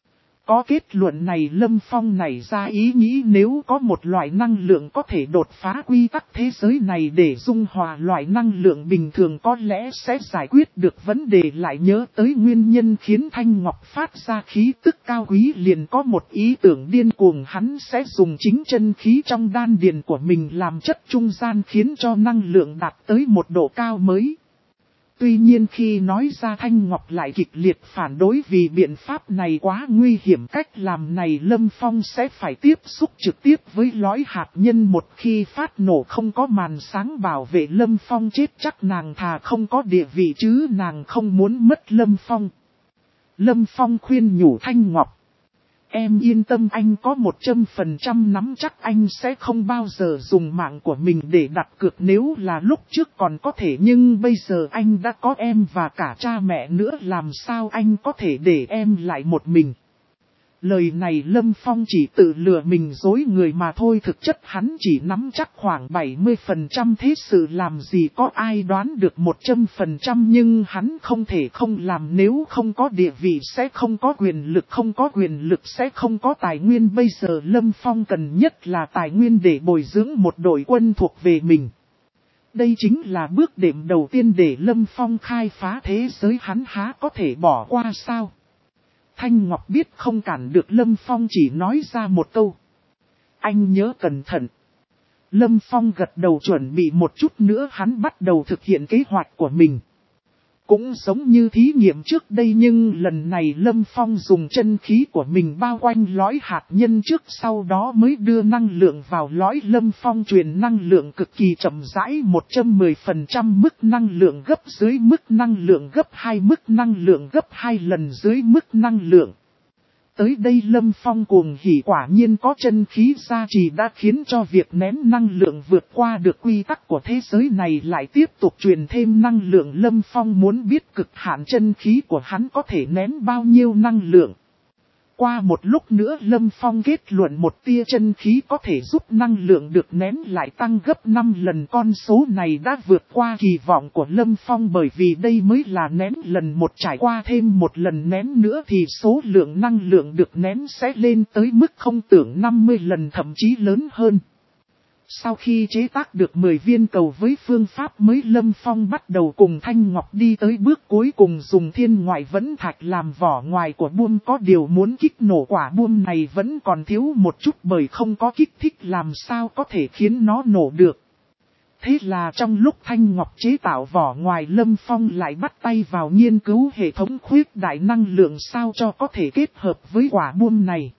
Có kết luận này Lâm Phong nảy ra ý nghĩ nếu có một loại năng lượng có thể đột phá quy tắc thế giới này để dung hòa loại năng lượng bình thường có lẽ sẽ giải quyết được vấn đề. Lại nhớ tới nguyên nhân khiến Thanh Ngọc phát ra khí tức cao quý, liền có một ý tưởng điên cuồng, hắn sẽ dùng chính chân khí trong đan điền của mình làm chất trung gian khiến cho năng lượng đạt tới một độ cao mới. Tuy nhiên khi nói ra Thanh Ngọc lại kịch liệt phản đối vì biện pháp này quá nguy hiểm, cách làm này Lâm Phong sẽ phải tiếp xúc trực tiếp với lõi hạt nhân, một khi phát nổ không có màn sáng bảo vệ Lâm Phong chết chắc, nàng thà không có địa vị chứ nàng không muốn mất Lâm Phong. Lâm Phong khuyên nhủ Thanh Ngọc. Em yên tâm, anh có một trăm phần trăm nắm chắc anh sẽ không bao giờ dùng mạng của mình để đặt cược, nếu là lúc trước còn có thể nhưng bây giờ anh đã có em và cả cha mẹ nữa, làm sao anh có thể để em lại một mình. Lời này Lâm Phong chỉ tự lừa mình dối người mà thôi, thực chất hắn chỉ nắm chắc khoảng bảy mươi phần trăm, thế sự làm gì có ai đoán được một trăm phần trăm, nhưng hắn không thể không làm, nếu không có địa vị sẽ không có quyền lực, không có quyền lực sẽ không có tài nguyên. Bây giờ Lâm Phong cần nhất là tài nguyên để bồi dưỡng một đội quân thuộc về mình. Đây chính là bước đệm đầu tiên để Lâm Phong khai phá thế giới, hắn há có thể bỏ qua sao? Thanh Ngọc biết không cản được Lâm Phong, chỉ nói ra một câu. Anh nhớ cẩn thận. Lâm Phong gật đầu chuẩn bị một chút nữa hắn bắt đầu thực hiện kế hoạch của mình. Cũng giống như thí nghiệm trước đây nhưng lần này Lâm Phong dùng chân khí của mình bao quanh lõi hạt nhân trước, sau đó mới đưa năng lượng vào lõi. Lâm Phong truyền năng lượng cực kỳ chậm rãi, một trăm mười phần trăm mức năng lượng gấp dưới mức năng lượng gấp hai, mức năng lượng gấp hai lần dưới mức năng lượng. Tới đây Lâm Phong cuồng hỉ, quả nhiên có chân khí gia trì đã khiến cho việc nén năng lượng vượt qua được quy tắc của thế giới này. Lại tiếp tục truyền thêm năng lượng, Lâm Phong muốn biết cực hạn chân khí của hắn có thể nén bao nhiêu năng lượng. Qua một lúc nữa Lâm Phong kết luận một tia chân khí có thể giúp năng lượng được nén lại tăng gấp năm lần. Con số này đã vượt qua kỳ vọng của Lâm Phong, bởi vì đây mới là nén lần một, trải qua thêm một lần nén nữa thì số lượng năng lượng được nén sẽ lên tới mức không tưởng năm mươi lần, thậm chí lớn hơn. Sau khi chế tác được mười viên cầu với phương pháp mới, Lâm Phong bắt đầu cùng Thanh Ngọc đi tới bước cuối cùng, dùng thiên ngoại vẫn thạch làm vỏ ngoài của buông. Có điều muốn kích nổ quả buông này vẫn còn thiếu một chút, bởi không có kích thích làm sao có thể khiến nó nổ được. Thế là trong lúc Thanh Ngọc chế tạo vỏ ngoài, Lâm Phong lại bắt tay vào nghiên cứu hệ thống khuếch đại năng lượng sao cho có thể kết hợp với quả buông này.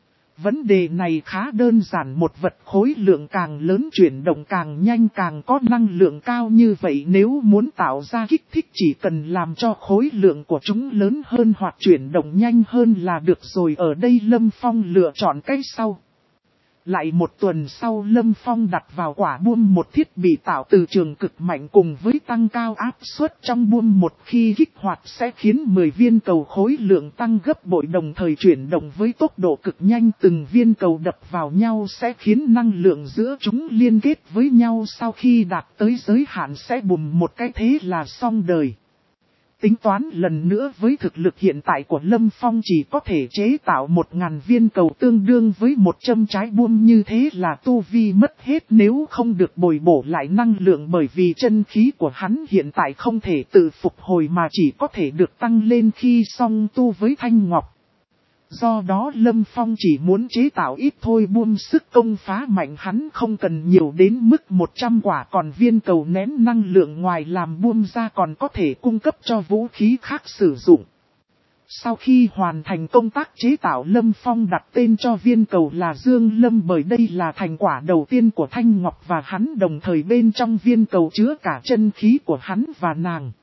Vấn đề này khá đơn giản, một vật khối lượng càng lớn chuyển động càng nhanh càng có năng lượng cao như vậy, nếu muốn tạo ra kích thích chỉ cần làm cho khối lượng của chúng lớn hơn hoặc chuyển động nhanh hơn là được rồi. Ở đây Lâm Phong lựa chọn cách sau. Lại một tuần sau Lâm Phong đặt vào quả buông một thiết bị tạo từ trường cực mạnh cùng với tăng cao áp suất trong buông một khi kích hoạt sẽ khiến mười viên cầu khối lượng tăng gấp bội đồng thời chuyển động với tốc độ cực nhanh, từng viên cầu đập vào nhau sẽ khiến năng lượng giữa chúng liên kết với nhau, sau khi đạt tới giới hạn sẽ bùm một cái, thế là xong đời. Tính toán lần nữa với thực lực hiện tại của Lâm Phong chỉ có thể chế tạo một ngàn viên cầu tương đương với một trăm trái buông, như thế là tu vi mất hết nếu không được bồi bổ lại năng lượng, bởi vì chân khí của hắn hiện tại không thể tự phục hồi mà chỉ có thể được tăng lên khi song tu với Thanh Ngọc. Do đó Lâm Phong chỉ muốn chế tạo ít thôi, buông sức công phá mạnh hắn không cần nhiều đến mức một trăm quả, còn viên cầu nén năng lượng ngoài làm buông ra còn có thể cung cấp cho vũ khí khác sử dụng. Sau khi hoàn thành công tác chế tạo, Lâm Phong đặt tên cho viên cầu là Dương Lâm, bởi đây là thành quả đầu tiên của Thanh Ngọc và hắn, đồng thời bên trong viên cầu chứa cả chân khí của hắn và nàng.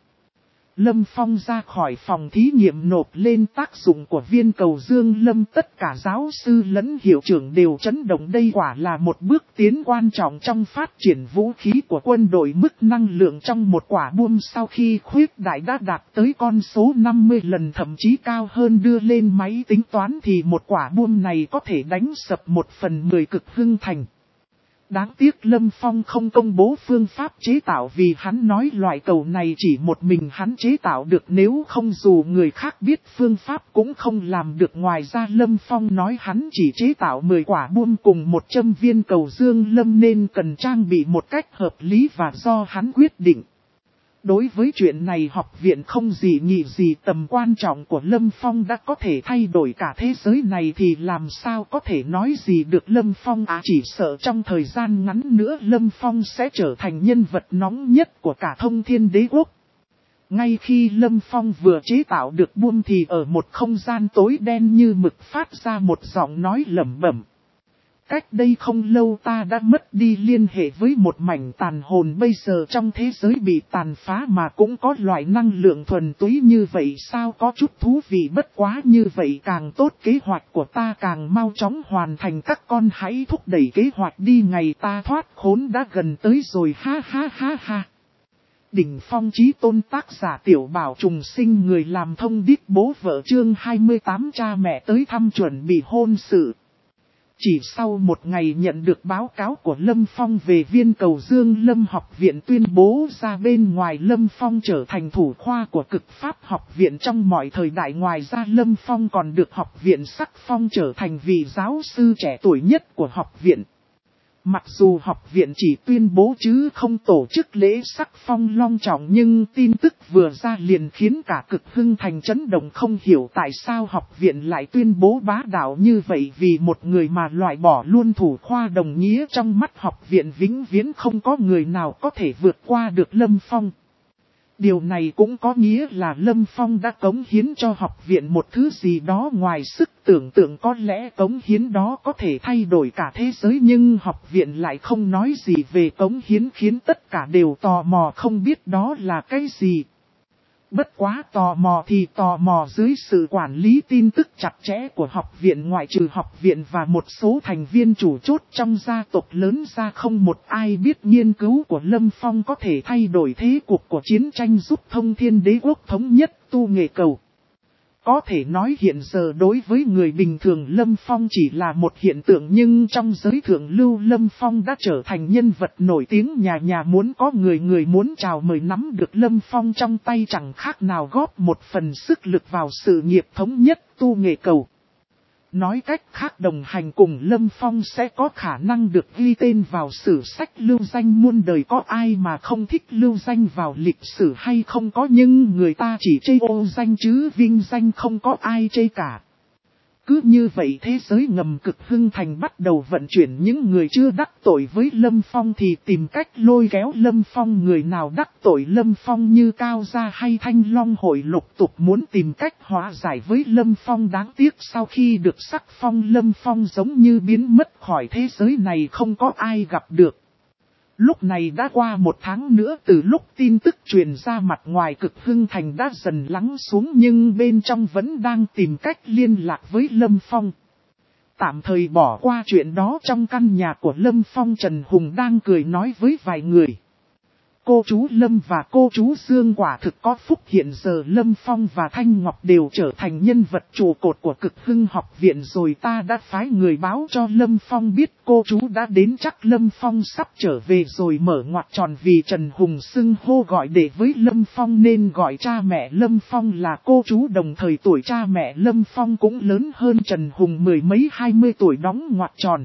Lâm Phong ra khỏi phòng thí nghiệm nộp lên tác dụng của viên cầu Dương Lâm, tất cả giáo sư lẫn hiệu trưởng đều chấn động, đây quả là một bước tiến quan trọng trong phát triển vũ khí của quân đội. Mức năng lượng trong một quả buông sau khi khuyết đại đã đạt tới con số năm mươi lần, thậm chí cao hơn, đưa lên máy tính toán thì một quả buông này có thể đánh sập một phần mười cực hưng thành. Đáng tiếc Lâm Phong không công bố phương pháp chế tạo vì hắn nói loại cầu này chỉ một mình hắn chế tạo được, nếu không dù người khác biết phương pháp cũng không làm được. Ngoài ra Lâm Phong nói hắn chỉ chế tạo mười quả buông cùng một trăm viên cầu Dương Lâm nên cần trang bị một cách hợp lý và do hắn quyết định. Đối với chuyện này học viện không gì nghĩ gì, tầm quan trọng của Lâm Phong đã có thể thay đổi cả thế giới này thì làm sao có thể nói gì được Lâm Phong à, chỉ sợ trong thời gian ngắn nữa Lâm Phong sẽ trở thành nhân vật nóng nhất của cả Thông Thiên Đế Quốc. Ngay khi Lâm Phong vừa chế tạo được buông thì ở một không gian tối đen như mực phát ra một giọng nói lẩm bẩm. Cách đây không lâu ta đã mất đi liên hệ với một mảnh tàn hồn, bây giờ trong thế giới bị tàn phá mà cũng có loại năng lượng thuần túy như vậy, sao có chút thú vị, bất quá như vậy càng tốt, kế hoạch của ta càng mau chóng hoàn thành, các con hãy thúc đẩy kế hoạch đi, ngày ta thoát khốn đã gần tới rồi, ha ha ha ha. Đỉnh phong chí tôn, tác giả Tiểu Bảo Trùng Sinh, người làm thông điệp bố vợ, chương hai mươi tám, cha mẹ tới thăm chuẩn bị hôn sự. Chỉ sau một ngày nhận được báo cáo của Lâm Phong về viên cầu Dương Lâm, học viện tuyên bố ra bên ngoài Lâm Phong trở thành thủ khoa của Cực Pháp học viện trong mọi thời đại. Ngoài ra Lâm Phong còn được học viện sắc phong trở thành vị giáo sư trẻ tuổi nhất của học viện. Mặc dù học viện chỉ tuyên bố chứ không tổ chức lễ sắc phong long trọng, nhưng tin tức vừa ra liền khiến cả Cực Hưng thành chấn động, không hiểu tại sao học viện lại tuyên bố bá đạo như vậy, vì một người mà loại bỏ luôn thủ khoa đồng nghĩa trong mắt học viện vĩnh viễn không có người nào có thể vượt qua được Lâm Phong. Điều này cũng có nghĩa là Lâm Phong đã cống hiến cho học viện một thứ gì đó ngoài sức tưởng tượng, có lẽ cống hiến đó có thể thay đổi cả thế giới, nhưng học viện lại không nói gì về cống hiến, khiến tất cả đều tò mò không biết đó là cái gì. Bất quá tò mò thì tò mò dưới sự quản lý tin tức chặt chẽ của học viện, ngoại trừ học viện và một số thành viên chủ chốt trong gia tộc lớn ra không một ai biết nghiên cứu của Lâm Phong có thể thay đổi thế cục của chiến tranh, giúp Thông Thiên Đế Quốc thống nhất tu nghệ cầu. Có thể nói hiện giờ đối với người bình thường Lâm Phong chỉ là một hiện tượng, nhưng trong giới thượng lưu Lâm Phong đã trở thành nhân vật nổi tiếng, nhà nhà muốn có, người người muốn chào mời, nắm được Lâm Phong trong tay chẳng khác nào góp một phần sức lực vào sự nghiệp thống nhất tu nghệ cầu. Nói cách khác, đồng hành cùng Lâm Phong sẽ có khả năng được ghi tên vào sử sách lưu danh muôn đời. Có ai mà không thích lưu danh vào lịch sử hay không? Có, nhưng người ta chỉ chê ô danh chứ vinh danh không có ai chê cả. Cứ như vậy thế giới ngầm Cực Hưng thành bắt đầu vận chuyển những người chưa đắc tội với Lâm Phong thì tìm cách lôi kéo Lâm Phong. Người nào đắc tội Lâm Phong như Cao Gia hay Thanh Long hội lục tục muốn tìm cách hóa giải với Lâm Phong. Đáng tiếc sau khi được sắc phong, Lâm Phong giống như biến mất khỏi thế giới này, không có ai gặp được. Lúc này đã qua một tháng nữa từ lúc tin tức truyền ra, mặt ngoài Cực Hưng thành đã dần lắng xuống nhưng bên trong vẫn đang tìm cách liên lạc với Lâm Phong. Tạm thời bỏ qua chuyện đó, trong căn nhà của Lâm Phong, Trần Hùng đang cười nói với vài người. Cô chú Lâm và cô chú Dương quả thực có phúc, hiện giờ Lâm Phong và Thanh Ngọc đều trở thành nhân vật trụ cột của Cực Hưng học viện rồi. Ta đã phái người báo cho Lâm Phong biết cô chú đã đến, chắc Lâm Phong sắp trở về rồi. Mở ngoặc tròn, vì Trần Hùng xưng hô gọi đệ với Lâm Phong nên gọi cha mẹ Lâm Phong là cô chú, đồng thời tuổi cha mẹ Lâm Phong cũng lớn hơn Trần Hùng mười mấy hai mươi tuổi, đóng ngoặc tròn.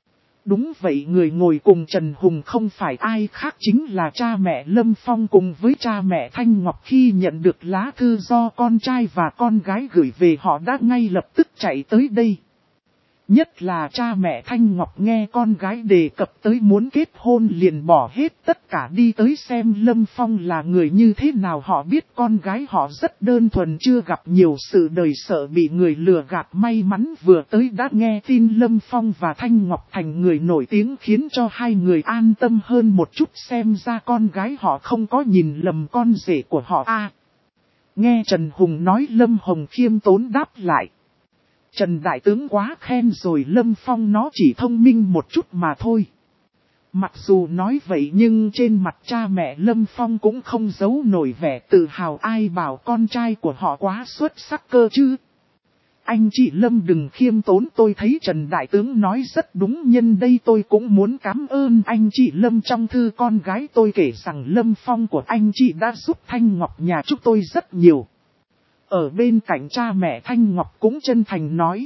Đúng vậy, người ngồi cùng Trần Hùng không phải ai khác chính là cha mẹ Lâm Phong cùng với cha mẹ Thanh Ngọc. Khi nhận được lá thư do con trai và con gái gửi về, họ đã ngay lập tức chạy tới đây. Nhất là cha mẹ Thanh Ngọc nghe con gái đề cập tới muốn kết hôn liền bỏ hết tất cả đi tới xem Lâm Phong là người như thế nào. Họ biết con gái họ rất đơn thuần, chưa gặp nhiều sự đời, sợ bị người lừa gạt. May mắn vừa tới đã nghe tin Lâm Phong và Thanh Ngọc thành người nổi tiếng, khiến cho hai người an tâm hơn một chút. Xem ra con gái họ không có nhìn lầm con rể của họ a. À, nghe Trần Hùng nói, Lâm Hồng khiêm tốn đáp lại. Trần Đại Tướng quá khen rồi, Lâm Phong nó chỉ thông minh một chút mà thôi. Mặc dù nói vậy nhưng trên mặt cha mẹ Lâm Phong cũng không giấu nổi vẻ tự hào, ai bảo con trai của họ quá xuất sắc cơ chứ. Anh chị Lâm đừng khiêm tốn, tôi thấy Trần Đại Tướng nói rất đúng, nhân đây tôi cũng muốn cảm ơn anh chị Lâm. Trong thư con gái tôi kể rằng Lâm Phong của anh chị đã giúp Thanh Ngọc nhà chúng tôi rất nhiều. Ở bên cạnh cha mẹ Thanh Ngọc cũng chân thành nói.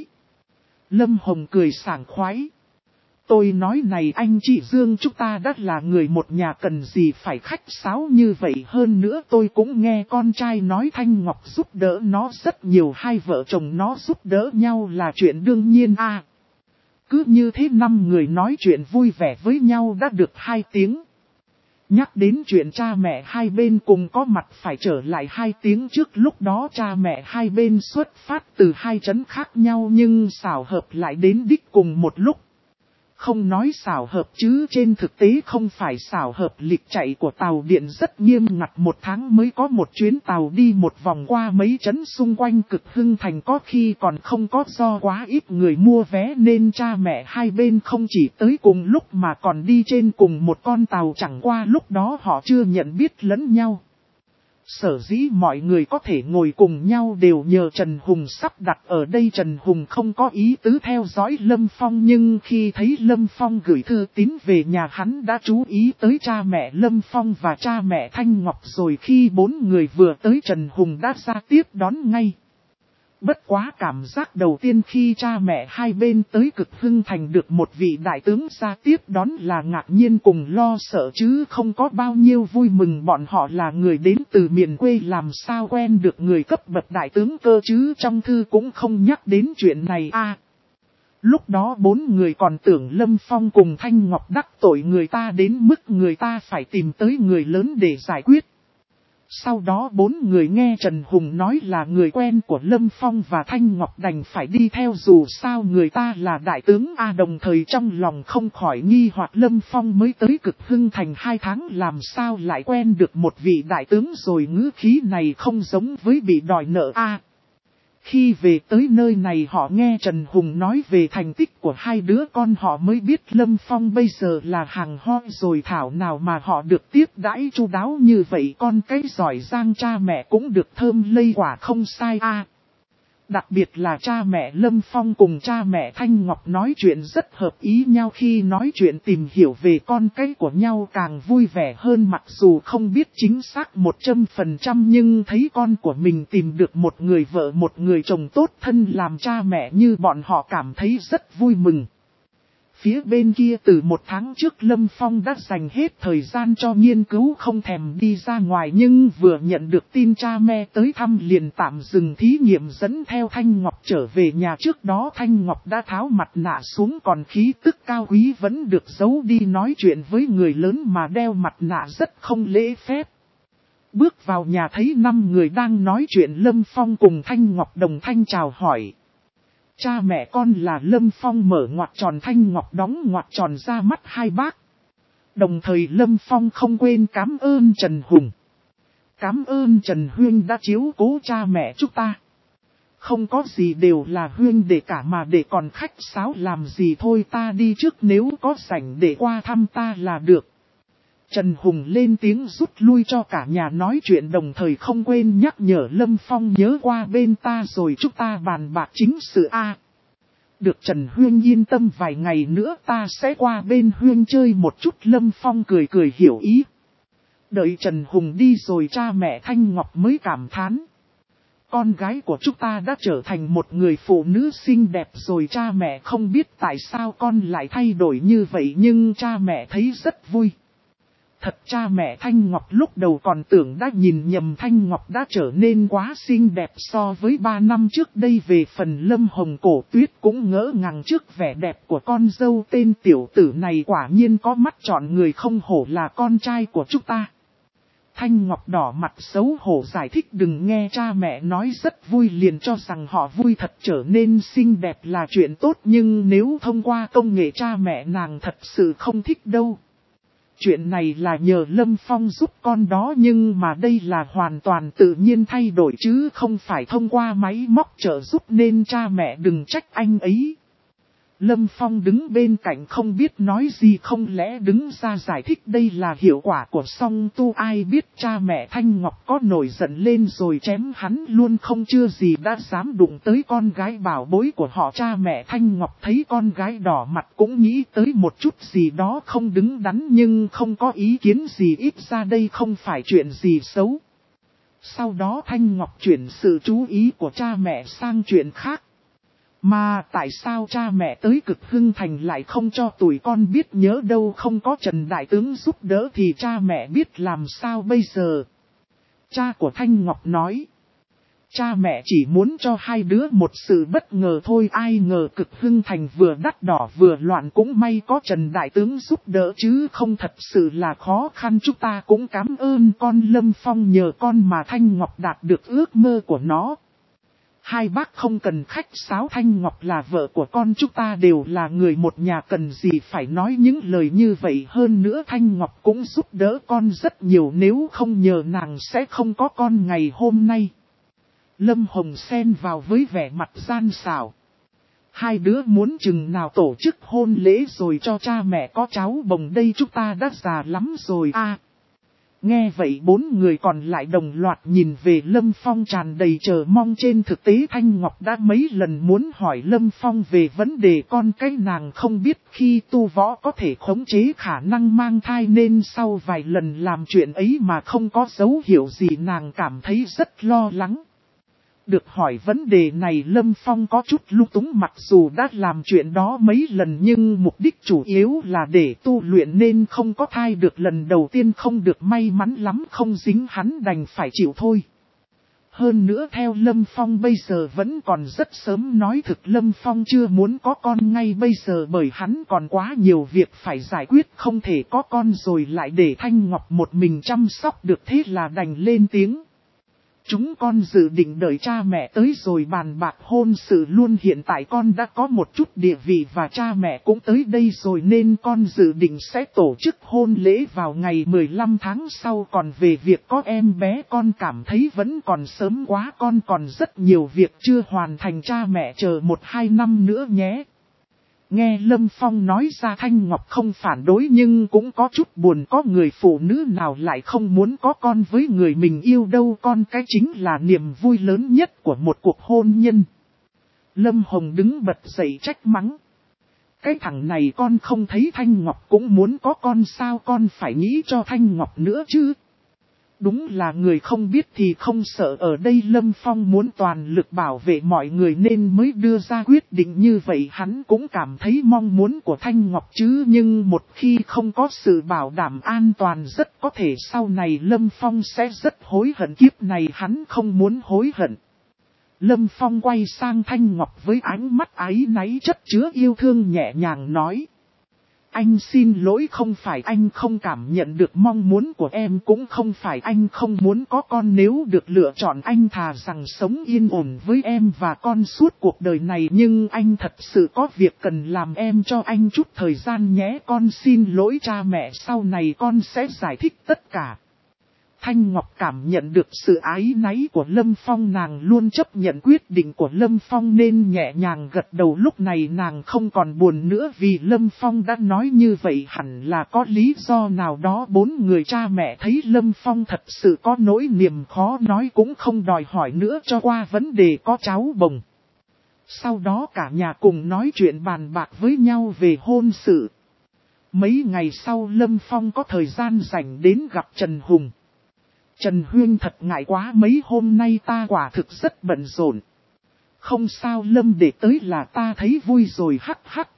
Lâm Hồng cười sảng khoái. Tôi nói này anh chị Dương, chúng ta đã là người một nhà, cần gì phải khách sáo như vậy. Hơn nữa tôi cũng nghe con trai nói Thanh Ngọc giúp đỡ nó rất nhiều, hai vợ chồng nó giúp đỡ nhau là chuyện đương nhiên a. À, cứ như thế năm người nói chuyện vui vẻ với nhau đã được hai tiếng. Nhắc đến chuyện cha mẹ hai bên cùng có mặt phải trở lại hai tiếng trước, lúc đó cha mẹ hai bên xuất phát từ hai trấn khác nhau nhưng xảo hợp lại đến đích cùng một lúc. Không nói xảo hợp chứ trên thực tế không phải xảo hợp, lịch chạy của tàu điện rất nghiêm ngặt, một tháng mới có một chuyến tàu đi một vòng qua mấy trấn xung quanh Cực Hưng thành, có khi còn không có, do quá ít người mua vé nên cha mẹ hai bên không chỉ tới cùng lúc mà còn đi trên cùng một con tàu, chẳng qua lúc đó họ chưa nhận biết lẫn nhau. Sở dĩ mọi người có thể ngồi cùng nhau đều nhờ Trần Hùng sắp đặt ở đây. Trần Hùng không có ý tứ theo dõi Lâm Phong, nhưng khi thấy Lâm Phong gửi thư tín về nhà, hắn đã chú ý tới cha mẹ Lâm Phong và cha mẹ Thanh Ngọc rồi. Khi bốn người vừa tới, Trần Hùng đã ra tiếp đón ngay. Bất quá cảm giác đầu tiên khi cha mẹ hai bên tới Cực Hưng thành được một vị đại tướng ra tiếp đón là ngạc nhiên cùng lo sợ chứ không có bao nhiêu vui mừng. Bọn họ là người đến từ miền quê, làm sao quen được người cấp bậc đại tướng cơ chứ, trong thư cũng không nhắc đến chuyện này a. À, lúc đó bốn người còn tưởng Lâm Phong cùng Thanh Ngọc đắc tội người ta đến mức người ta phải tìm tới người lớn để giải quyết. Sau đó bốn người nghe Trần Hùng nói là người quen của Lâm Phong và Thanh Ngọc đành phải đi theo, dù sao người ta là đại tướng A. À, đồng thời trong lòng không khỏi nghi hoặc Lâm Phong mới tới Cực Hưng thành hai tháng làm sao lại quen được một vị đại tướng rồi, ngữ khí này không giống với bị đòi nợ A. À, khi về tới nơi này họ nghe Trần Hùng nói về thành tích của hai đứa con, họ mới biết Lâm Phong bây giờ là hàng ho rồi, thảo nào mà họ được tiếp đãi chu đáo như vậy. Con cái giỏi giang cha mẹ cũng được thơm lây, quả không sai a. À, đặc biệt là cha mẹ Lâm Phong cùng cha mẹ Thanh Ngọc nói chuyện rất hợp ý nhau, khi nói chuyện tìm hiểu về con cái của nhau càng vui vẻ hơn. Mặc dù không biết chính xác một trăm phần trăm nhưng thấy con của mình tìm được một người vợ một người chồng tốt thân làm cha mẹ như bọn họ cảm thấy rất vui mừng. Phía bên kia từ một tháng trước Lâm Phong đã dành hết thời gian cho nghiên cứu, không thèm đi ra ngoài, nhưng vừa nhận được tin cha mẹ tới thăm liền tạm dừng thí nghiệm dẫn theo Thanh Ngọc trở về nhà. Trước đó Thanh Ngọc đã tháo mặt nạ xuống, còn khí tức cao quý vẫn được giấu đi, nói chuyện với người lớn mà đeo mặt nạ rất không lễ phép. Bước vào nhà thấy năm người đang nói chuyện, Lâm Phong cùng Thanh Ngọc đồng thanh chào hỏi. Cha mẹ con là Lâm Phong mở ngoặc tròn, Thanh Ngọc đóng ngoặc tròn ra mắt hai bác. Đồng thời Lâm Phong không quên cảm ơn Trần Hùng. Cảm ơn Trần Huynh đã chiếu cố cha mẹ chúng ta. Không có gì đều là huyên để cả mà để còn khách sáo làm gì thôi, ta đi trước, nếu có rảnh để qua thăm ta là được. Trần Hùng lên tiếng rút lui cho cả nhà nói chuyện, đồng thời không quên nhắc nhở Lâm Phong nhớ qua bên ta rồi chúng ta bàn bạc chính sự A. Được Trần Huyên yên tâm, vài ngày nữa ta sẽ qua bên Huyên chơi một chút. Lâm Phong cười cười hiểu ý. Đợi Trần Hùng đi rồi cha mẹ Thanh Ngọc mới cảm thán. Con gái của chúng ta đã trở thành một người phụ nữ xinh đẹp rồi, cha mẹ không biết tại sao con lại thay đổi như vậy nhưng cha mẹ thấy rất vui. Thật cha mẹ Thanh Ngọc lúc đầu còn tưởng đã nhìn nhầm, Thanh Ngọc đã trở nên quá xinh đẹp so với ba năm trước đây. Về phần Lâm Hồng, Cổ Tuyết cũng ngỡ ngàng trước vẻ đẹp của con dâu, tên tiểu tử này quả nhiên có mắt chọn người, không hổ là con trai của chúng ta. Thanh Ngọc đỏ mặt xấu hổ giải thích, đừng nghe cha mẹ nói rất vui liền cho rằng họ vui thật, trở nên xinh đẹp là chuyện tốt nhưng nếu thông qua công nghệ cha mẹ nàng thật sự không thích đâu. Chuyện này là nhờ Lâm Phong giúp con đó, nhưng mà đây là hoàn toàn tự nhiên thay đổi chứ không phải thông qua máy móc trợ giúp, nên cha mẹ đừng trách anh ấy. Lâm Phong đứng bên cạnh không biết nói gì, không lẽ đứng ra giải thích đây là hiệu quả của song tu. Ai biết cha mẹ Thanh Ngọc có nổi giận lên rồi chém hắn luôn không, chưa gì đã dám đụng tới con gái bảo bối của họ. Cha mẹ Thanh Ngọc thấy con gái đỏ mặt cũng nghĩ tới một chút gì đó không đứng đắn nhưng không có ý kiến gì, ít ra đây không phải chuyện gì xấu. Sau đó Thanh Ngọc chuyển sự chú ý của cha mẹ sang chuyện khác. Mà tại sao cha mẹ tới Cực Hưng Thành lại không cho tụi con biết nhớ đâu, không có Trần Đại Tướng giúp đỡ thì cha mẹ biết làm sao bây giờ? Cha của Thanh Ngọc nói. Cha mẹ chỉ muốn cho hai đứa một sự bất ngờ thôi, ai ngờ Cực Hưng Thành vừa đắt đỏ vừa loạn, cũng may có Trần Đại Tướng giúp đỡ chứ không thật sự là khó khăn. Chúng ta cũng cảm ơn con Lâm Phong, nhờ con mà Thanh Ngọc đạt được ước mơ của nó. Hai bác không cần khách sáo, Thanh Ngọc là vợ của con, chúng ta đều là người một nhà, cần gì phải nói những lời như vậy. Hơn nữa Thanh Ngọc cũng giúp đỡ con rất nhiều, nếu không nhờ nàng sẽ không có con ngày hôm nay. Lâm Hồng xen vào với vẻ mặt gian xảo. Hai đứa muốn chừng nào tổ chức hôn lễ rồi cho cha mẹ có cháu bồng đây, chúng ta đã già lắm rồi à. Nghe vậy bốn người còn lại đồng loạt nhìn về Lâm Phong tràn đầy chờ mong. Trên thực tế Thanh Ngọc đã mấy lần muốn hỏi Lâm Phong về vấn đề con cái, nàng không biết khi tu võ có thể khống chế khả năng mang thai nên sau vài lần làm chuyện ấy mà không có dấu hiệu gì, nàng cảm thấy rất lo lắng. Được hỏi vấn đề này Lâm Phong có chút lung túng, mặc dù đã làm chuyện đó mấy lần nhưng mục đích chủ yếu là để tu luyện nên không có thai được lần đầu tiên không được may mắn lắm, không dính hắn đành phải chịu thôi. Hơn nữa theo Lâm Phong bây giờ vẫn còn rất sớm, nói thực Lâm Phong chưa muốn có con ngay bây giờ bởi hắn còn quá nhiều việc phải giải quyết, không thể có con rồi lại để Thanh Ngọc một mình chăm sóc được, thế là đành lên tiếng. Chúng con dự định đợi cha mẹ tới rồi bàn bạc hôn sự luôn, hiện tại con đã có một chút địa vị và cha mẹ cũng tới đây rồi nên con dự định sẽ tổ chức hôn lễ vào ngày mười lăm tháng sau. Còn về việc có em bé con cảm thấy vẫn còn sớm quá, con còn rất nhiều việc chưa hoàn thành, cha mẹ chờ một hai năm nữa nhé. Nghe Lâm Phong nói ra Thanh Ngọc không phản đối nhưng cũng có chút buồn, có người phụ nữ nào lại không muốn có con với người mình yêu đâu, con cái chính là niềm vui lớn nhất của một cuộc hôn nhân. Lâm Hồng đứng bật dậy trách mắng. Cái thằng này con không thấy Thanh Ngọc cũng muốn có con sao, con phải nghĩ cho Thanh Ngọc nữa chứ. Đúng là người không biết thì không sợ, ở đây Lâm Phong muốn toàn lực bảo vệ mọi người nên mới đưa ra quyết định như vậy. Hắn cũng cảm thấy mong muốn của Thanh Ngọc chứ, nhưng một khi không có sự bảo đảm an toàn rất có thể sau này Lâm Phong sẽ rất hối hận, kiếp này hắn không muốn hối hận. Lâm Phong quay sang Thanh Ngọc với ánh mắt áy náy chất chứa yêu thương nhẹ nhàng nói. Anh xin lỗi, không phải anh không cảm nhận được mong muốn của em, cũng không phải anh không muốn có con, nếu được lựa chọn anh thà rằng sống yên ổn với em và con suốt cuộc đời này, nhưng anh thật sự có việc cần làm, em cho anh chút thời gian nhé, con xin lỗi cha mẹ, sau này con sẽ giải thích tất cả. Thanh Ngọc cảm nhận được sự ái náy của Lâm Phong, nàng luôn chấp nhận quyết định của Lâm Phong nên nhẹ nhàng gật đầu. Lúc này nàng không còn buồn nữa vì Lâm Phong đã nói như vậy hẳn là có lý do nào đó. Bốn người cha mẹ thấy Lâm Phong thật sự có nỗi niềm khó nói cũng không đòi hỏi nữa cho qua vấn đề có cháu bồng. Sau đó cả nhà cùng nói chuyện bàn bạc với nhau về hôn sự. Mấy ngày sau Lâm Phong có thời gian rảnh đến gặp Trần Hùng. Trần Huyên thật ngại quá, mấy hôm nay ta quả thực rất bận rộn. Không sao Lâm để tới là ta thấy vui rồi, hắc hắc.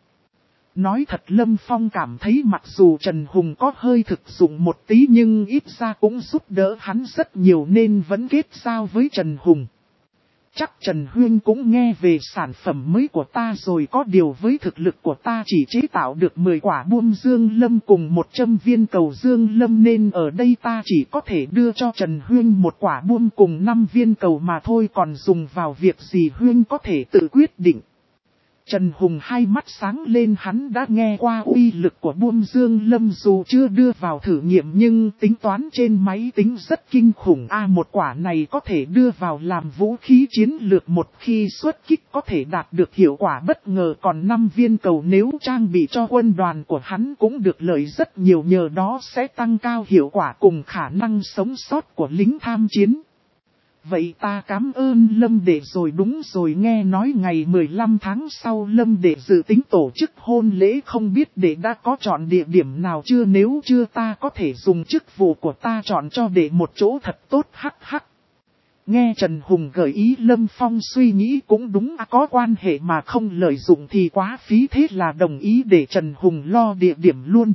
Nói thật Lâm Phong cảm thấy mặc dù Trần Hùng có hơi thực dụng một tí nhưng ít ra cũng giúp đỡ hắn rất nhiều nên vẫn kết giao với Trần Hùng. Chắc Trần Huyên cũng nghe về sản phẩm mới của ta rồi, có điều với thực lực của ta chỉ chế tạo được mười quả buông dương lâm cùng một trăm viên cầu dương lâm nên ở đây ta chỉ có thể đưa cho Trần Huyên một quả buông cùng năm viên cầu mà thôi, còn dùng vào việc gì Huyên có thể tự quyết định. Trần Hùng hai mắt sáng lên, hắn đã nghe qua uy lực của buông dương lâm dù chưa đưa vào thử nghiệm nhưng tính toán trên máy tính rất kinh khủng. A một quả này có thể đưa vào làm vũ khí chiến lược, một khi xuất kích có thể đạt được hiệu quả bất ngờ, còn năm viên cầu nếu trang bị cho quân đoàn của hắn cũng được lợi rất nhiều, nhờ đó sẽ tăng cao hiệu quả cùng khả năng sống sót của lính tham chiến. Vậy ta cảm ơn Lâm Đệ rồi. Đúng rồi, nghe nói ngày mười lăm tháng sau Lâm Đệ dự tính tổ chức hôn lễ, không biết Đệ đã có chọn địa điểm nào chưa, nếu chưa ta có thể dùng chức vụ của ta chọn cho Đệ một chỗ thật tốt, hắc hắc. Nghe Trần Hùng gợi ý Lâm Phong suy nghĩ cũng đúng, à, có quan hệ mà không lợi dụng thì quá phí, thế là đồng ý để Trần Hùng lo địa điểm luôn.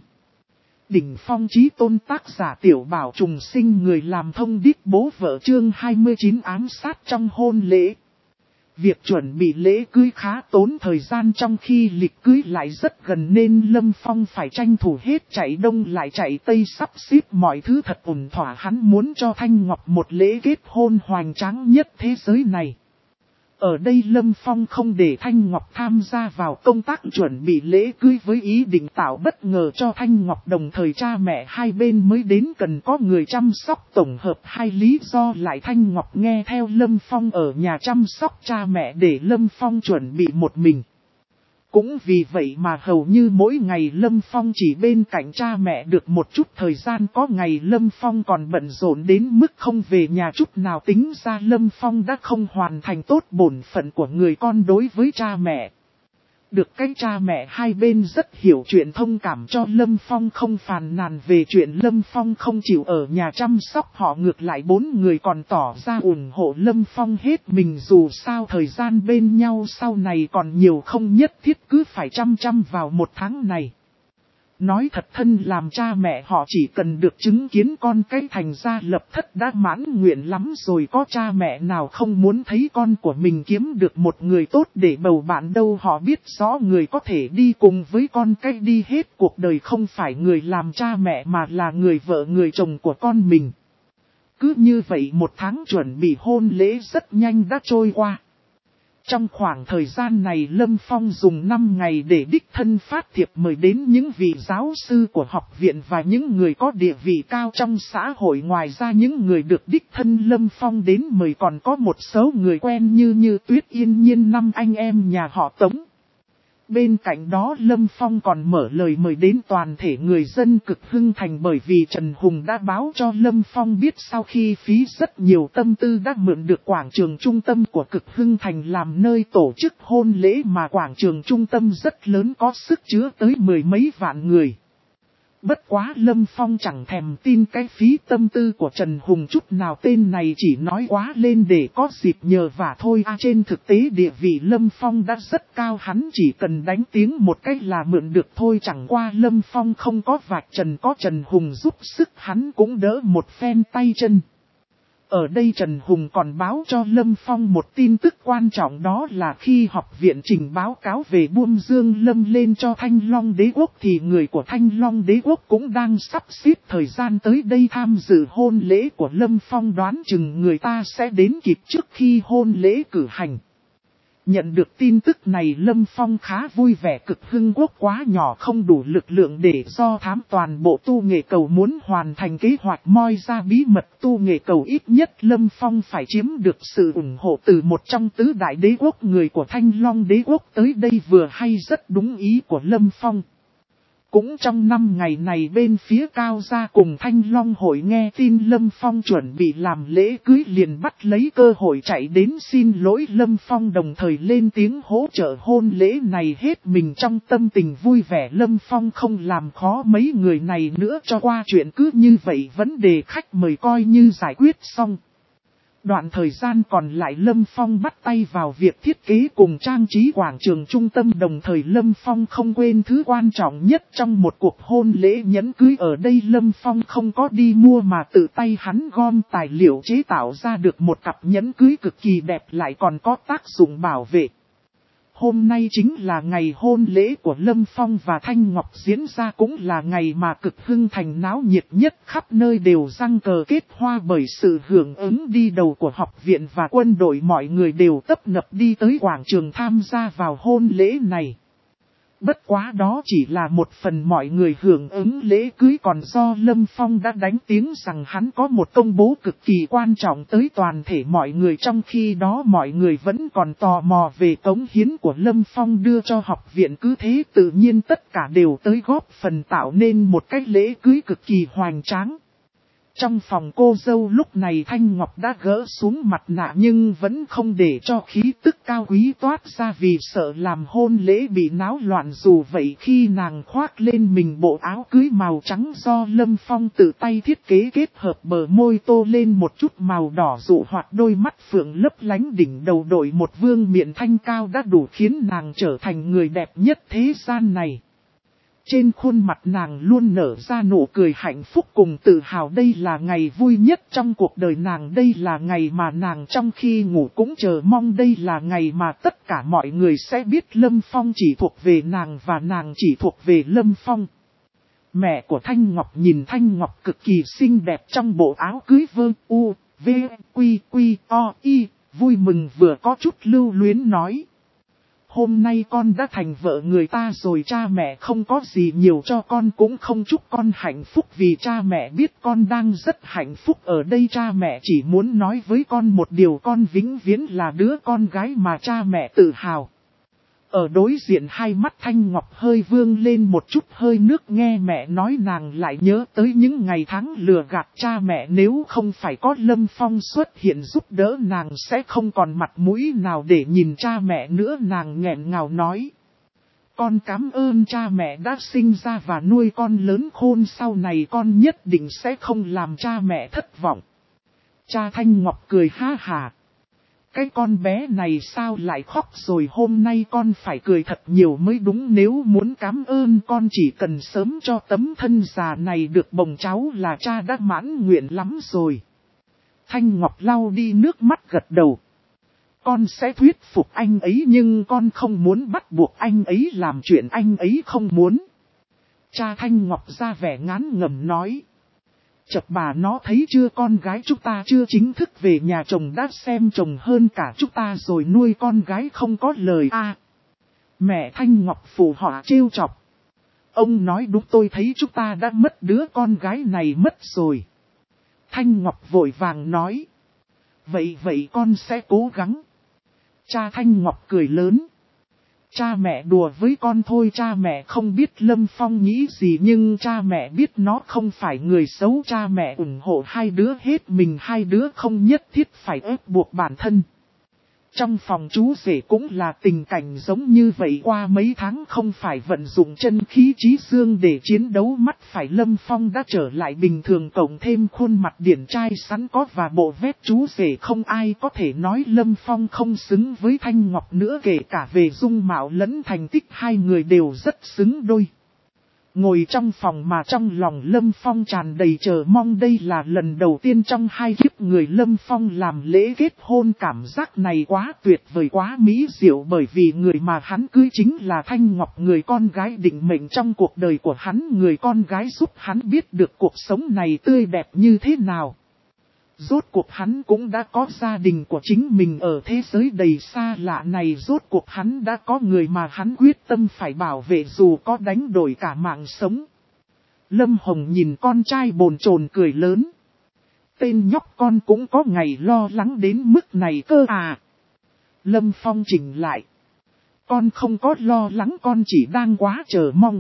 Đỉnh phong chí tôn, tác giả Tiểu Bảo Trùng Sinh, người làm thông điệp bố vợ, chương hai mươi chín ám sát trong hôn lễ. Việc chuẩn bị lễ cưới khá tốn thời gian, trong khi lịch cưới lại rất gần nên Lâm Phong phải tranh thủ hết chạy đông lại chạy tây sắp xếp mọi thứ thật ổn thỏa. Hắn muốn cho Thanh Ngọc một lễ kết hôn hoành tráng nhất thế giới này. Ở đây Lâm Phong không để Thanh Ngọc tham gia vào công tác chuẩn bị lễ cưới với ý định tạo bất ngờ cho Thanh Ngọc, đồng thời cha mẹ hai bên mới đến cần có người chăm sóc. Tổng hợp hai lý do lại Thanh Ngọc nghe theo Lâm Phong ở nhà chăm sóc cha mẹ để Lâm Phong chuẩn bị một mình. Cũng vì vậy mà hầu như mỗi ngày Lâm Phong chỉ bên cạnh cha mẹ được một chút thời gian, có ngày Lâm Phong còn bận rộn đến mức không về nhà chút nào, tính ra Lâm Phong đã không hoàn thành tốt bổn phận của người con đối với cha mẹ. Được cái cha mẹ hai bên rất hiểu chuyện, thông cảm cho Lâm Phong, không phàn nàn về chuyện Lâm Phong không chịu ở nhà chăm sóc họ, ngược lại bốn người còn tỏ ra ủng hộ Lâm Phong hết mình, dù sao thời gian bên nhau sau này còn nhiều, không nhất thiết cứ phải chăm chăm vào một tháng này. Nói thật, thân làm cha mẹ họ chỉ cần được chứng kiến con cái thành gia lập thất đã mãn nguyện lắm rồi, có cha mẹ nào không muốn thấy con của mình kiếm được một người tốt để bầu bạn đâu. Họ biết rõ người có thể đi cùng với con cái đi hết cuộc đời không phải người làm cha mẹ mà là người vợ người chồng của con mình. Cứ như vậy một tháng chuẩn bị hôn lễ rất nhanh đã trôi qua. Trong khoảng thời gian này Lâm Phong dùng năm ngày để đích thân phát thiệp mời đến những vị giáo sư của học viện và những người có địa vị cao trong xã hội. Ngoài ra những người được đích thân Lâm Phong đến mời còn có một số người quen như như Tuyết, Yên Nhiên, năm anh em nhà họ Tống. Bên cạnh đó Lâm Phong còn mở lời mời đến toàn thể người dân Cực Hưng Thành, bởi vì Trần Hùng đã báo cho Lâm Phong biết sau khi phí rất nhiều tâm tư đã mượn được quảng trường trung tâm của Cực Hưng Thành làm nơi tổ chức hôn lễ, mà quảng trường trung tâm rất lớn, có sức chứa tới mười mấy vạn người. Bất quá Lâm Phong chẳng thèm tin cái phí tâm tư của Trần Hùng chút nào, tên này chỉ nói quá lên để có dịp nhờ vả thôi. À, trên thực tế địa vị Lâm Phong đã rất cao, hắn chỉ cần đánh tiếng một cách là mượn được thôi. Chẳng qua Lâm Phong không có vạch trần, có Trần Hùng giúp sức hắn cũng đỡ một phen tay chân. Ở đây Trần Hùng còn báo cho Lâm Phong một tin tức quan trọng, đó là khi học viện trình báo cáo về buông dương lâm lên cho Thanh Long Đế Quốc thì người của Thanh Long Đế Quốc cũng đang sắp xếp thời gian tới đây tham dự hôn lễ của Lâm Phong, đoán chừng người ta sẽ đến kịp trước khi hôn lễ cử hành. Nhận được tin tức này Lâm Phong khá vui vẻ, cực hưng quốc quá nhỏ không đủ lực lượng để do thám toàn bộ tu nghệ cầu, muốn hoàn thành kế hoạch moi ra bí mật tu nghệ cầu ít nhất Lâm Phong phải chiếm được sự ủng hộ từ một trong tứ đại đế quốc. Người của Thanh Long đế quốc tới đây vừa hay rất đúng ý của Lâm Phong. Cũng trong năm ngày này bên phía Cao gia cùng Thanh Long hội nghe tin Lâm Phong chuẩn bị làm lễ cưới liền bắt lấy cơ hội chạy đến xin lỗi Lâm Phong, đồng thời lên tiếng hỗ trợ hôn lễ này. Hết mình trong tâm tình vui vẻ, Lâm Phong không làm khó mấy người này nữa, cho qua chuyện cứ như vậy vấn đề khách mời coi như giải quyết xong. Đoạn thời gian còn lại Lâm Phong bắt tay vào việc thiết kế cùng trang trí quảng trường trung tâm, đồng thời Lâm Phong không quên thứ quan trọng nhất trong một cuộc hôn lễ nhẫn cưới. Ở đây Lâm Phong không có đi mua mà tự tay hắn gom tài liệu chế tạo ra được một cặp nhẫn cưới cực kỳ đẹp, lại còn có tác dụng bảo vệ. Hôm nay chính là ngày hôn lễ của Lâm Phong và Thanh Ngọc, diễn ra cũng là ngày mà Cực Hưng thành náo nhiệt nhất, khắp nơi đều giăng cờ kết hoa bởi sự hưởng ứng đi đầu của học viện và quân đội. Mọi người đều tấp nập đi tới quảng trường tham gia vào hôn lễ này. Bất quá đó chỉ là một phần mọi người hưởng ứng lễ cưới, còn do Lâm Phong đã đánh tiếng rằng hắn có một công bố cực kỳ quan trọng tới toàn thể mọi người. Trong khi đó mọi người vẫn còn tò mò về cống hiến của Lâm Phong đưa cho học viện, cứ thế tự nhiên tất cả đều tới góp phần tạo nên một cái lễ cưới cực kỳ hoành tráng. Trong phòng cô dâu lúc này Thanh Ngọc đã gỡ xuống mặt nạ nhưng vẫn không để cho khí tức cao quý toát ra vì sợ làm hôn lễ bị náo loạn. Dù vậy khi nàng khoác lên mình bộ áo cưới màu trắng do Lâm Phong tự tay thiết kế, kết hợp bờ môi tô lên một chút màu đỏ dụ hoạt, đôi mắt phượng lấp lánh, đỉnh đầu đội một vương miện thanh cao đã đủ khiến nàng trở thành người đẹp nhất thế gian này. Trên khuôn mặt nàng luôn nở ra nụ cười hạnh phúc cùng tự hào, đây là ngày vui nhất trong cuộc đời nàng, đây là ngày mà nàng trong khi ngủ cũng chờ mong, đây là ngày mà tất cả mọi người sẽ biết Lâm Phong chỉ thuộc về nàng và nàng chỉ thuộc về Lâm Phong. Mẹ của Thanh Ngọc nhìn Thanh Ngọc cực kỳ xinh đẹp trong bộ áo cưới vơ u, v, quy, quy, o, y, vui mừng vừa có chút lưu luyến nói. Hôm nay con đã thành vợ người ta rồi, cha mẹ không có gì nhiều cho con cũng không chúc con hạnh phúc vì cha mẹ biết con đang rất hạnh phúc ở đây. Cha mẹ chỉ muốn nói với con một điều, con vĩnh viễn là đứa con gái mà cha mẹ tự hào. Ở đối diện hai mắt Thanh Ngọc hơi vương lên một chút hơi nước, nghe mẹ nói nàng lại nhớ tới những ngày tháng lừa gạt cha mẹ, nếu không phải có Lâm Phong xuất hiện giúp đỡ nàng sẽ không còn mặt mũi nào để nhìn cha mẹ nữa. Nàng nghẹn ngào nói. Con cảm ơn cha mẹ đã sinh ra và nuôi con lớn khôn, sau này con nhất định sẽ không làm cha mẹ thất vọng. Cha Thanh Ngọc cười ha hà. Cái con bé này sao lại khóc rồi, hôm nay con phải cười thật nhiều mới đúng, nếu muốn cảm ơn con chỉ cần sớm cho tấm thân già này được bồng cháu là cha đã mãn nguyện lắm rồi. Thanh Ngọc lau đi nước mắt gật đầu. Con sẽ thuyết phục anh ấy nhưng con không muốn bắt buộc anh ấy làm chuyện anh ấy không muốn. Cha Thanh Ngọc ra vẻ ngán ngẩm nói. Chập bà nó thấy chưa, con gái chúng ta chưa chính thức về nhà chồng đã xem chồng hơn cả chúng ta rồi, nuôi con gái không có lời a. À, mẹ Thanh Ngọc phụ họa trêu chọc. Ông nói đúng, tôi thấy chúng ta đã mất đứa con gái này mất rồi. Thanh Ngọc vội vàng nói. Vậy vậy con sẽ cố gắng. Cha Thanh Ngọc cười lớn. Cha mẹ đùa với con thôi, cha mẹ không biết Lâm Phong nghĩ gì nhưng cha mẹ biết nó không phải người xấu, cha mẹ ủng hộ hai đứa hết mình, hai đứa không nhất thiết phải ép buộc bản thân. Trong phòng chú rể cũng là tình cảnh giống như vậy, qua mấy tháng không phải vận dụng chân khí trí dương để chiến đấu, mắt phải Lâm Phong đã trở lại bình thường, cộng thêm khuôn mặt điển trai sẵn có và bộ vest chú rể, không ai có thể nói Lâm Phong không xứng với Thanh Ngọc nữa, kể cả về dung mạo lẫn thành tích hai người đều rất xứng đôi. Ngồi trong phòng mà trong lòng Lâm Phong tràn đầy chờ mong, đây là lần đầu tiên trong hai kiếp người Lâm Phong làm lễ kết hôn, cảm giác này quá tuyệt vời quá mỹ diệu, bởi vì người mà hắn cưới chính là Thanh Ngọc, người con gái định mệnh trong cuộc đời của hắn, người con gái giúp hắn biết được cuộc sống này tươi đẹp như thế nào. Rốt cuộc hắn cũng đã có gia đình của chính mình ở thế giới đầy xa lạ này. Rốt cuộc hắn đã có người mà hắn quyết tâm phải bảo vệ dù có đánh đổi cả mạng sống. Lâm Hồng nhìn con trai bồn chồn cười lớn. Tên nhóc con cũng có ngày lo lắng đến mức này cơ à. Lâm Phong chỉnh lại. Con không có lo lắng, con chỉ đang quá chờ mong.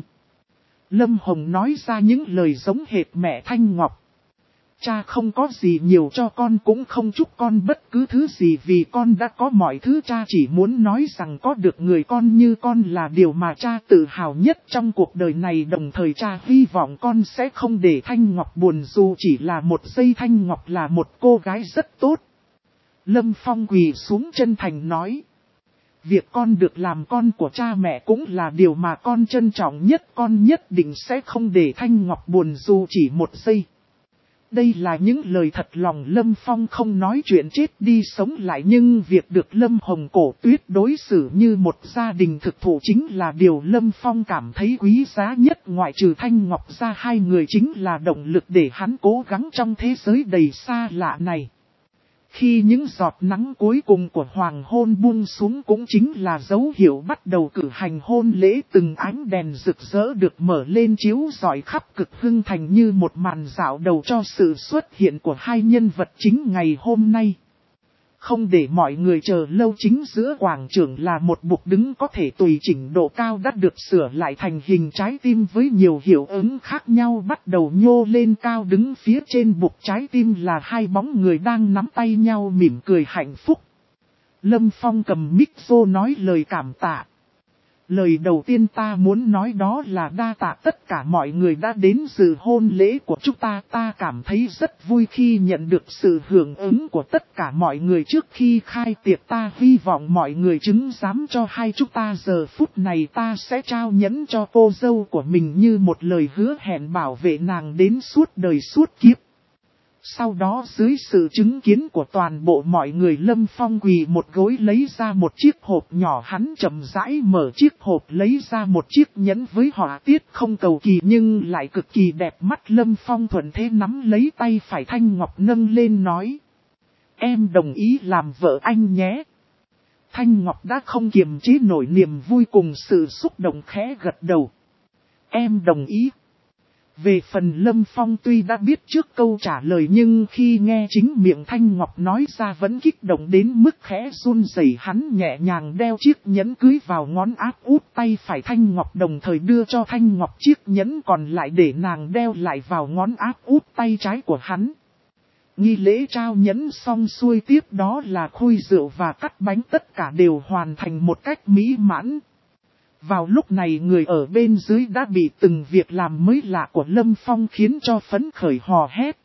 Lâm Hồng nói ra những lời giống hệt mẹ Thanh Ngọc. Cha không có gì nhiều cho con, cũng không chúc con bất cứ thứ gì vì con đã có mọi thứ. Cha chỉ muốn nói rằng có được người con như con là điều mà cha tự hào nhất trong cuộc đời này. Đồng thời cha hy vọng con sẽ không để Thanh Ngọc buồn dù chỉ là một giây. Thanh Ngọc là một cô gái rất tốt. Lâm Phong quỳ xuống chân thành nói. Việc con được làm con của cha mẹ cũng là điều mà con trân trọng nhất. Con nhất định sẽ không để Thanh Ngọc buồn dù chỉ một giây. Đây là những lời thật lòng. Lâm Phong không nói chuyện chết đi sống lại, nhưng việc được Lâm Hồng Cổ Tuyết đối xử như một gia đình thực thụ chính là điều Lâm Phong cảm thấy quý giá nhất. Ngoại trừ Thanh Ngọc ra, hai người chính là động lực để hắn cố gắng trong thế giới đầy xa lạ này. Khi những giọt nắng cuối cùng của hoàng hôn buông xuống cũng chính là dấu hiệu bắt đầu cử hành hôn lễ. Từng ánh đèn rực rỡ được mở lên chiếu rọi khắp Cực Hưng Thành như một màn dạo đầu cho sự xuất hiện của hai nhân vật chính ngày hôm nay. Không để mọi người chờ lâu, chính giữa quảng trường là một bục đứng có thể tùy chỉnh độ cao đã được sửa lại thành hình trái tim với nhiều hiệu ứng khác nhau bắt đầu nhô lên cao. Đứng phía trên bục trái tim là hai bóng người đang nắm tay nhau mỉm cười hạnh phúc. Lâm Phong cầm micro nói lời cảm tạ. Lời đầu tiên ta muốn nói đó là đa tạ tất cả mọi người đã đến dự hôn lễ của chúng ta. Ta cảm thấy rất vui khi nhận được sự hưởng ứng của tất cả mọi người. Trước khi khai tiệc ta hy vọng mọi người chứng giám cho hai chúng ta. Giờ phút này ta sẽ trao nhẫn cho cô dâu của mình như một lời hứa hẹn bảo vệ nàng đến suốt đời suốt kiếp. Sau đó dưới sự chứng kiến của toàn bộ mọi người, Lâm Phong quỳ một gối lấy ra một chiếc hộp nhỏ. Hắn chậm rãi mở chiếc hộp lấy ra một chiếc nhẫn với họa tiết không cầu kỳ nhưng lại cực kỳ đẹp mắt. Lâm Phong thuận thế nắm lấy tay phải Thanh Ngọc nâng lên nói. Em đồng ý làm vợ anh nhé. Thanh Ngọc đã không kiềm chế nổi niềm vui cùng sự xúc động khẽ gật đầu. Em đồng ý. Về phần Lâm Phong tuy đã biết trước câu trả lời nhưng khi nghe chính miệng Thanh Ngọc nói ra vẫn kích động đến mức khẽ run rẩy. Hắn nhẹ nhàng đeo chiếc nhẫn cưới vào ngón áp út tay phải Thanh Ngọc, đồng thời đưa cho Thanh Ngọc chiếc nhẫn còn lại để nàng đeo lại vào ngón áp út tay trái của hắn. Nghi lễ trao nhẫn xong xuôi, tiếp đó là khui rượu và cắt bánh, tất cả đều hoàn thành một cách mỹ mãn. Vào lúc này người ở bên dưới đã bị từng việc làm mới lạ của Lâm Phong khiến cho phấn khởi hò hét.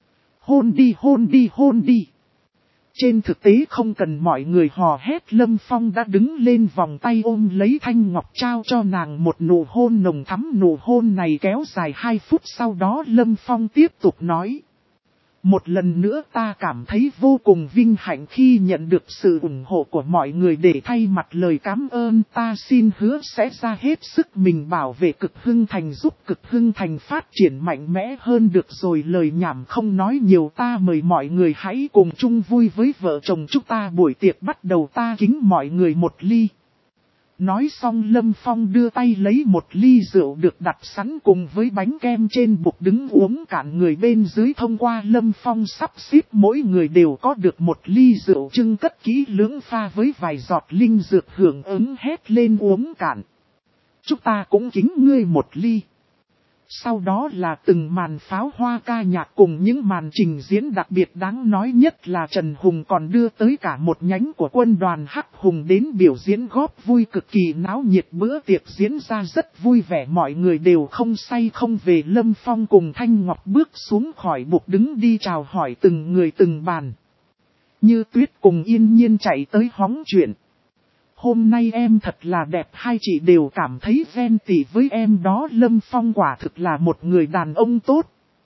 Hôn đi hôn đi hôn đi. Trên thực tế không cần mọi người hò hét, Lâm Phong đã đứng lên vòng tay ôm lấy Thanh Ngọc trao cho nàng một nụ hôn nồng thắm. Nụ hôn này kéo dài hai phút, sau đó Lâm Phong tiếp tục nói. Một lần nữa ta cảm thấy vô cùng vinh hạnh khi nhận được sự ủng hộ của mọi người. Để thay mặt lời cảm ơn, ta xin hứa sẽ ra hết sức mình bảo vệ Cực Hưng Thành, giúp Cực Hưng Thành phát triển mạnh mẽ hơn. Được rồi, lời nhảm không nói nhiều, ta mời mọi người hãy cùng chung vui với vợ chồng chúng ta. Buổi tiệc bắt đầu, ta kính mọi người một ly. Nói xong Lâm Phong đưa tay lấy một ly rượu được đặt sẵn cùng với bánh kem trên bục đứng uống cạn. Người bên dưới thông qua Lâm Phong sắp xếp mỗi người đều có được một ly rượu trưng cất kỹ lưỡng pha với vài giọt linh dược hưởng ứng hét lên uống cạn. Chúng ta cũng kính ngươi một ly. Sau đó là từng màn pháo hoa ca nhạc cùng những màn trình diễn đặc biệt, đáng nói nhất là Trần Hùng còn đưa tới cả một nhánh của quân đoàn Hắc Hùng đến biểu diễn góp vui cực kỳ náo nhiệt. Bữa tiệc diễn ra rất vui vẻ, mọi người đều không say không về. Lâm Phong cùng Thanh Ngọc bước xuống khỏi bục đứng đi chào hỏi từng người từng bàn. Như Tuyết cùng Yên Nhiên chạy tới hóng chuyện. Hôm nay em thật là đẹp, hai chị đều cảm thấy ghen tị với em đó. Lâm Phong quả thực là một người đàn ông tốt.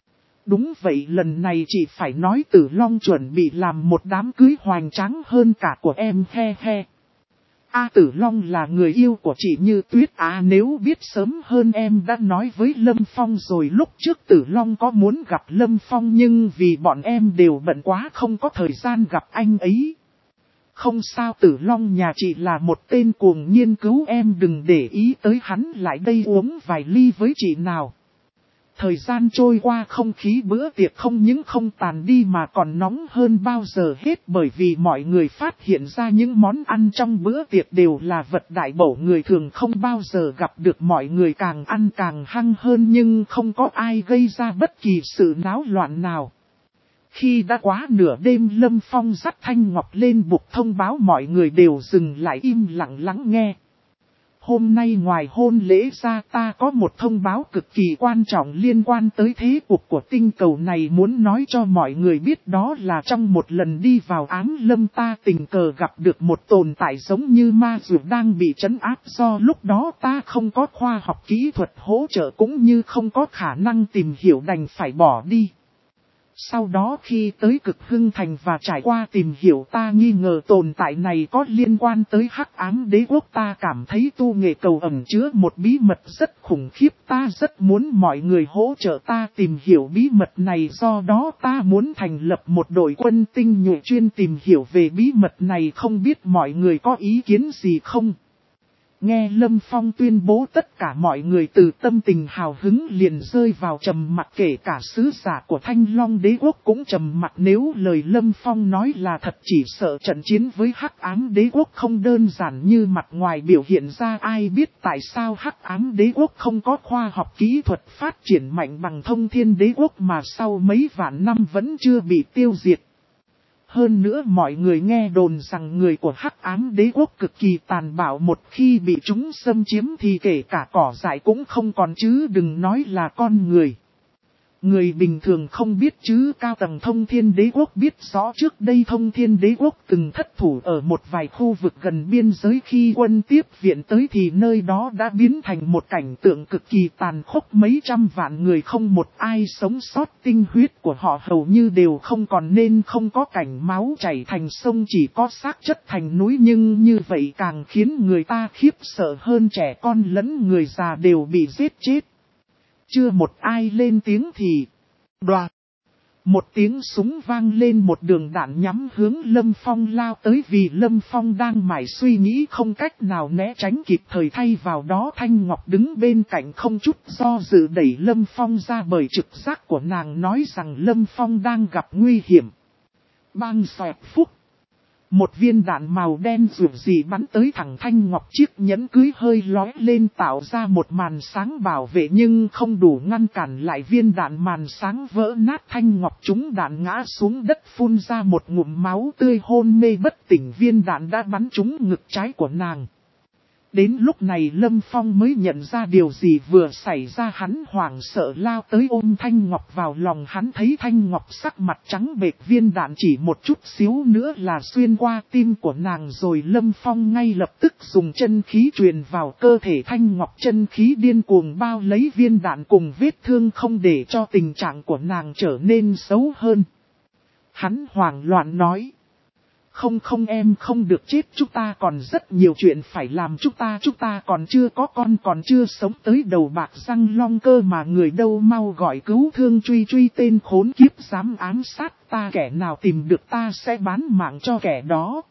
Đúng vậy, lần này chị phải nói Tử Long chuẩn bị làm một đám cưới hoành tráng hơn cả của em, he he. A Tử Long là người yêu của chị Như Tuyết à, nếu biết sớm hơn em đã nói với Lâm Phong rồi. Lúc trước Tử Long có muốn gặp Lâm Phong nhưng vì bọn em đều bận quá không có thời gian gặp anh ấy. Không sao, Tử Long nhà chị là một tên cuồng nghiên cứu, em đừng để ý tới hắn, lại đây uống vài ly với chị nào. Thời gian trôi qua, không khí bữa tiệc không những không tàn đi mà còn nóng hơn bao giờ hết, bởi vì mọi người phát hiện ra những món ăn trong bữa tiệc đều là vật đại bổ, người thường không bao giờ gặp được, mọi người càng ăn càng hăng hơn nhưng không có ai gây ra bất kỳ sự náo loạn nào. Khi đã quá nửa đêm, Lâm Phong dắt Thanh Ngọc lên bục thông báo, mọi người đều dừng lại im lặng lắng nghe. Hôm nay ngoài hôn lễ ra, ta có một thông báo cực kỳ quan trọng liên quan tới thế cục của tinh cầu này muốn nói cho mọi người biết, đó là trong một lần đi vào áng lâm ta tình cờ gặp được một tồn tại giống như ma dược đang bị trấn áp, do lúc đó ta không có khoa học kỹ thuật hỗ trợ cũng như không có khả năng tìm hiểu đành phải bỏ đi. Sau đó khi tới Cực Hưng Thành và trải qua tìm hiểu, ta nghi ngờ tồn tại này có liên quan tới Hắc Ám Đế Quốc. Ta cảm thấy tu nghệ cầu ẩn chứa một bí mật rất khủng khiếp, ta rất muốn mọi người hỗ trợ ta tìm hiểu bí mật này, do đó ta muốn thành lập một đội quân tinh nhuệ chuyên tìm hiểu về bí mật này, không biết mọi người có ý kiến gì không? Nghe Lâm Phong tuyên bố, tất cả mọi người từ tâm tình hào hứng liền rơi vào trầm mặc, kể cả sứ giả của Thanh Long Đế Quốc cũng trầm mặc. Nếu lời Lâm Phong nói là thật, chỉ sợ trận chiến với Hắc Ám Đế Quốc không đơn giản như mặt ngoài biểu hiện ra. Ai biết tại sao Hắc Ám Đế Quốc không có khoa học kỹ thuật phát triển mạnh bằng Thông Thiên Đế Quốc mà sau mấy vạn năm vẫn chưa bị tiêu diệt. Hơn nữa mọi người nghe đồn rằng người của Hắc Ám Đế Quốc cực kỳ tàn bạo, một khi bị chúng xâm chiếm thì kể cả cỏ dại cũng không còn, chứ đừng nói là con người. Người bình thường không biết chứ cao tầng Thông Thiên Đế Quốc biết rõ. Trước đây Thông Thiên Đế Quốc từng thất thủ ở một vài khu vực gần biên giới, khi quân tiếp viện tới thì nơi đó đã biến thành một cảnh tượng cực kỳ tàn khốc, mấy trăm vạn người không một ai sống sót, tinh huyết của họ hầu như đều không còn nên không có cảnh máu chảy thành sông, chỉ có xác chất thành núi. Nhưng như vậy càng khiến người ta khiếp sợ hơn, trẻ con lẫn người già đều bị giết chết. Chưa một ai lên tiếng thì đoạt. Một tiếng súng vang lên, một đường đạn nhắm hướng Lâm Phong lao tới. Vì Lâm Phong đang mải suy nghĩ không cách nào né tránh kịp thời, thay vào đó Thanh Ngọc đứng bên cạnh không chút do dự đẩy Lâm Phong ra, bởi trực giác của nàng nói rằng Lâm Phong đang gặp nguy hiểm. Bang xoẹt phúc. Một viên đạn màu đen rượu gì bắn tới thẳng Thanh Ngọc, chiếc nhẫn cưới hơi lói lên tạo ra một màn sáng bảo vệ nhưng không đủ ngăn cản lại viên đạn, màn sáng vỡ nát, Thanh Ngọc trúng đạn ngã xuống đất phun ra một ngụm máu tươi hôn mê bất tỉnh, viên đạn đã bắn trúng ngực trái của nàng. Đến lúc này Lâm Phong mới nhận ra điều gì vừa xảy ra, hắn hoảng sợ lao tới ôm Thanh Ngọc vào lòng, hắn thấy Thanh Ngọc sắc mặt trắng bệch, viên đạn chỉ một chút xíu nữa là xuyên qua tim của nàng rồi. Lâm Phong ngay lập tức dùng chân khí truyền vào cơ thể Thanh Ngọc, chân khí điên cuồng bao lấy viên đạn cùng vết thương, không để cho tình trạng của nàng trở nên xấu hơn. Hắn hoảng loạn nói. Không không, em không được chết, chúng ta còn rất nhiều chuyện phải làm, chúng ta chúng ta còn chưa có con, còn chưa sống tới đầu bạc răng long cơ mà, người đâu mau gọi cứu thương, truy truy tên khốn kiếp dám ám sát ta, kẻ nào tìm được ta sẽ bán mạng cho kẻ đó.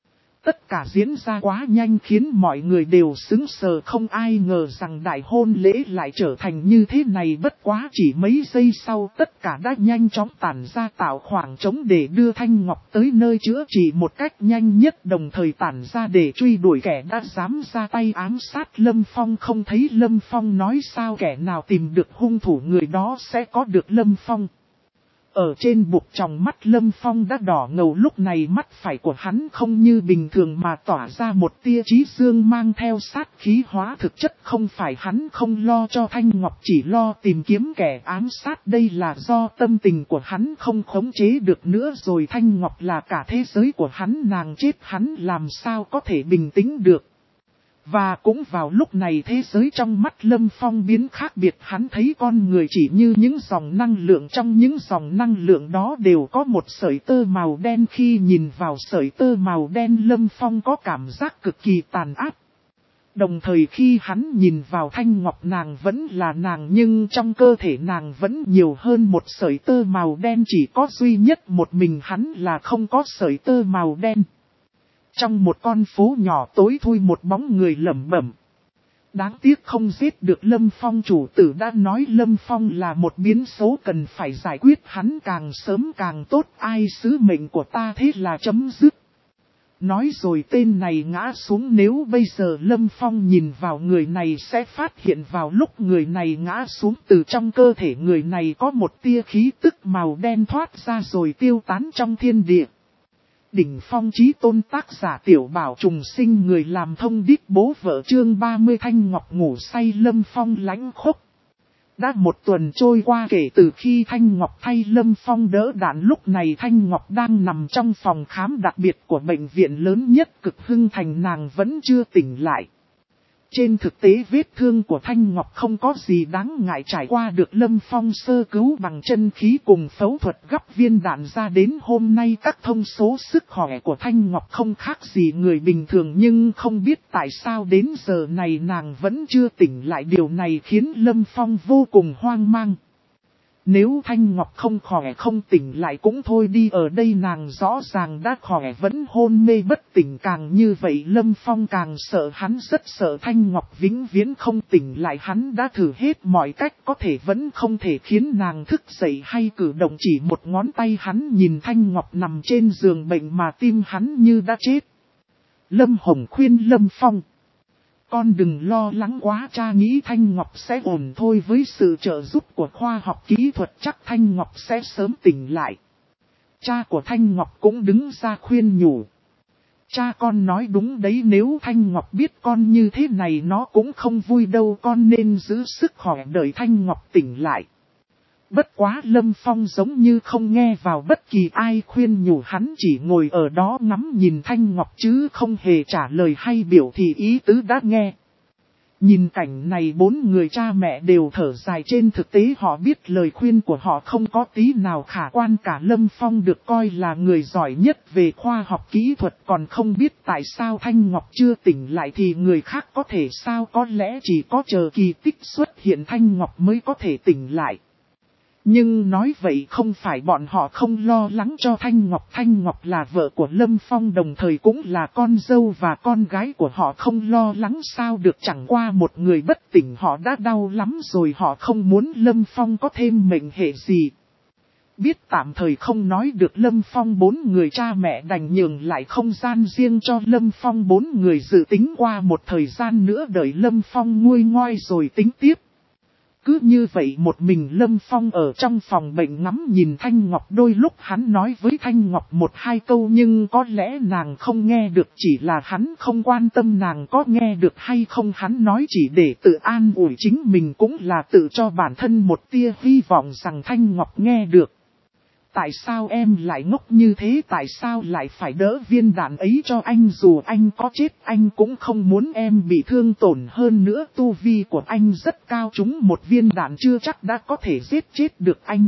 Tất cả diễn ra quá nhanh khiến mọi người đều sững sờ, không ai ngờ rằng đại hôn lễ lại trở thành như thế này. Bất quá chỉ mấy giây sau tất cả đã nhanh chóng tản ra, tạo khoảng trống để đưa Thanh Ngọc tới nơi chữa trị một cách nhanh nhất, đồng thời tản ra để truy đuổi kẻ đã dám ra tay ám sát Lâm Phong. Không thấy Lâm Phong nói sao kẻ nào tìm được hung thủ người đó sẽ có được Lâm Phong. Ở trên bục tròng mắt Lâm Phong đã đỏ ngầu, lúc này mắt phải của hắn không như bình thường mà tỏa ra một tia chí dương mang theo sát khí hóa thực chất. Không phải hắn không lo cho Thanh Ngọc, chỉ lo tìm kiếm kẻ ám sát, đây là do tâm tình của hắn không khống chế được nữa rồi. Thanh Ngọc là cả thế giới của hắn, nàng chết hắn làm sao có thể bình tĩnh được. Và cũng vào lúc này thế giới trong mắt Lâm Phong biến khác biệt, hắn thấy con người chỉ như những dòng năng lượng, trong những dòng năng lượng đó đều có một sợi tơ màu đen. Khi nhìn vào sợi tơ màu đen, Lâm Phong có cảm giác cực kỳ tàn ác. Đồng thời khi hắn nhìn vào Thanh Ngọc, nàng vẫn là nàng nhưng trong cơ thể nàng vẫn nhiều hơn một sợi tơ màu đen, chỉ có duy nhất một mình hắn là không có sợi tơ màu đen. Trong một con phố nhỏ tối thui, một bóng người lẩm bẩm. Đáng tiếc không giết được Lâm Phong, chủ tử đã nói Lâm Phong là một biến số cần phải giải quyết hắn càng sớm càng tốt, ai sứ mệnh của ta thế là chấm dứt. Nói rồi tên này ngã xuống, nếu bây giờ Lâm Phong nhìn vào người này sẽ phát hiện vào lúc người này ngã xuống, từ trong cơ thể người này có một tia khí tức màu đen thoát ra rồi tiêu tán trong thiên địa. Đỉnh phong chí tôn, tác giả Tiểu Bảo Trùng Sinh, người làm thông điệp bố vợ, chương ba mươi. Thanh Ngọc ngủ say. Lâm Phong lãnh khốc. Đã một tuần trôi qua kể từ khi Thanh Ngọc thay Lâm Phong đỡ đạn, lúc này Thanh Ngọc đang nằm trong phòng khám đặc biệt của bệnh viện lớn nhất Cực Hưng Thành, nàng vẫn chưa tỉnh lại. Trên thực tế vết thương của Thanh Ngọc không có gì đáng ngại, trải qua được Lâm Phong sơ cứu bằng chân khí cùng phẫu thuật gắp viên đạn ra đến hôm nay, các thông số sức khỏe của Thanh Ngọc không khác gì người bình thường, nhưng không biết tại sao đến giờ này nàng vẫn chưa tỉnh lại, điều này khiến Lâm Phong vô cùng hoang mang. Nếu Thanh Ngọc không khỏe không tỉnh lại cũng thôi đi, ở đây nàng rõ ràng đã khỏe vẫn hôn mê bất tỉnh, càng như vậy Lâm Phong càng sợ, hắn rất sợ Thanh Ngọc vĩnh viễn không tỉnh lại, hắn đã thử hết mọi cách có thể vẫn không thể khiến nàng thức dậy hay cử động chỉ một ngón tay. Hắn nhìn Thanh Ngọc nằm trên giường bệnh mà tim hắn như đã chết. Lâm Hồng khuyên Lâm Phong. Con đừng lo lắng quá, cha nghĩ Thanh Ngọc sẽ ổn thôi, với sự trợ giúp của khoa học kỹ thuật chắc Thanh Ngọc sẽ sớm tỉnh lại. Cha của Thanh Ngọc cũng đứng ra khuyên nhủ. Cha con nói đúng đấy, nếu Thanh Ngọc biết con như thế này nó cũng không vui đâu, con nên giữ sức khỏe đợi Thanh Ngọc tỉnh lại. Bất quá Lâm Phong giống như không nghe vào bất kỳ ai khuyên nhủ, hắn chỉ ngồi ở đó ngắm nhìn Thanh Ngọc chứ không hề trả lời hay biểu thị ý tứ đã nghe. Nhìn cảnh này bốn người cha mẹ đều thở dài, trên thực tế họ biết lời khuyên của họ không có tí nào khả quan cả. Lâm Phong được coi là người giỏi nhất về khoa học kỹ thuật, còn không biết tại sao Thanh Ngọc chưa tỉnh lại thì người khác có thể sao, có lẽ chỉ có chờ kỳ tích xuất hiện Thanh Ngọc mới có thể tỉnh lại. Nhưng nói vậy không phải bọn họ không lo lắng cho Thanh Ngọc. Thanh Ngọc là vợ của Lâm Phong, đồng thời cũng là con dâu và con gái của họ, không lo lắng sao được, chẳng qua một người bất tỉnh họ đã đau lắm rồi, họ không muốn Lâm Phong có thêm mệnh hệ gì. Biết tạm thời không nói được Lâm Phong, bốn người cha mẹ đành nhường lại không gian riêng cho Lâm Phong, bốn người dự tính qua một thời gian nữa đợi Lâm Phong nguôi ngoai rồi tính tiếp. Cứ như vậy một mình Lâm Phong ở trong phòng bệnh ngắm nhìn Thanh Ngọc, đôi lúc hắn nói với Thanh Ngọc một hai câu nhưng có lẽ nàng không nghe được, chỉ là hắn không quan tâm nàng có nghe được hay không, hắn nói chỉ để tự an ủi chính mình, cũng là tự cho bản thân một tia hy vọng rằng Thanh Ngọc nghe được. Tại sao em lại ngốc như thế, tại sao lại phải đỡ viên đạn ấy cho anh, dù anh có chết anh cũng không muốn em bị thương tổn, hơn nữa tu vi của anh rất cao, trúng một viên đạn chưa chắc đã có thể giết chết được anh.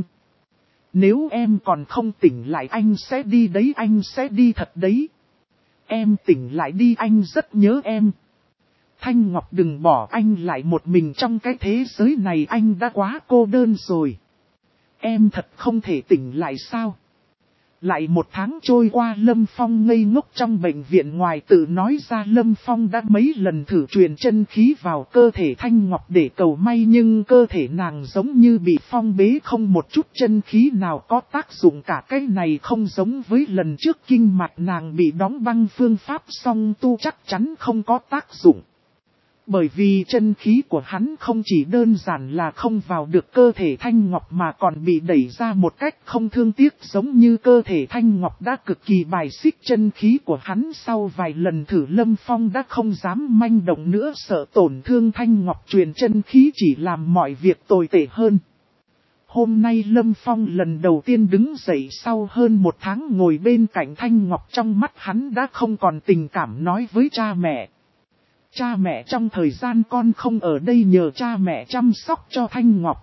Nếu em còn không tỉnh lại anh sẽ đi đấy, anh sẽ đi thật đấy. Em tỉnh lại đi, anh rất nhớ em. Thanh Ngọc đừng bỏ anh lại một mình trong cái thế giới này, anh đã quá cô đơn rồi. Em thật không thể tỉnh lại sao? Lại một tháng trôi qua, Lâm Phong ngây ngốc trong bệnh viện, ngoài tự nói ra Lâm Phong đã mấy lần thử truyền chân khí vào cơ thể Thanh Ngọc để cầu may, nhưng cơ thể nàng giống như bị phong bế, không một chút chân khí nào có tác dụng cả. Cái này không giống với lần trước kinh mạch nàng bị đóng băng, phương pháp song tu chắc chắn không có tác dụng. Bởi vì chân khí của hắn không chỉ đơn giản là không vào được cơ thể Thanh Ngọc mà còn bị đẩy ra một cách không thương tiếc, giống như cơ thể Thanh Ngọc đã cực kỳ bài xích chân khí của hắn. Sau vài lần thử Lâm Phong đã không dám manh động nữa, sợ tổn thương Thanh Ngọc, truyền chân khí chỉ làm mọi việc tồi tệ hơn. Hôm nay Lâm Phong lần đầu tiên đứng dậy sau hơn một tháng ngồi bên cạnh Thanh Ngọc, trong mắt hắn đã không còn tình cảm, nói với cha mẹ. Cha mẹ trong thời gian con không ở đây nhờ cha mẹ chăm sóc cho Thanh Ngọc.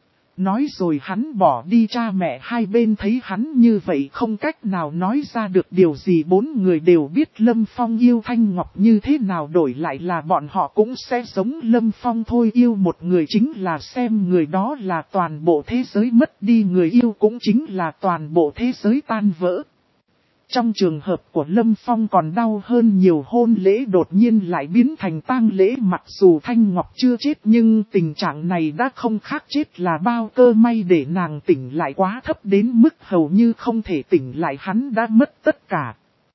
Nói rồi hắn bỏ đi, cha mẹ hai bên thấy hắn như vậy không cách nào nói ra được điều gì. Bốn người đều biết Lâm Phong yêu Thanh Ngọc như thế nào, đổi lại là bọn họ cũng sẽ giống Lâm Phong thôi. Yêu một người chính là xem người đó là toàn bộ thế giới, mất đi người yêu cũng chính là toàn bộ thế giới tan vỡ. Trong trường hợp của Lâm Phong còn đau hơn nhiều, hôn lễ đột nhiên lại biến thành tang lễ. Mặc dù Thanh Ngọc chưa chết nhưng tình trạng này đã không khác chết là bao, cơ may để nàng tỉnh lại quá thấp đến mức hầu như không thể tỉnh lại, hắn đã mất tất cả.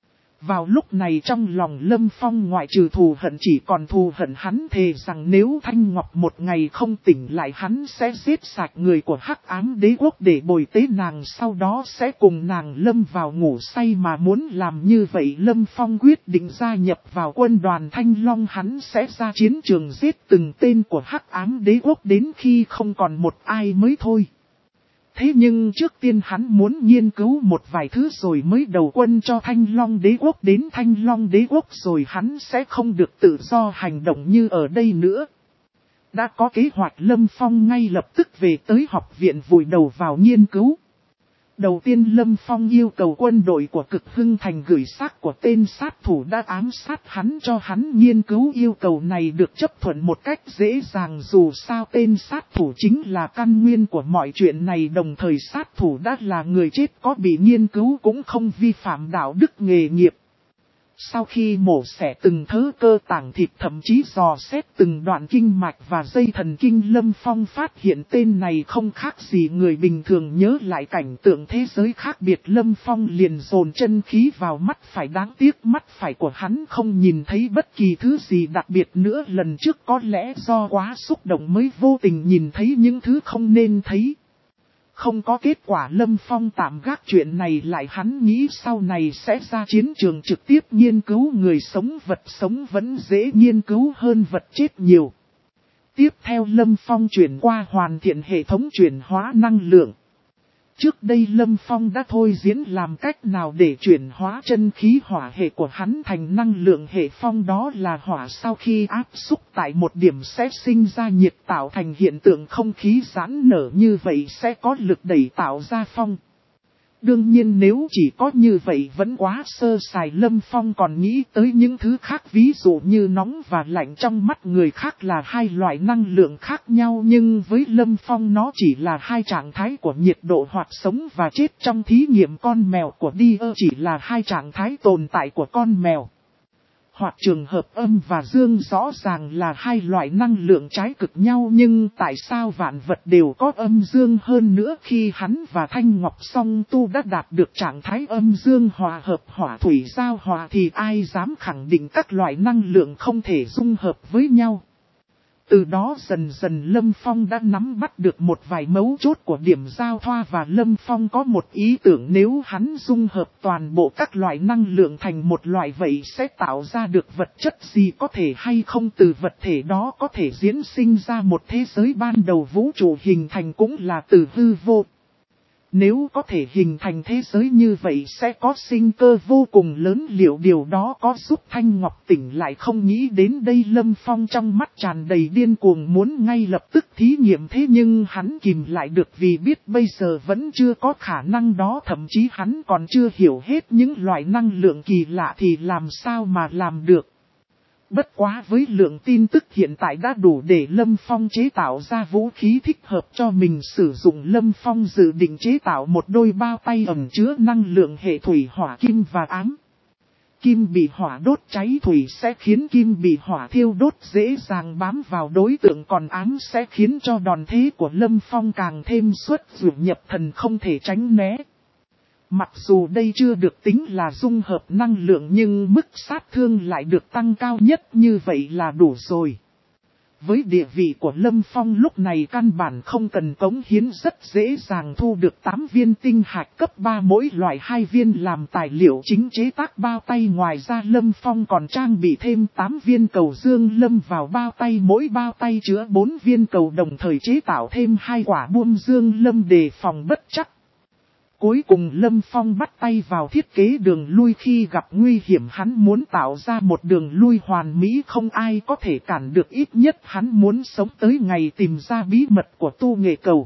Vào lúc này trong lòng Lâm Phong ngoại trừ thù hận chỉ còn thù hận, hắn thề rằng nếu Thanh Ngọc một ngày không tỉnh lại hắn sẽ giết sạch người của Hắc Ám Đế Quốc để bồi tế nàng, sau đó sẽ cùng nàng lâm vào ngủ say. Mà muốn làm như vậy Lâm Phong quyết định gia nhập vào quân đoàn Thanh Long, hắn sẽ ra chiến trường giết từng tên của Hắc Ám Đế Quốc đến khi không còn một ai mới thôi. Thế nhưng trước tiên hắn muốn nghiên cứu một vài thứ rồi mới đầu quân cho Thanh Long Đế Quốc. Đến Thanh Long Đế Quốc rồi hắn sẽ không được tự do hành động như ở đây nữa. Đã có kế hoạch, Lâm Phong ngay lập tức về tới học viện vùi đầu vào nghiên cứu. Đầu tiên Lâm Phong yêu cầu quân đội của Cực Hưng Thành gửi xác của tên sát thủ đã ám sát hắn cho hắn nghiên cứu. Yêu cầu này được chấp thuận một cách dễ dàng, dù sao tên sát thủ chính là căn nguyên của mọi chuyện này, đồng thời sát thủ đã là người chết, có bị nghiên cứu cũng không vi phạm đạo đức nghề nghiệp. Sau khi mổ xẻ từng thớ cơ tảng thịt, thậm chí dò xét từng đoạn kinh mạch và dây thần kinh, Lâm Phong phát hiện tên này không khác gì người bình thường. Nhớ lại cảnh tượng thế giới khác biệt, Lâm Phong liền dồn chân khí vào mắt phải. Đáng tiếc mắt phải của hắn không nhìn thấy bất kỳ thứ gì đặc biệt nữa, lần trước có lẽ do quá xúc động mới vô tình nhìn thấy những thứ không nên thấy. Không có kết quả, Lâm Phong tạm gác chuyện này lại, hắn nghĩ sau này sẽ ra chiến trường trực tiếp nghiên cứu người sống. Vật sống vẫn dễ nghiên cứu hơn vật chết nhiều. Tiếp theo Lâm Phong chuyển qua hoàn thiện hệ thống chuyển hóa năng lượng. Trước đây Lâm Phong đã thôi diễn làm cách nào để chuyển hóa chân khí hỏa hệ của hắn thành năng lượng hệ phong, đó là hỏa sau khi áp xúc tại một điểm sẽ sinh ra nhiệt, tạo thành hiện tượng không khí giãn nở, như vậy sẽ có lực đẩy tạo ra phong. Đương nhiên nếu chỉ có như vậy vẫn quá sơ sài, Lâm Phong còn nghĩ tới những thứ khác, ví dụ như nóng và lạnh trong mắt người khác là hai loại năng lượng khác nhau, nhưng với Lâm Phong nó chỉ là hai trạng thái của nhiệt độ hoặc sống và chết. Trong thí nghiệm con mèo của Deer chỉ là hai trạng thái tồn tại của con mèo. Hoặc trường hợp âm và dương rõ ràng là hai loại năng lượng trái cực nhau, nhưng tại sao vạn vật đều có âm dương, hơn nữa khi hắn và Thanh Ngọc song tu đã đạt được trạng thái âm dương hòa hợp, hỏa thủy giao hòa, thì ai dám khẳng định các loại năng lượng không thể dung hợp với nhau. Từ đó dần dần Lâm Phong đã nắm bắt được một vài mấu chốt của điểm giao thoa, và Lâm Phong có một ý tưởng, nếu hắn dung hợp toàn bộ các loại năng lượng thành một loại vậy sẽ tạo ra được vật chất gì, có thể hay không từ vật thể đó có thể diễn sinh ra một thế giới. Ban đầu vũ trụ hình thành cũng là từ hư vô. Nếu có thể hình thành thế giới như vậy sẽ có sinh cơ vô cùng lớn, liệu điều đó có giúp Thanh Ngọc tỉnh lại không? Nghĩ đến đây Lâm Phong trong mắt tràn đầy điên cuồng, muốn ngay lập tức thí nghiệm, thế nhưng hắn kìm lại được vì biết bây giờ vẫn chưa có khả năng đó, thậm chí hắn còn chưa hiểu hết những loại năng lượng kỳ lạ thì làm sao mà làm được. Bất quá với lượng tin tức hiện tại đã đủ để Lâm Phong chế tạo ra vũ khí thích hợp cho mình sử dụng. Lâm Phong dự định chế tạo một đôi bao tay ẩn chứa năng lượng hệ thủy, hỏa, kim và ám. Kim bị hỏa đốt cháy, thủy sẽ khiến kim bị hỏa thiêu đốt dễ dàng bám vào đối tượng, còn ám sẽ khiến cho đòn thế của Lâm Phong càng thêm xuất ruột nhập thần, không thể tránh né. Mặc dù đây chưa được tính là dung hợp năng lượng nhưng mức sát thương lại được tăng cao nhất, như vậy là đủ rồi. Với địa vị của Lâm Phong lúc này căn bản không cần cống hiến, rất dễ dàng thu được tám viên tinh hạch cấp ba, mỗi loại hai viên làm tài liệu chính chế tác bao tay. Ngoài ra Lâm Phong còn trang bị thêm tám viên cầu dương lâm vào bao tay, mỗi bao tay chứa bốn viên cầu, đồng thời chế tạo thêm hai quả buông dương lâm đề phòng bất trắc. Cuối cùng Lâm Phong bắt tay vào thiết kế đường lui, khi gặp nguy hiểm hắn muốn tạo ra một đường lui hoàn mỹ không ai có thể cản được, ít nhất hắn muốn sống tới ngày tìm ra bí mật của tu nghệ cầu.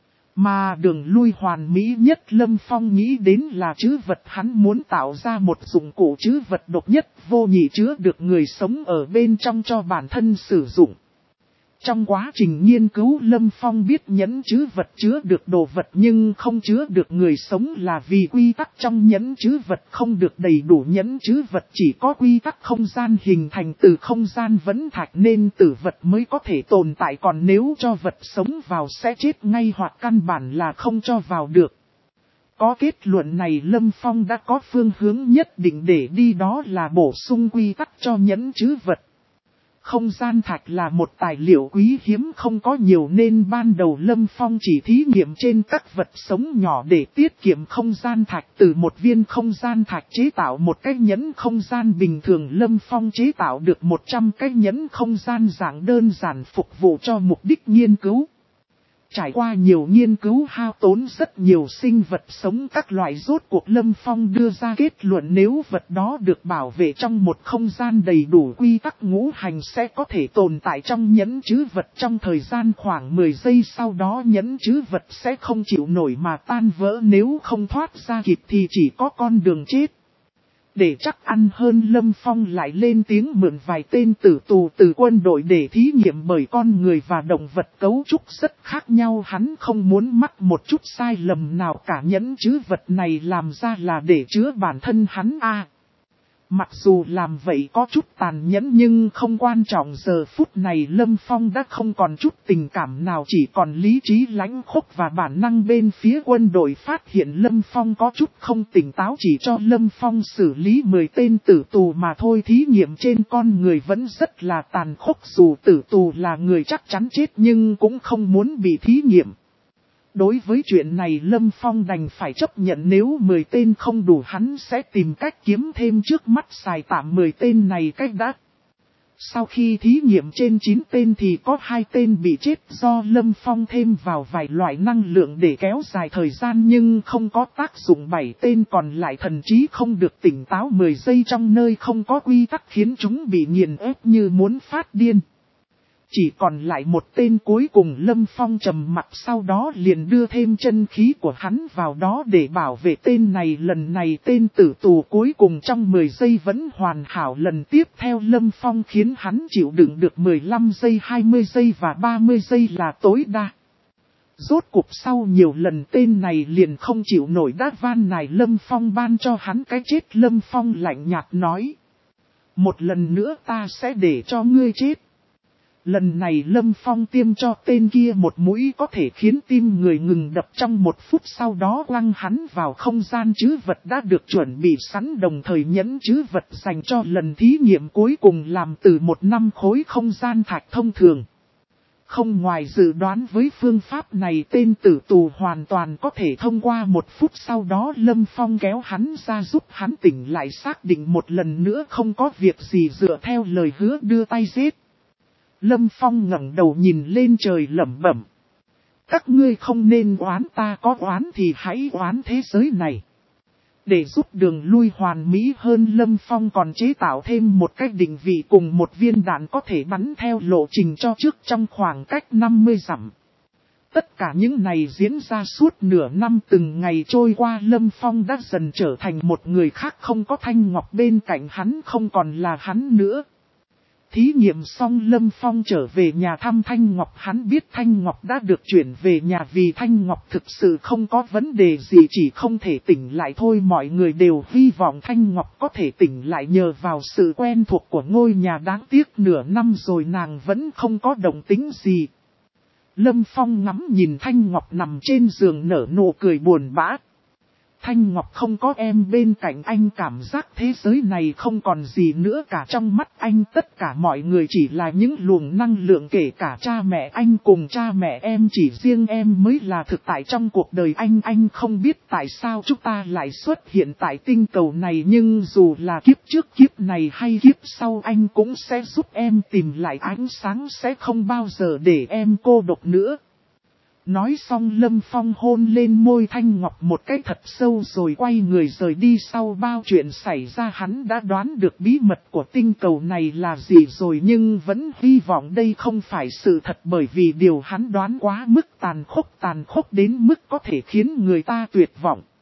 Mà đường lui hoàn mỹ nhất Lâm Phong nghĩ đến là trữ vật, hắn muốn tạo ra một dụng cụ trữ vật độc nhất vô nhị chứa được người sống ở bên trong cho bản thân sử dụng. Trong quá trình nghiên cứu Lâm Phong biết nhẫn trữ vật chứa được đồ vật nhưng không chứa được người sống là vì quy tắc trong nhẫn trữ vật không được đầy đủ, nhẫn trữ vật chỉ có quy tắc không gian hình thành từ không gian vẫn thạch nên tử vật mới có thể tồn tại, còn nếu cho vật sống vào sẽ chết ngay hoặc căn bản là không cho vào được. Có kết luận này Lâm Phong đã có phương hướng nhất định để đi, đó là bổ sung quy tắc cho nhẫn trữ vật. Không gian thạch là một tài liệu quý hiếm không có nhiều nên ban đầu Lâm Phong chỉ thí nghiệm trên các vật sống nhỏ để tiết kiệm không gian thạch. Từ một viên không gian thạch chế tạo một cái nhẫn không gian bình thường, Lâm Phong chế tạo được một trăm cái nhẫn không gian dạng đơn giản phục vụ cho mục đích nghiên cứu. Trải qua nhiều nghiên cứu hao tốn rất nhiều sinh vật sống các loại, rốt cuộc Lâm Phong đưa ra kết luận nếu vật đó được bảo vệ trong một không gian đầy đủ quy tắc ngũ hành sẽ có thể tồn tại trong nhẫn trữ vật trong thời gian khoảng mười giây, sau đó nhẫn trữ vật sẽ không chịu nổi mà tan vỡ, nếu không thoát ra kịp thì chỉ có con đường chết. Để chắc ăn hơn Lâm Phong lại lên tiếng mượn vài tên tử tù từ quân đội để thí nghiệm, bởi con người và động vật cấu trúc rất khác nhau, hắn không muốn mắc một chút sai lầm nào cả. Nhẫn trữ vật này làm ra là để chứa bản thân hắn a. Mặc dù làm vậy có chút tàn nhẫn nhưng không quan trọng, giờ phút này Lâm Phong đã không còn chút tình cảm nào, chỉ còn lý trí lãnh khốc và bản năng. Bên phía quân đội phát hiện Lâm Phong có chút không tỉnh táo chỉ cho Lâm Phong xử lý mười tên tử tù mà thôi. Thí nghiệm trên con người vẫn rất là tàn khốc, dù tử tù là người chắc chắn chết nhưng cũng không muốn bị thí nghiệm. Đối với chuyện này Lâm Phong đành phải chấp nhận, nếu mười tên không đủ hắn sẽ tìm cách kiếm thêm, trước mắt xài tạm mười tên này cách đã. Sau khi thí nghiệm trên chín tên thì có hai tên bị chết do Lâm Phong thêm vào vài loại năng lượng để kéo dài thời gian nhưng không có tác dụng, bảy tên còn lại thần trí không được tỉnh táo mười giây trong nơi không có quy tắc khiến chúng bị nghiền ép như muốn phát điên. Chỉ còn lại một tên cuối cùng, Lâm Phong trầm mặc sau đó liền đưa thêm chân khí của hắn vào đó để bảo vệ tên này. Lần này tên tử tù cuối cùng trong mười giây vẫn hoàn hảo, lần tiếp theo Lâm Phong khiến hắn chịu đựng được mười lăm giây, hai mươi giây và ba mươi giây là tối đa. Rốt cuộc sau nhiều lần tên này liền không chịu nổi đá van này, Lâm Phong ban cho hắn cái chết. Lâm Phong lạnh nhạt nói: một lần nữa ta sẽ để cho ngươi chết. Lần này Lâm Phong tiêm cho tên kia một mũi có thể khiến tim người ngừng đập trong một phút, sau đó quăng hắn vào không gian trữ vật đã được chuẩn bị sẵn, đồng thời nhẫn trữ vật dành cho lần thí nghiệm cuối cùng làm từ một năm khối không gian thạch thông thường. Không ngoài dự đoán với phương pháp này tên tử tù hoàn toàn có thể thông qua một phút, sau đó Lâm Phong kéo hắn ra giúp hắn tỉnh lại, xác định một lần nữa không có việc gì dựa theo lời hứa đưa tay giết. Lâm Phong ngẩng đầu nhìn lên trời lẩm bẩm: các ngươi không nên oán ta, có oán thì hãy oán thế giới này. Để giúp đường lui hoàn mỹ hơn, Lâm Phong còn chế tạo thêm một cái định vị cùng một viên đạn có thể bắn theo lộ trình cho trước trong khoảng cách năm mươi dặm. Tất cả những này diễn ra suốt nửa năm, từng ngày trôi qua Lâm Phong đã dần trở thành một người khác, không có Thanh Ngọc bên cạnh hắn, không còn là hắn nữa. Thí nghiệm xong Lâm Phong trở về nhà thăm Thanh Ngọc, hắn biết Thanh Ngọc đã được chuyển về nhà vì Thanh Ngọc thực sự không có vấn đề gì, chỉ không thể tỉnh lại thôi. Mọi người đều hy vọng Thanh Ngọc có thể tỉnh lại nhờ vào sự quen thuộc của ngôi nhà, đáng tiếc nửa năm rồi nàng vẫn không có động tĩnh gì. Lâm Phong ngắm nhìn Thanh Ngọc nằm trên giường nở nụ cười buồn bã. Thanh Ngọc không có em bên cạnh, anh cảm giác thế giới này không còn gì nữa cả, trong mắt anh tất cả mọi người chỉ là những luồng năng lượng, kể cả cha mẹ anh cùng cha mẹ em, chỉ riêng em mới là thực tại trong cuộc đời anh. Anh không biết tại sao chúng ta lại xuất hiện tại tinh cầu này, nhưng dù là kiếp trước kiếp này hay kiếp sau anh cũng sẽ giúp em tìm lại ánh sáng, sẽ không bao giờ để em cô độc nữa. Nói xong Lâm Phong hôn lên môi Thanh Ngọc một cái thật sâu rồi quay người rời đi. Sau bao chuyện xảy ra hắn đã đoán được bí mật của tinh cầu này là gì rồi, nhưng vẫn hy vọng đây không phải sự thật, bởi vì điều hắn đoán quá mức tàn khốc tàn khốc đến mức có thể khiến người ta tuyệt vọng.